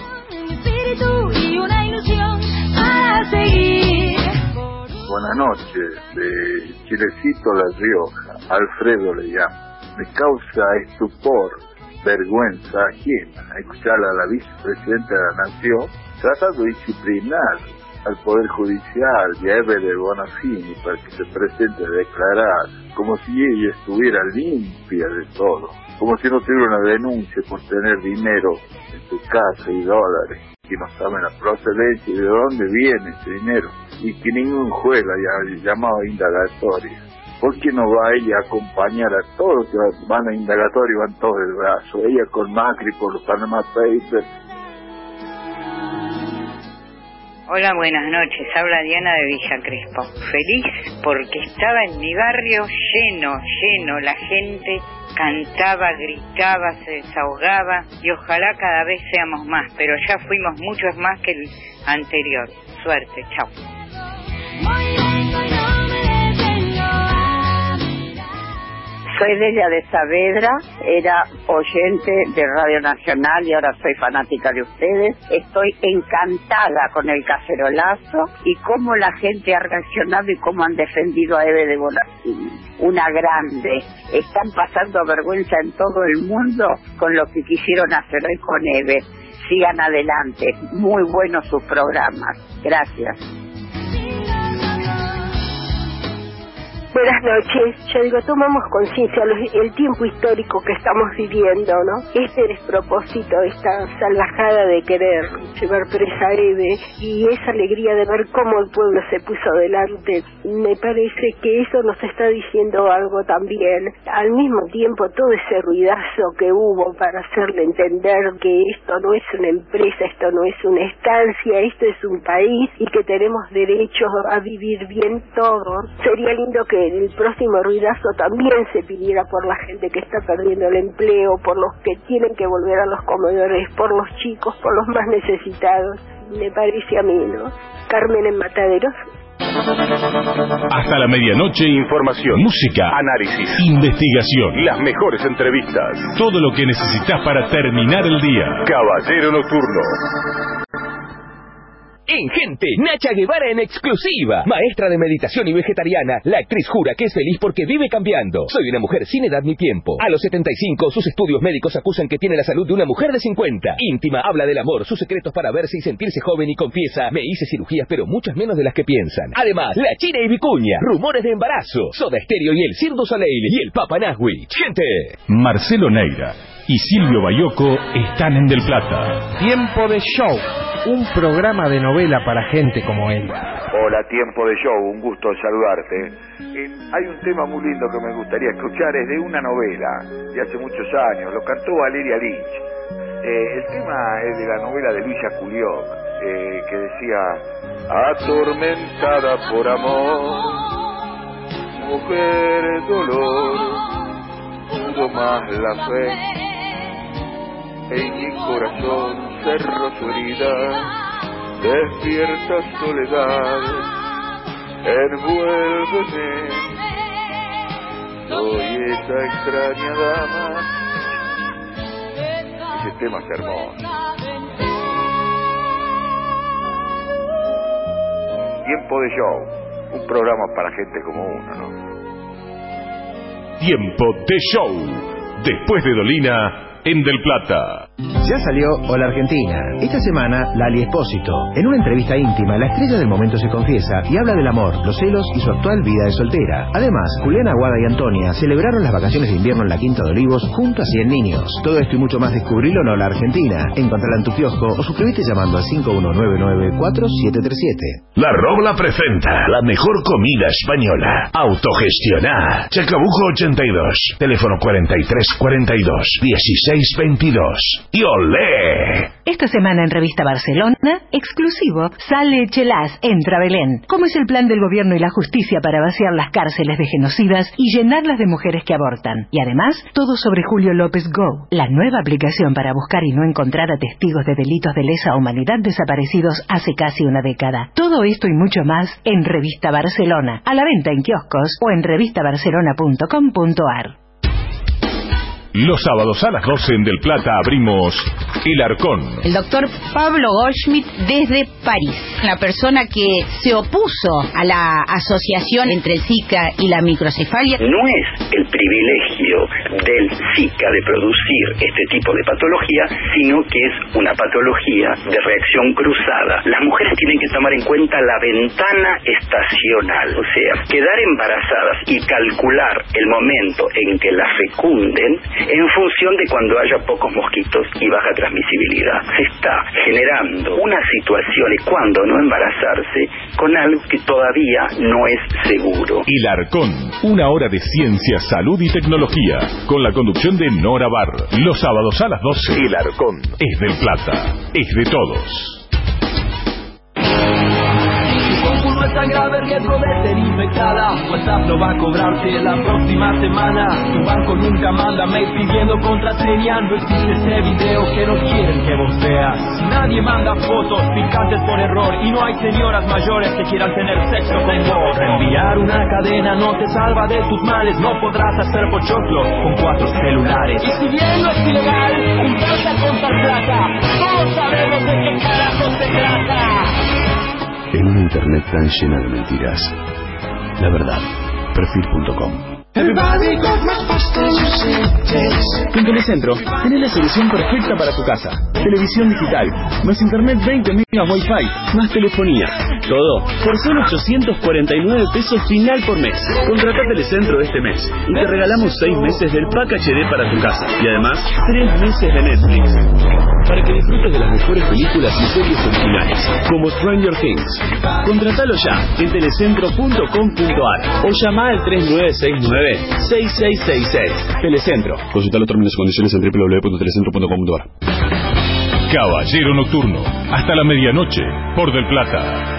Buenas noches, de Chilecito, La Rioja, Alfredo le llamo. Me causa estupor, vergüenza ajena escuchar a la vicepresidenta de la Nación tratando de disciplinar al Poder Judicial y a Eve de Bonafini para que se presente a declarar, como si ella estuviera limpia de todo, como si no tuviera una denuncia por tener dinero en su casa y dólares, que no saben la procedencia y de dónde viene ese dinero, y que ningún juez la haya llamado indagatoria. ¿Por qué no va ella a acompañar a todos los que van a indagatorio y van todos del brazo? Ella con Macri por los Panama Papers. Hola, buenas noches. Habla Diana de Villa Crespo. Feliz porque estaba en mi barrio lleno, lleno. La gente cantaba, gritaba, se desahogaba y ojalá cada vez seamos más, pero ya fuimos muchos más que el anterior. Suerte, chao. Soy Delia de Saavedra, era oyente de Radio Nacional y ahora soy fanática de ustedes. Estoy encantada con el cacerolazo y cómo la gente ha reaccionado y cómo han defendido a Eve de Bonafini. Una grande. Están pasando vergüenza en todo el mundo con lo que quisieron hacer hoy con Eve. Sigan adelante. Muy buenos sus programas. Gracias. Buenas noches. Yo digo, tomamos conciencia el tiempo histórico que estamos viviendo, ¿no? Este despropósito, esta salvajada de querer llevar presa a Eve y esa alegría de ver cómo el pueblo se puso delante, me parece que eso nos está diciendo algo también. Al mismo tiempo, todo ese ruidazo que hubo para hacerle entender que esto no es una empresa, esto no es una estancia, esto es un país y que tenemos derecho a vivir bien todos. Sería lindo que el próximo ruidazo también se pidiera por la gente que está perdiendo el empleo, por los que tienen que volver a los comedores, por los chicos, por los más necesitados. Me parece a mí, ¿no? Carmen en Mataderos. Hasta la medianoche, información, música, análisis, investigación, las mejores entrevistas, todo lo que necesitas para terminar el día. Caballero Nocturno. En Gente, Nacha Guevara en exclusiva. Maestra de meditación y vegetariana, la actriz jura que es feliz porque vive cambiando. Soy una mujer sin edad ni tiempo. A los setenta y cinco, sus estudios médicos acusan que tiene la salud de una mujer de cincuenta. Íntima, habla del amor, sus secretos para verse y sentirse joven y confiesa: me hice cirugías pero muchas menos de las que piensan. Además, La China y Vicuña, rumores de embarazo, Soda Stereo y el Cirque du Soleil y el Papa Nahue. Gente. Marcelo Neira y Silvio Bayoco están en Del Plata. Tiempo de Show, un programa de novela para gente como él. Hola, Tiempo de Show, un gusto saludarte. Eh, hay un tema muy lindo que me gustaría escuchar, es de una novela de hace muchos años, lo cantó Valeria Lynch. Eh, el tema es de la novela de Luisa Culió, eh, que decía: atormentada por amor, mujer dolor, pudo más la fe. En mi corazón cerró su herida, despierta soledad, envuélveme, soy esa extraña dama. Ese tema es hermoso. Tiempo de Show, un programa para gente como uno, ¿no? Tiempo de Show. Después de Dolina, en Del Plata. Ya salió Hola Argentina. Esta semana, Lali Espósito. En una entrevista íntima, la estrella del momento se confiesa y habla del amor, los celos y su actual vida de soltera. Además, Juliana Aguada y Antonia celebraron las vacaciones de invierno en la Quinta de Olivos junto a cien niños. Todo esto y mucho más descubrilo en Hola Argentina. Encontrala en tu kiosco o suscríbete llamando al cinco uno nueve nueve cuatro siete tres siete. La Robla presenta la mejor comida española. Autogestioná. Chacabuco ochenta y dos. Teléfono cuarenta y tres cuarenta y dos dieciséis veintidós. ¡Y olé! Esta semana en Revista Barcelona, exclusivo, sale Chelás, entra Belén. ¿Cómo es el plan del gobierno y la justicia para vaciar las cárceles de genocidas y llenarlas de mujeres que abortan? Y además, todo sobre Julio López Go, la nueva aplicación para buscar y no encontrar a testigos de delitos de lesa humanidad desaparecidos hace casi una década. Todo esto y mucho más en Revista Barcelona, a la venta en kioscos o en revista barcelona punto com punto ar. Los sábados a las doce en Del Plata abrimos El Arcón. El doctor Pablo Goldschmidt desde París, la persona que se opuso a la asociación entre el Zika y la microcefalia. No es el privilegio del Zika de producir este tipo de patología, sino que es una patología de reacción cruzada. Las mujeres tienen que tomar en cuenta la ventana estacional, o sea, quedar embarazadas y calcular el momento en que la fecunden en función de cuando haya pocos mosquitos y baja transmisibilidad. Se está generando una situación de cuando no embarazarse con algo que todavía no es seguro. El Arcón, una hora de ciencia, salud y tecnología, con la conducción de Nora Bar. Los sábados a las doce. El Arcón es del Plata, es de todos. No es tan grave el riesgo de ser infectada. WhatsApp lo va a cobrarte la próxima semana. Tu banco nunca manda mail pidiendo contraseña. No existe ese video que no quieren que vos veas. Nadie manda fotos picantes por error. Y no hay señoras mayores que quieran tener sexo con vos. Enviar una cadena no te salva de tus males. No podrás hacer pochoclo con cuatro celulares. Y si bien no es ilegal, importa contar plata. Todos sabemos de qué carajo se trata. En una internet tan llena de mentiras. La verdad. Perfil punto com. En Telecentro tenés la solución perfecta para tu casa. Televisión digital, más internet veinte megas Wi-Fi, más telefonía. Todo por solo ochocientos cuarenta y nueve pesos final por mes. Contratá Telecentro este mes y te regalamos seis meses del Pack H D para tu casa. Y además, tres meses de Netflix. Para que disfrutes de las mejores películas y series originales, como Stranger Things. Contratalo ya en telecentro punto com punto ar o llama al tres nueve seis nueve seis seis seis seis. Telecentro. Consulta los términos y condiciones en doble u doble u doble u punto telecentro punto com punto ar. Caballero Nocturno, hasta la medianoche, por Del Plata.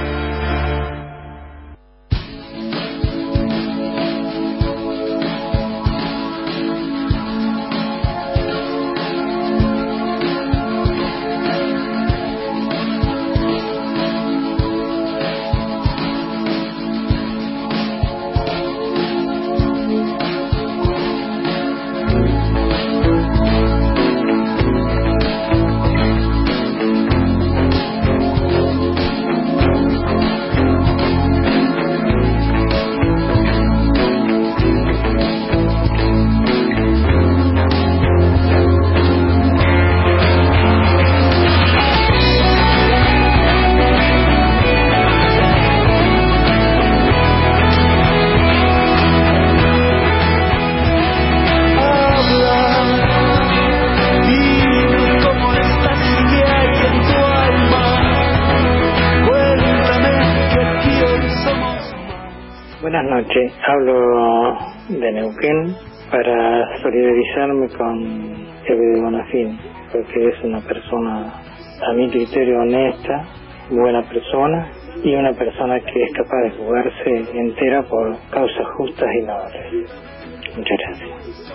Hablo de Neuquén para solidarizarme con Eve Bonafini, porque es una persona, a mi criterio, honesta, buena persona y una persona que es capaz de jugarse entera por causas justas y nobles. Muchas gracias.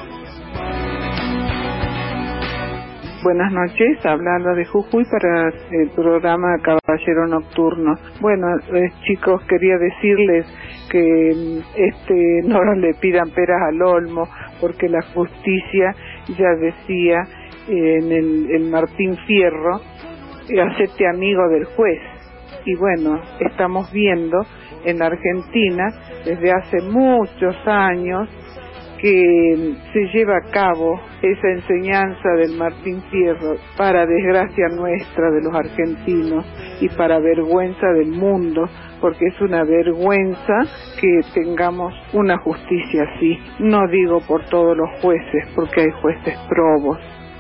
Buenas noches, habla Alba de Jujuy para el programa Caballero Nocturno. Bueno, eh, chicos, quería decirles que este no le pidan peras al olmo, porque la justicia ya decía eh, en el, el Martín Fierro, eh, hacete amigo del juez. Y bueno, estamos viendo en Argentina desde hace muchos años que se lleva a cabo esa enseñanza del Martín Fierro, para desgracia nuestra de los argentinos y para vergüenza del mundo, porque es una vergüenza que tengamos una justicia así. No digo por todos los jueces, porque hay jueces probos.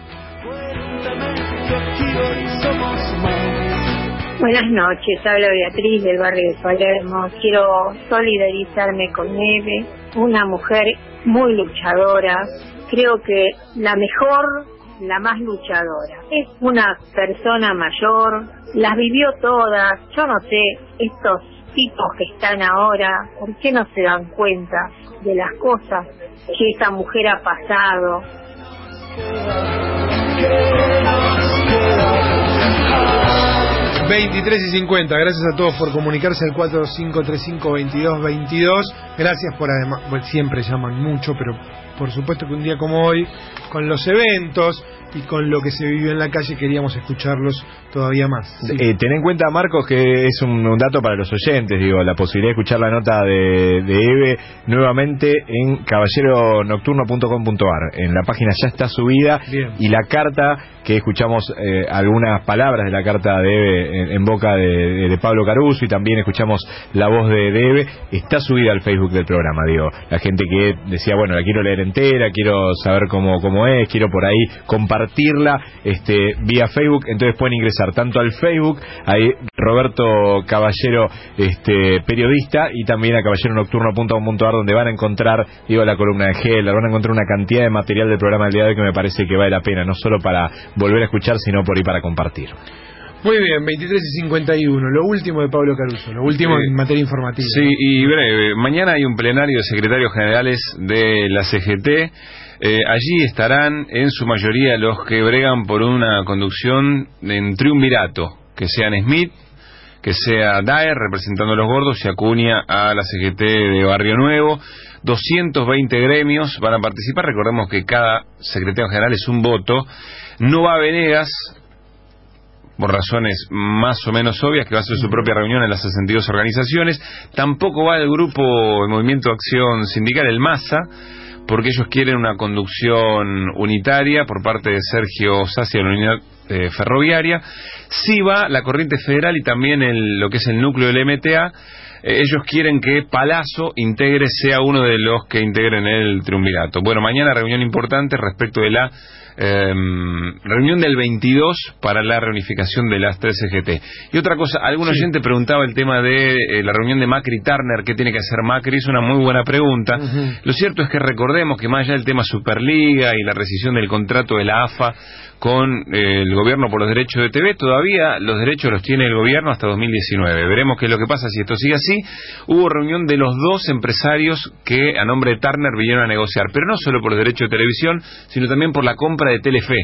Buenas noches, habla Beatriz del barrio de Palermo. Quiero solidarizarme con Eve, una mujer muy luchadora, creo que la mejor, la más luchadora. Es una persona mayor, las vivió todas. Yo no sé, estos tipos que están ahora, ¿por qué no se dan cuenta de las cosas que esta mujer ha pasado? veintitrés y cincuenta, gracias a todos por comunicarse al cuatro cinco tres cinco, veintidós veintidós. Gracias por además, bueno, siempre llaman mucho, pero por supuesto que un día como hoy, con los eventos y con lo que se vivió en la calle, queríamos escucharlos todavía más. Sí. Eh, ten en cuenta, Marcos, que es un, un dato para los oyentes, digo, la posibilidad de escuchar la nota de, de Eve nuevamente en caballero nocturno punto com punto ar. En la página ya está subida. Bien. Y la carta, que escuchamos eh, algunas palabras de la carta de Eve en, en boca de, de, de Pablo Caruso, y también escuchamos la voz de, de Eve, está subida al Facebook del programa, digo. La gente que decía, bueno, la quiero leer entera, quiero saber cómo, cómo es, quiero por ahí compartirla este, vía Facebook, entonces pueden ingresar tanto al Facebook, ahí Roberto Caballero, este, periodista, y también a caballero nocturno punto com punto ar, donde van a encontrar, digo, la columna de Heller, van a encontrar una cantidad de material del programa del día de hoy que me parece que vale la pena, no solo para volver a escuchar, sino por ahí para compartir. Muy bien, veintitrés y cincuenta y uno, lo último de Pablo Caruso, lo último eh, en materia informativa. Sí, y breve, mañana hay un plenario de secretarios generales de la C G T. Eh, allí estarán en su mayoría los que bregan por una conducción en triunvirato, que sean Smith, que sea Daer representando a los gordos y Acuña a la C G T de Barrio Nuevo. doscientos veinte gremios van a participar, recordemos que cada secretario general es un voto. No va Venegas, por razones más o menos obvias, que va a hacer su propia reunión en las sesenta y dos organizaciones. Tampoco va el grupo de Movimiento de Acción Sindical, el MASA, porque ellos quieren una conducción unitaria por parte de Sergio Sassi de la Unidad eh, Ferroviaria. Sí va la Corriente Federal y también el, lo que es el núcleo del M T A. Eh, ellos quieren que Palazzo integre, sea uno de los que integren el triunvirato. Bueno, mañana reunión importante respecto de la Eh, reunión del veintidós para la reunificación de las tres C G T. Y otra cosa, algún sí. oyente preguntaba el tema de eh, la reunión de Macri y Turner, ¿qué tiene que hacer Macri? Es una muy buena pregunta. Uh-huh. Lo cierto es que recordemos que más allá del tema Superliga y la rescisión del contrato de la A F A con eh, el gobierno por los derechos de T V, todavía los derechos los tiene el gobierno hasta dos mil diecinueve. Veremos qué es lo que pasa si esto sigue así. Hubo reunión de los dos empresarios que a nombre de Turner vinieron a negociar, pero no solo por los derechos de televisión, sino también por la compra de Telefe.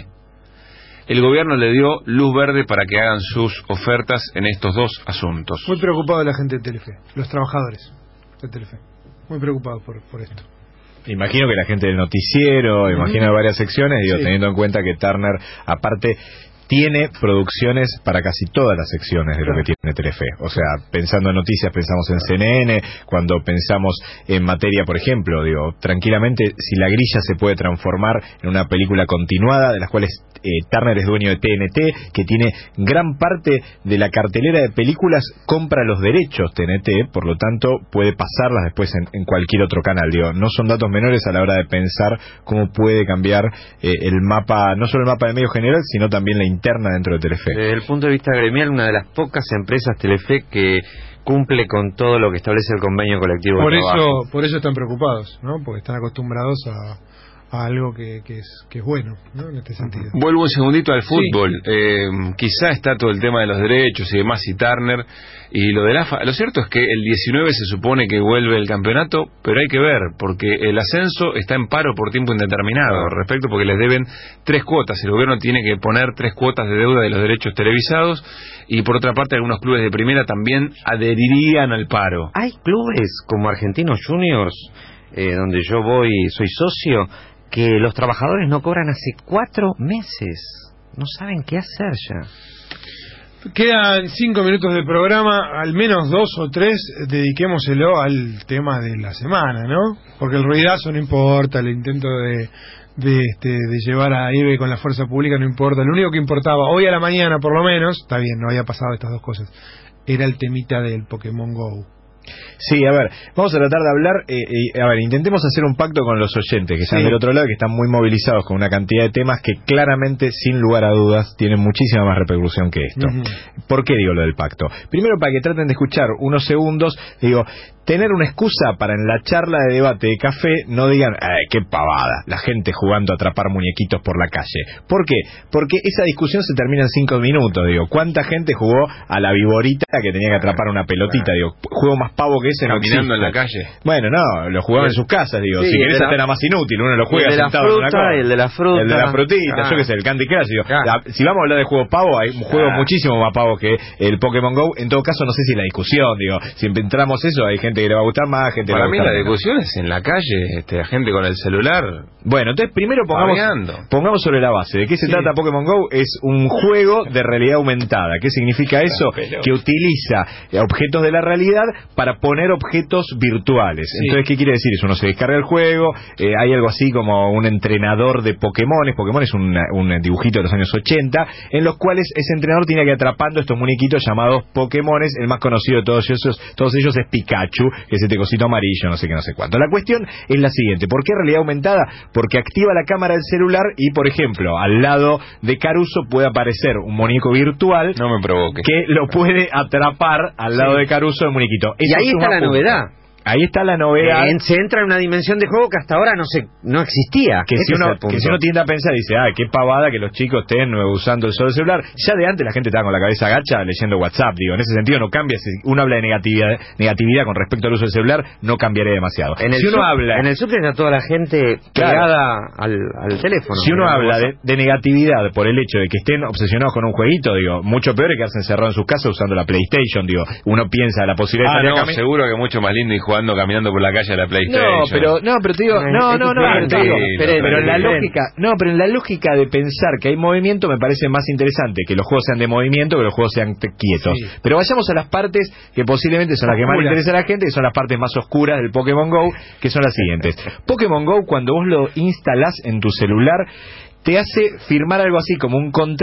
El gobierno le dio luz verde para que hagan sus ofertas en estos dos asuntos. Muy preocupado la gente de Telefe, los trabajadores de Telefe, muy preocupados por, por esto. Imagino que la gente del noticiero, uh-huh. imagino varias secciones, digo, sí. teniendo en cuenta que Turner, aparte, tiene producciones para casi todas las secciones de lo que tiene Telefe. O sea, pensando en noticias, pensamos en C N N, cuando pensamos en materia, por ejemplo, digo, tranquilamente, si La Grilla se puede transformar en una película continuada, de las cuales eh, Turner es dueño de T N T, que tiene gran parte de la cartelera de películas, compra los derechos T N T, por lo tanto, puede pasarlas después en, en cualquier otro canal. Digo, no son datos menores a la hora de pensar cómo puede cambiar eh, el mapa, no solo el mapa de medio general, sino también la interna dentro de Telefe. Desde el punto de vista gremial, una de las pocas empresas Telefe que cumple con todo lo que establece el convenio colectivo por de eso trabajo. Por eso están preocupados, ¿no? Porque están acostumbrados a, a algo que, que, es, que es bueno, ¿no? En este sentido. Vuelvo un segundito al fútbol. Sí. Eh, quizá está todo el tema de los derechos y demás, y Turner y lo del A F A. Lo cierto es que el diecinueve se supone que vuelve el campeonato, pero hay que ver, porque el ascenso está en paro por tiempo indeterminado, respecto porque les deben tres cuotas. El gobierno tiene que poner tres cuotas de deuda de los derechos televisados, y por otra parte algunos clubes de primera también adherirían al paro. Hay clubes como Argentinos Juniors, eh, donde yo voy, soy socio, que los trabajadores no cobran hace cuatro meses. No saben qué hacer ya. Quedan cinco minutos del programa, al menos dos o tres dediquémoselo al tema de la semana, ¿no? Porque el ruidazo no importa, el intento de, de, este, de llevar a Eve con la fuerza pública no importa. Lo único que importaba, hoy a la mañana por lo menos, está bien, no había pasado estas dos cosas, era el temita del Pokémon GO. Sí, a ver, vamos a tratar de hablar, eh, eh, a ver, intentemos hacer un pacto con los oyentes que están Sí. del otro lado, que están muy movilizados con una cantidad de temas que claramente, sin lugar a dudas, tienen muchísima más repercusión que esto. Uh-huh. ¿Por qué digo lo del pacto? Primero, para que traten de escuchar unos segundos, digo, tener una excusa para en la charla de debate de café no digan, eh, qué pavada, la gente jugando a atrapar muñequitos por la calle. ¿Por qué? Porque esa discusión se termina en cinco minutos, digo, ¿cuánta gente jugó a la viborita que tenía que atrapar una pelotita? Digo, juego más pavo que ese no existe. Caminando en la calle. Bueno, no, lo jugaban en sus casas, digo, Sí, si querés de la- hasta era más inútil, uno lo juega el de la sentado en una fruta, cosa. el de la fruta. El de la frutita, Ah. yo qué sé, el Candy Crush, digo, Ah. la- si vamos a hablar de juegos pavo, hay juegos Ah. muchísimo más pavos que el Pokémon GO. En todo caso, no sé si la discusión, digo, si entramos eso, hay gente que le va a gustar más, gente Para que mí le va a la gustar menos. discusión es en la calle, este, la gente con el celular. Bueno, entonces primero pongamos, Babeando. pongamos sobre la base. ¿De qué se Sí. trata Pokémon GO? Es un juego de realidad aumentada. ¿Qué significa eso? pelota. Que utiliza objetos de la realidad para poner objetos virtuales. Sí. Entonces, ¿qué quiere decir? Es uno se descarga el juego, eh, hay algo así como un entrenador de Pokémones. Pokémon es un, un dibujito de los años ochenta, en los cuales ese entrenador tiene que ir atrapando estos muñequitos llamados Pokémones. El más conocido de todos ellos, todos ellos es Pikachu, que es este cosito amarillo, no sé qué, no sé cuánto. La cuestión es la siguiente: ¿por qué realidad aumentada? Porque activa la cámara del celular y, por ejemplo, al lado de Caruso puede aparecer un muñeco virtual. No me provoque. Que lo puede atrapar al lado Sí. de Caruso el muñequito. Y Eso ahí suma está la puntos. novedad. Ahí está la novedad. Eh, se entra en una dimensión de juego que hasta ahora no se no existía. Que Ese si, es uno, el punto. que si uno tiende a pensar, dice, ah, qué pavada que los chicos estén eh, usando el solo celular. Ya de antes la gente estaba con la cabeza agacha leyendo WhatsApp. Digo, en ese sentido no cambia. Si uno habla de negatividad, negatividad con respecto al uso del celular, no cambiaría demasiado. En el si uno sub- habla... en el subte está toda la gente Claro. pegada al, al teléfono. Si uno Mirando habla de, WhatsApp. de negatividad por el hecho de que estén obsesionados con un jueguito, digo, mucho peor es quedarse encerrado en sus casas usando la PlayStation. Digo, uno piensa la posibilidad Ah, de salir no, a cami- seguro que mucho más lindo ir jugando, caminando por la calle a la PlayStation. No, pero no, pero te digo, Eh, no, es no, no, diferente, pero, te digo, sí, pero, pero en la es diferente. lógica, no, pero en la lógica de pensar que hay movimiento me parece más interesante que los juegos sean de movimiento que los juegos sean te- quietos. Sí. Pero vayamos a las partes que posiblemente son las que más le Oscuras. interesa a la gente, que son las partes más oscuras del Pokémon GO, que son las siguientes. Pokémon GO, cuando vos lo instalás en tu celular, te hace firmar algo así como un contrato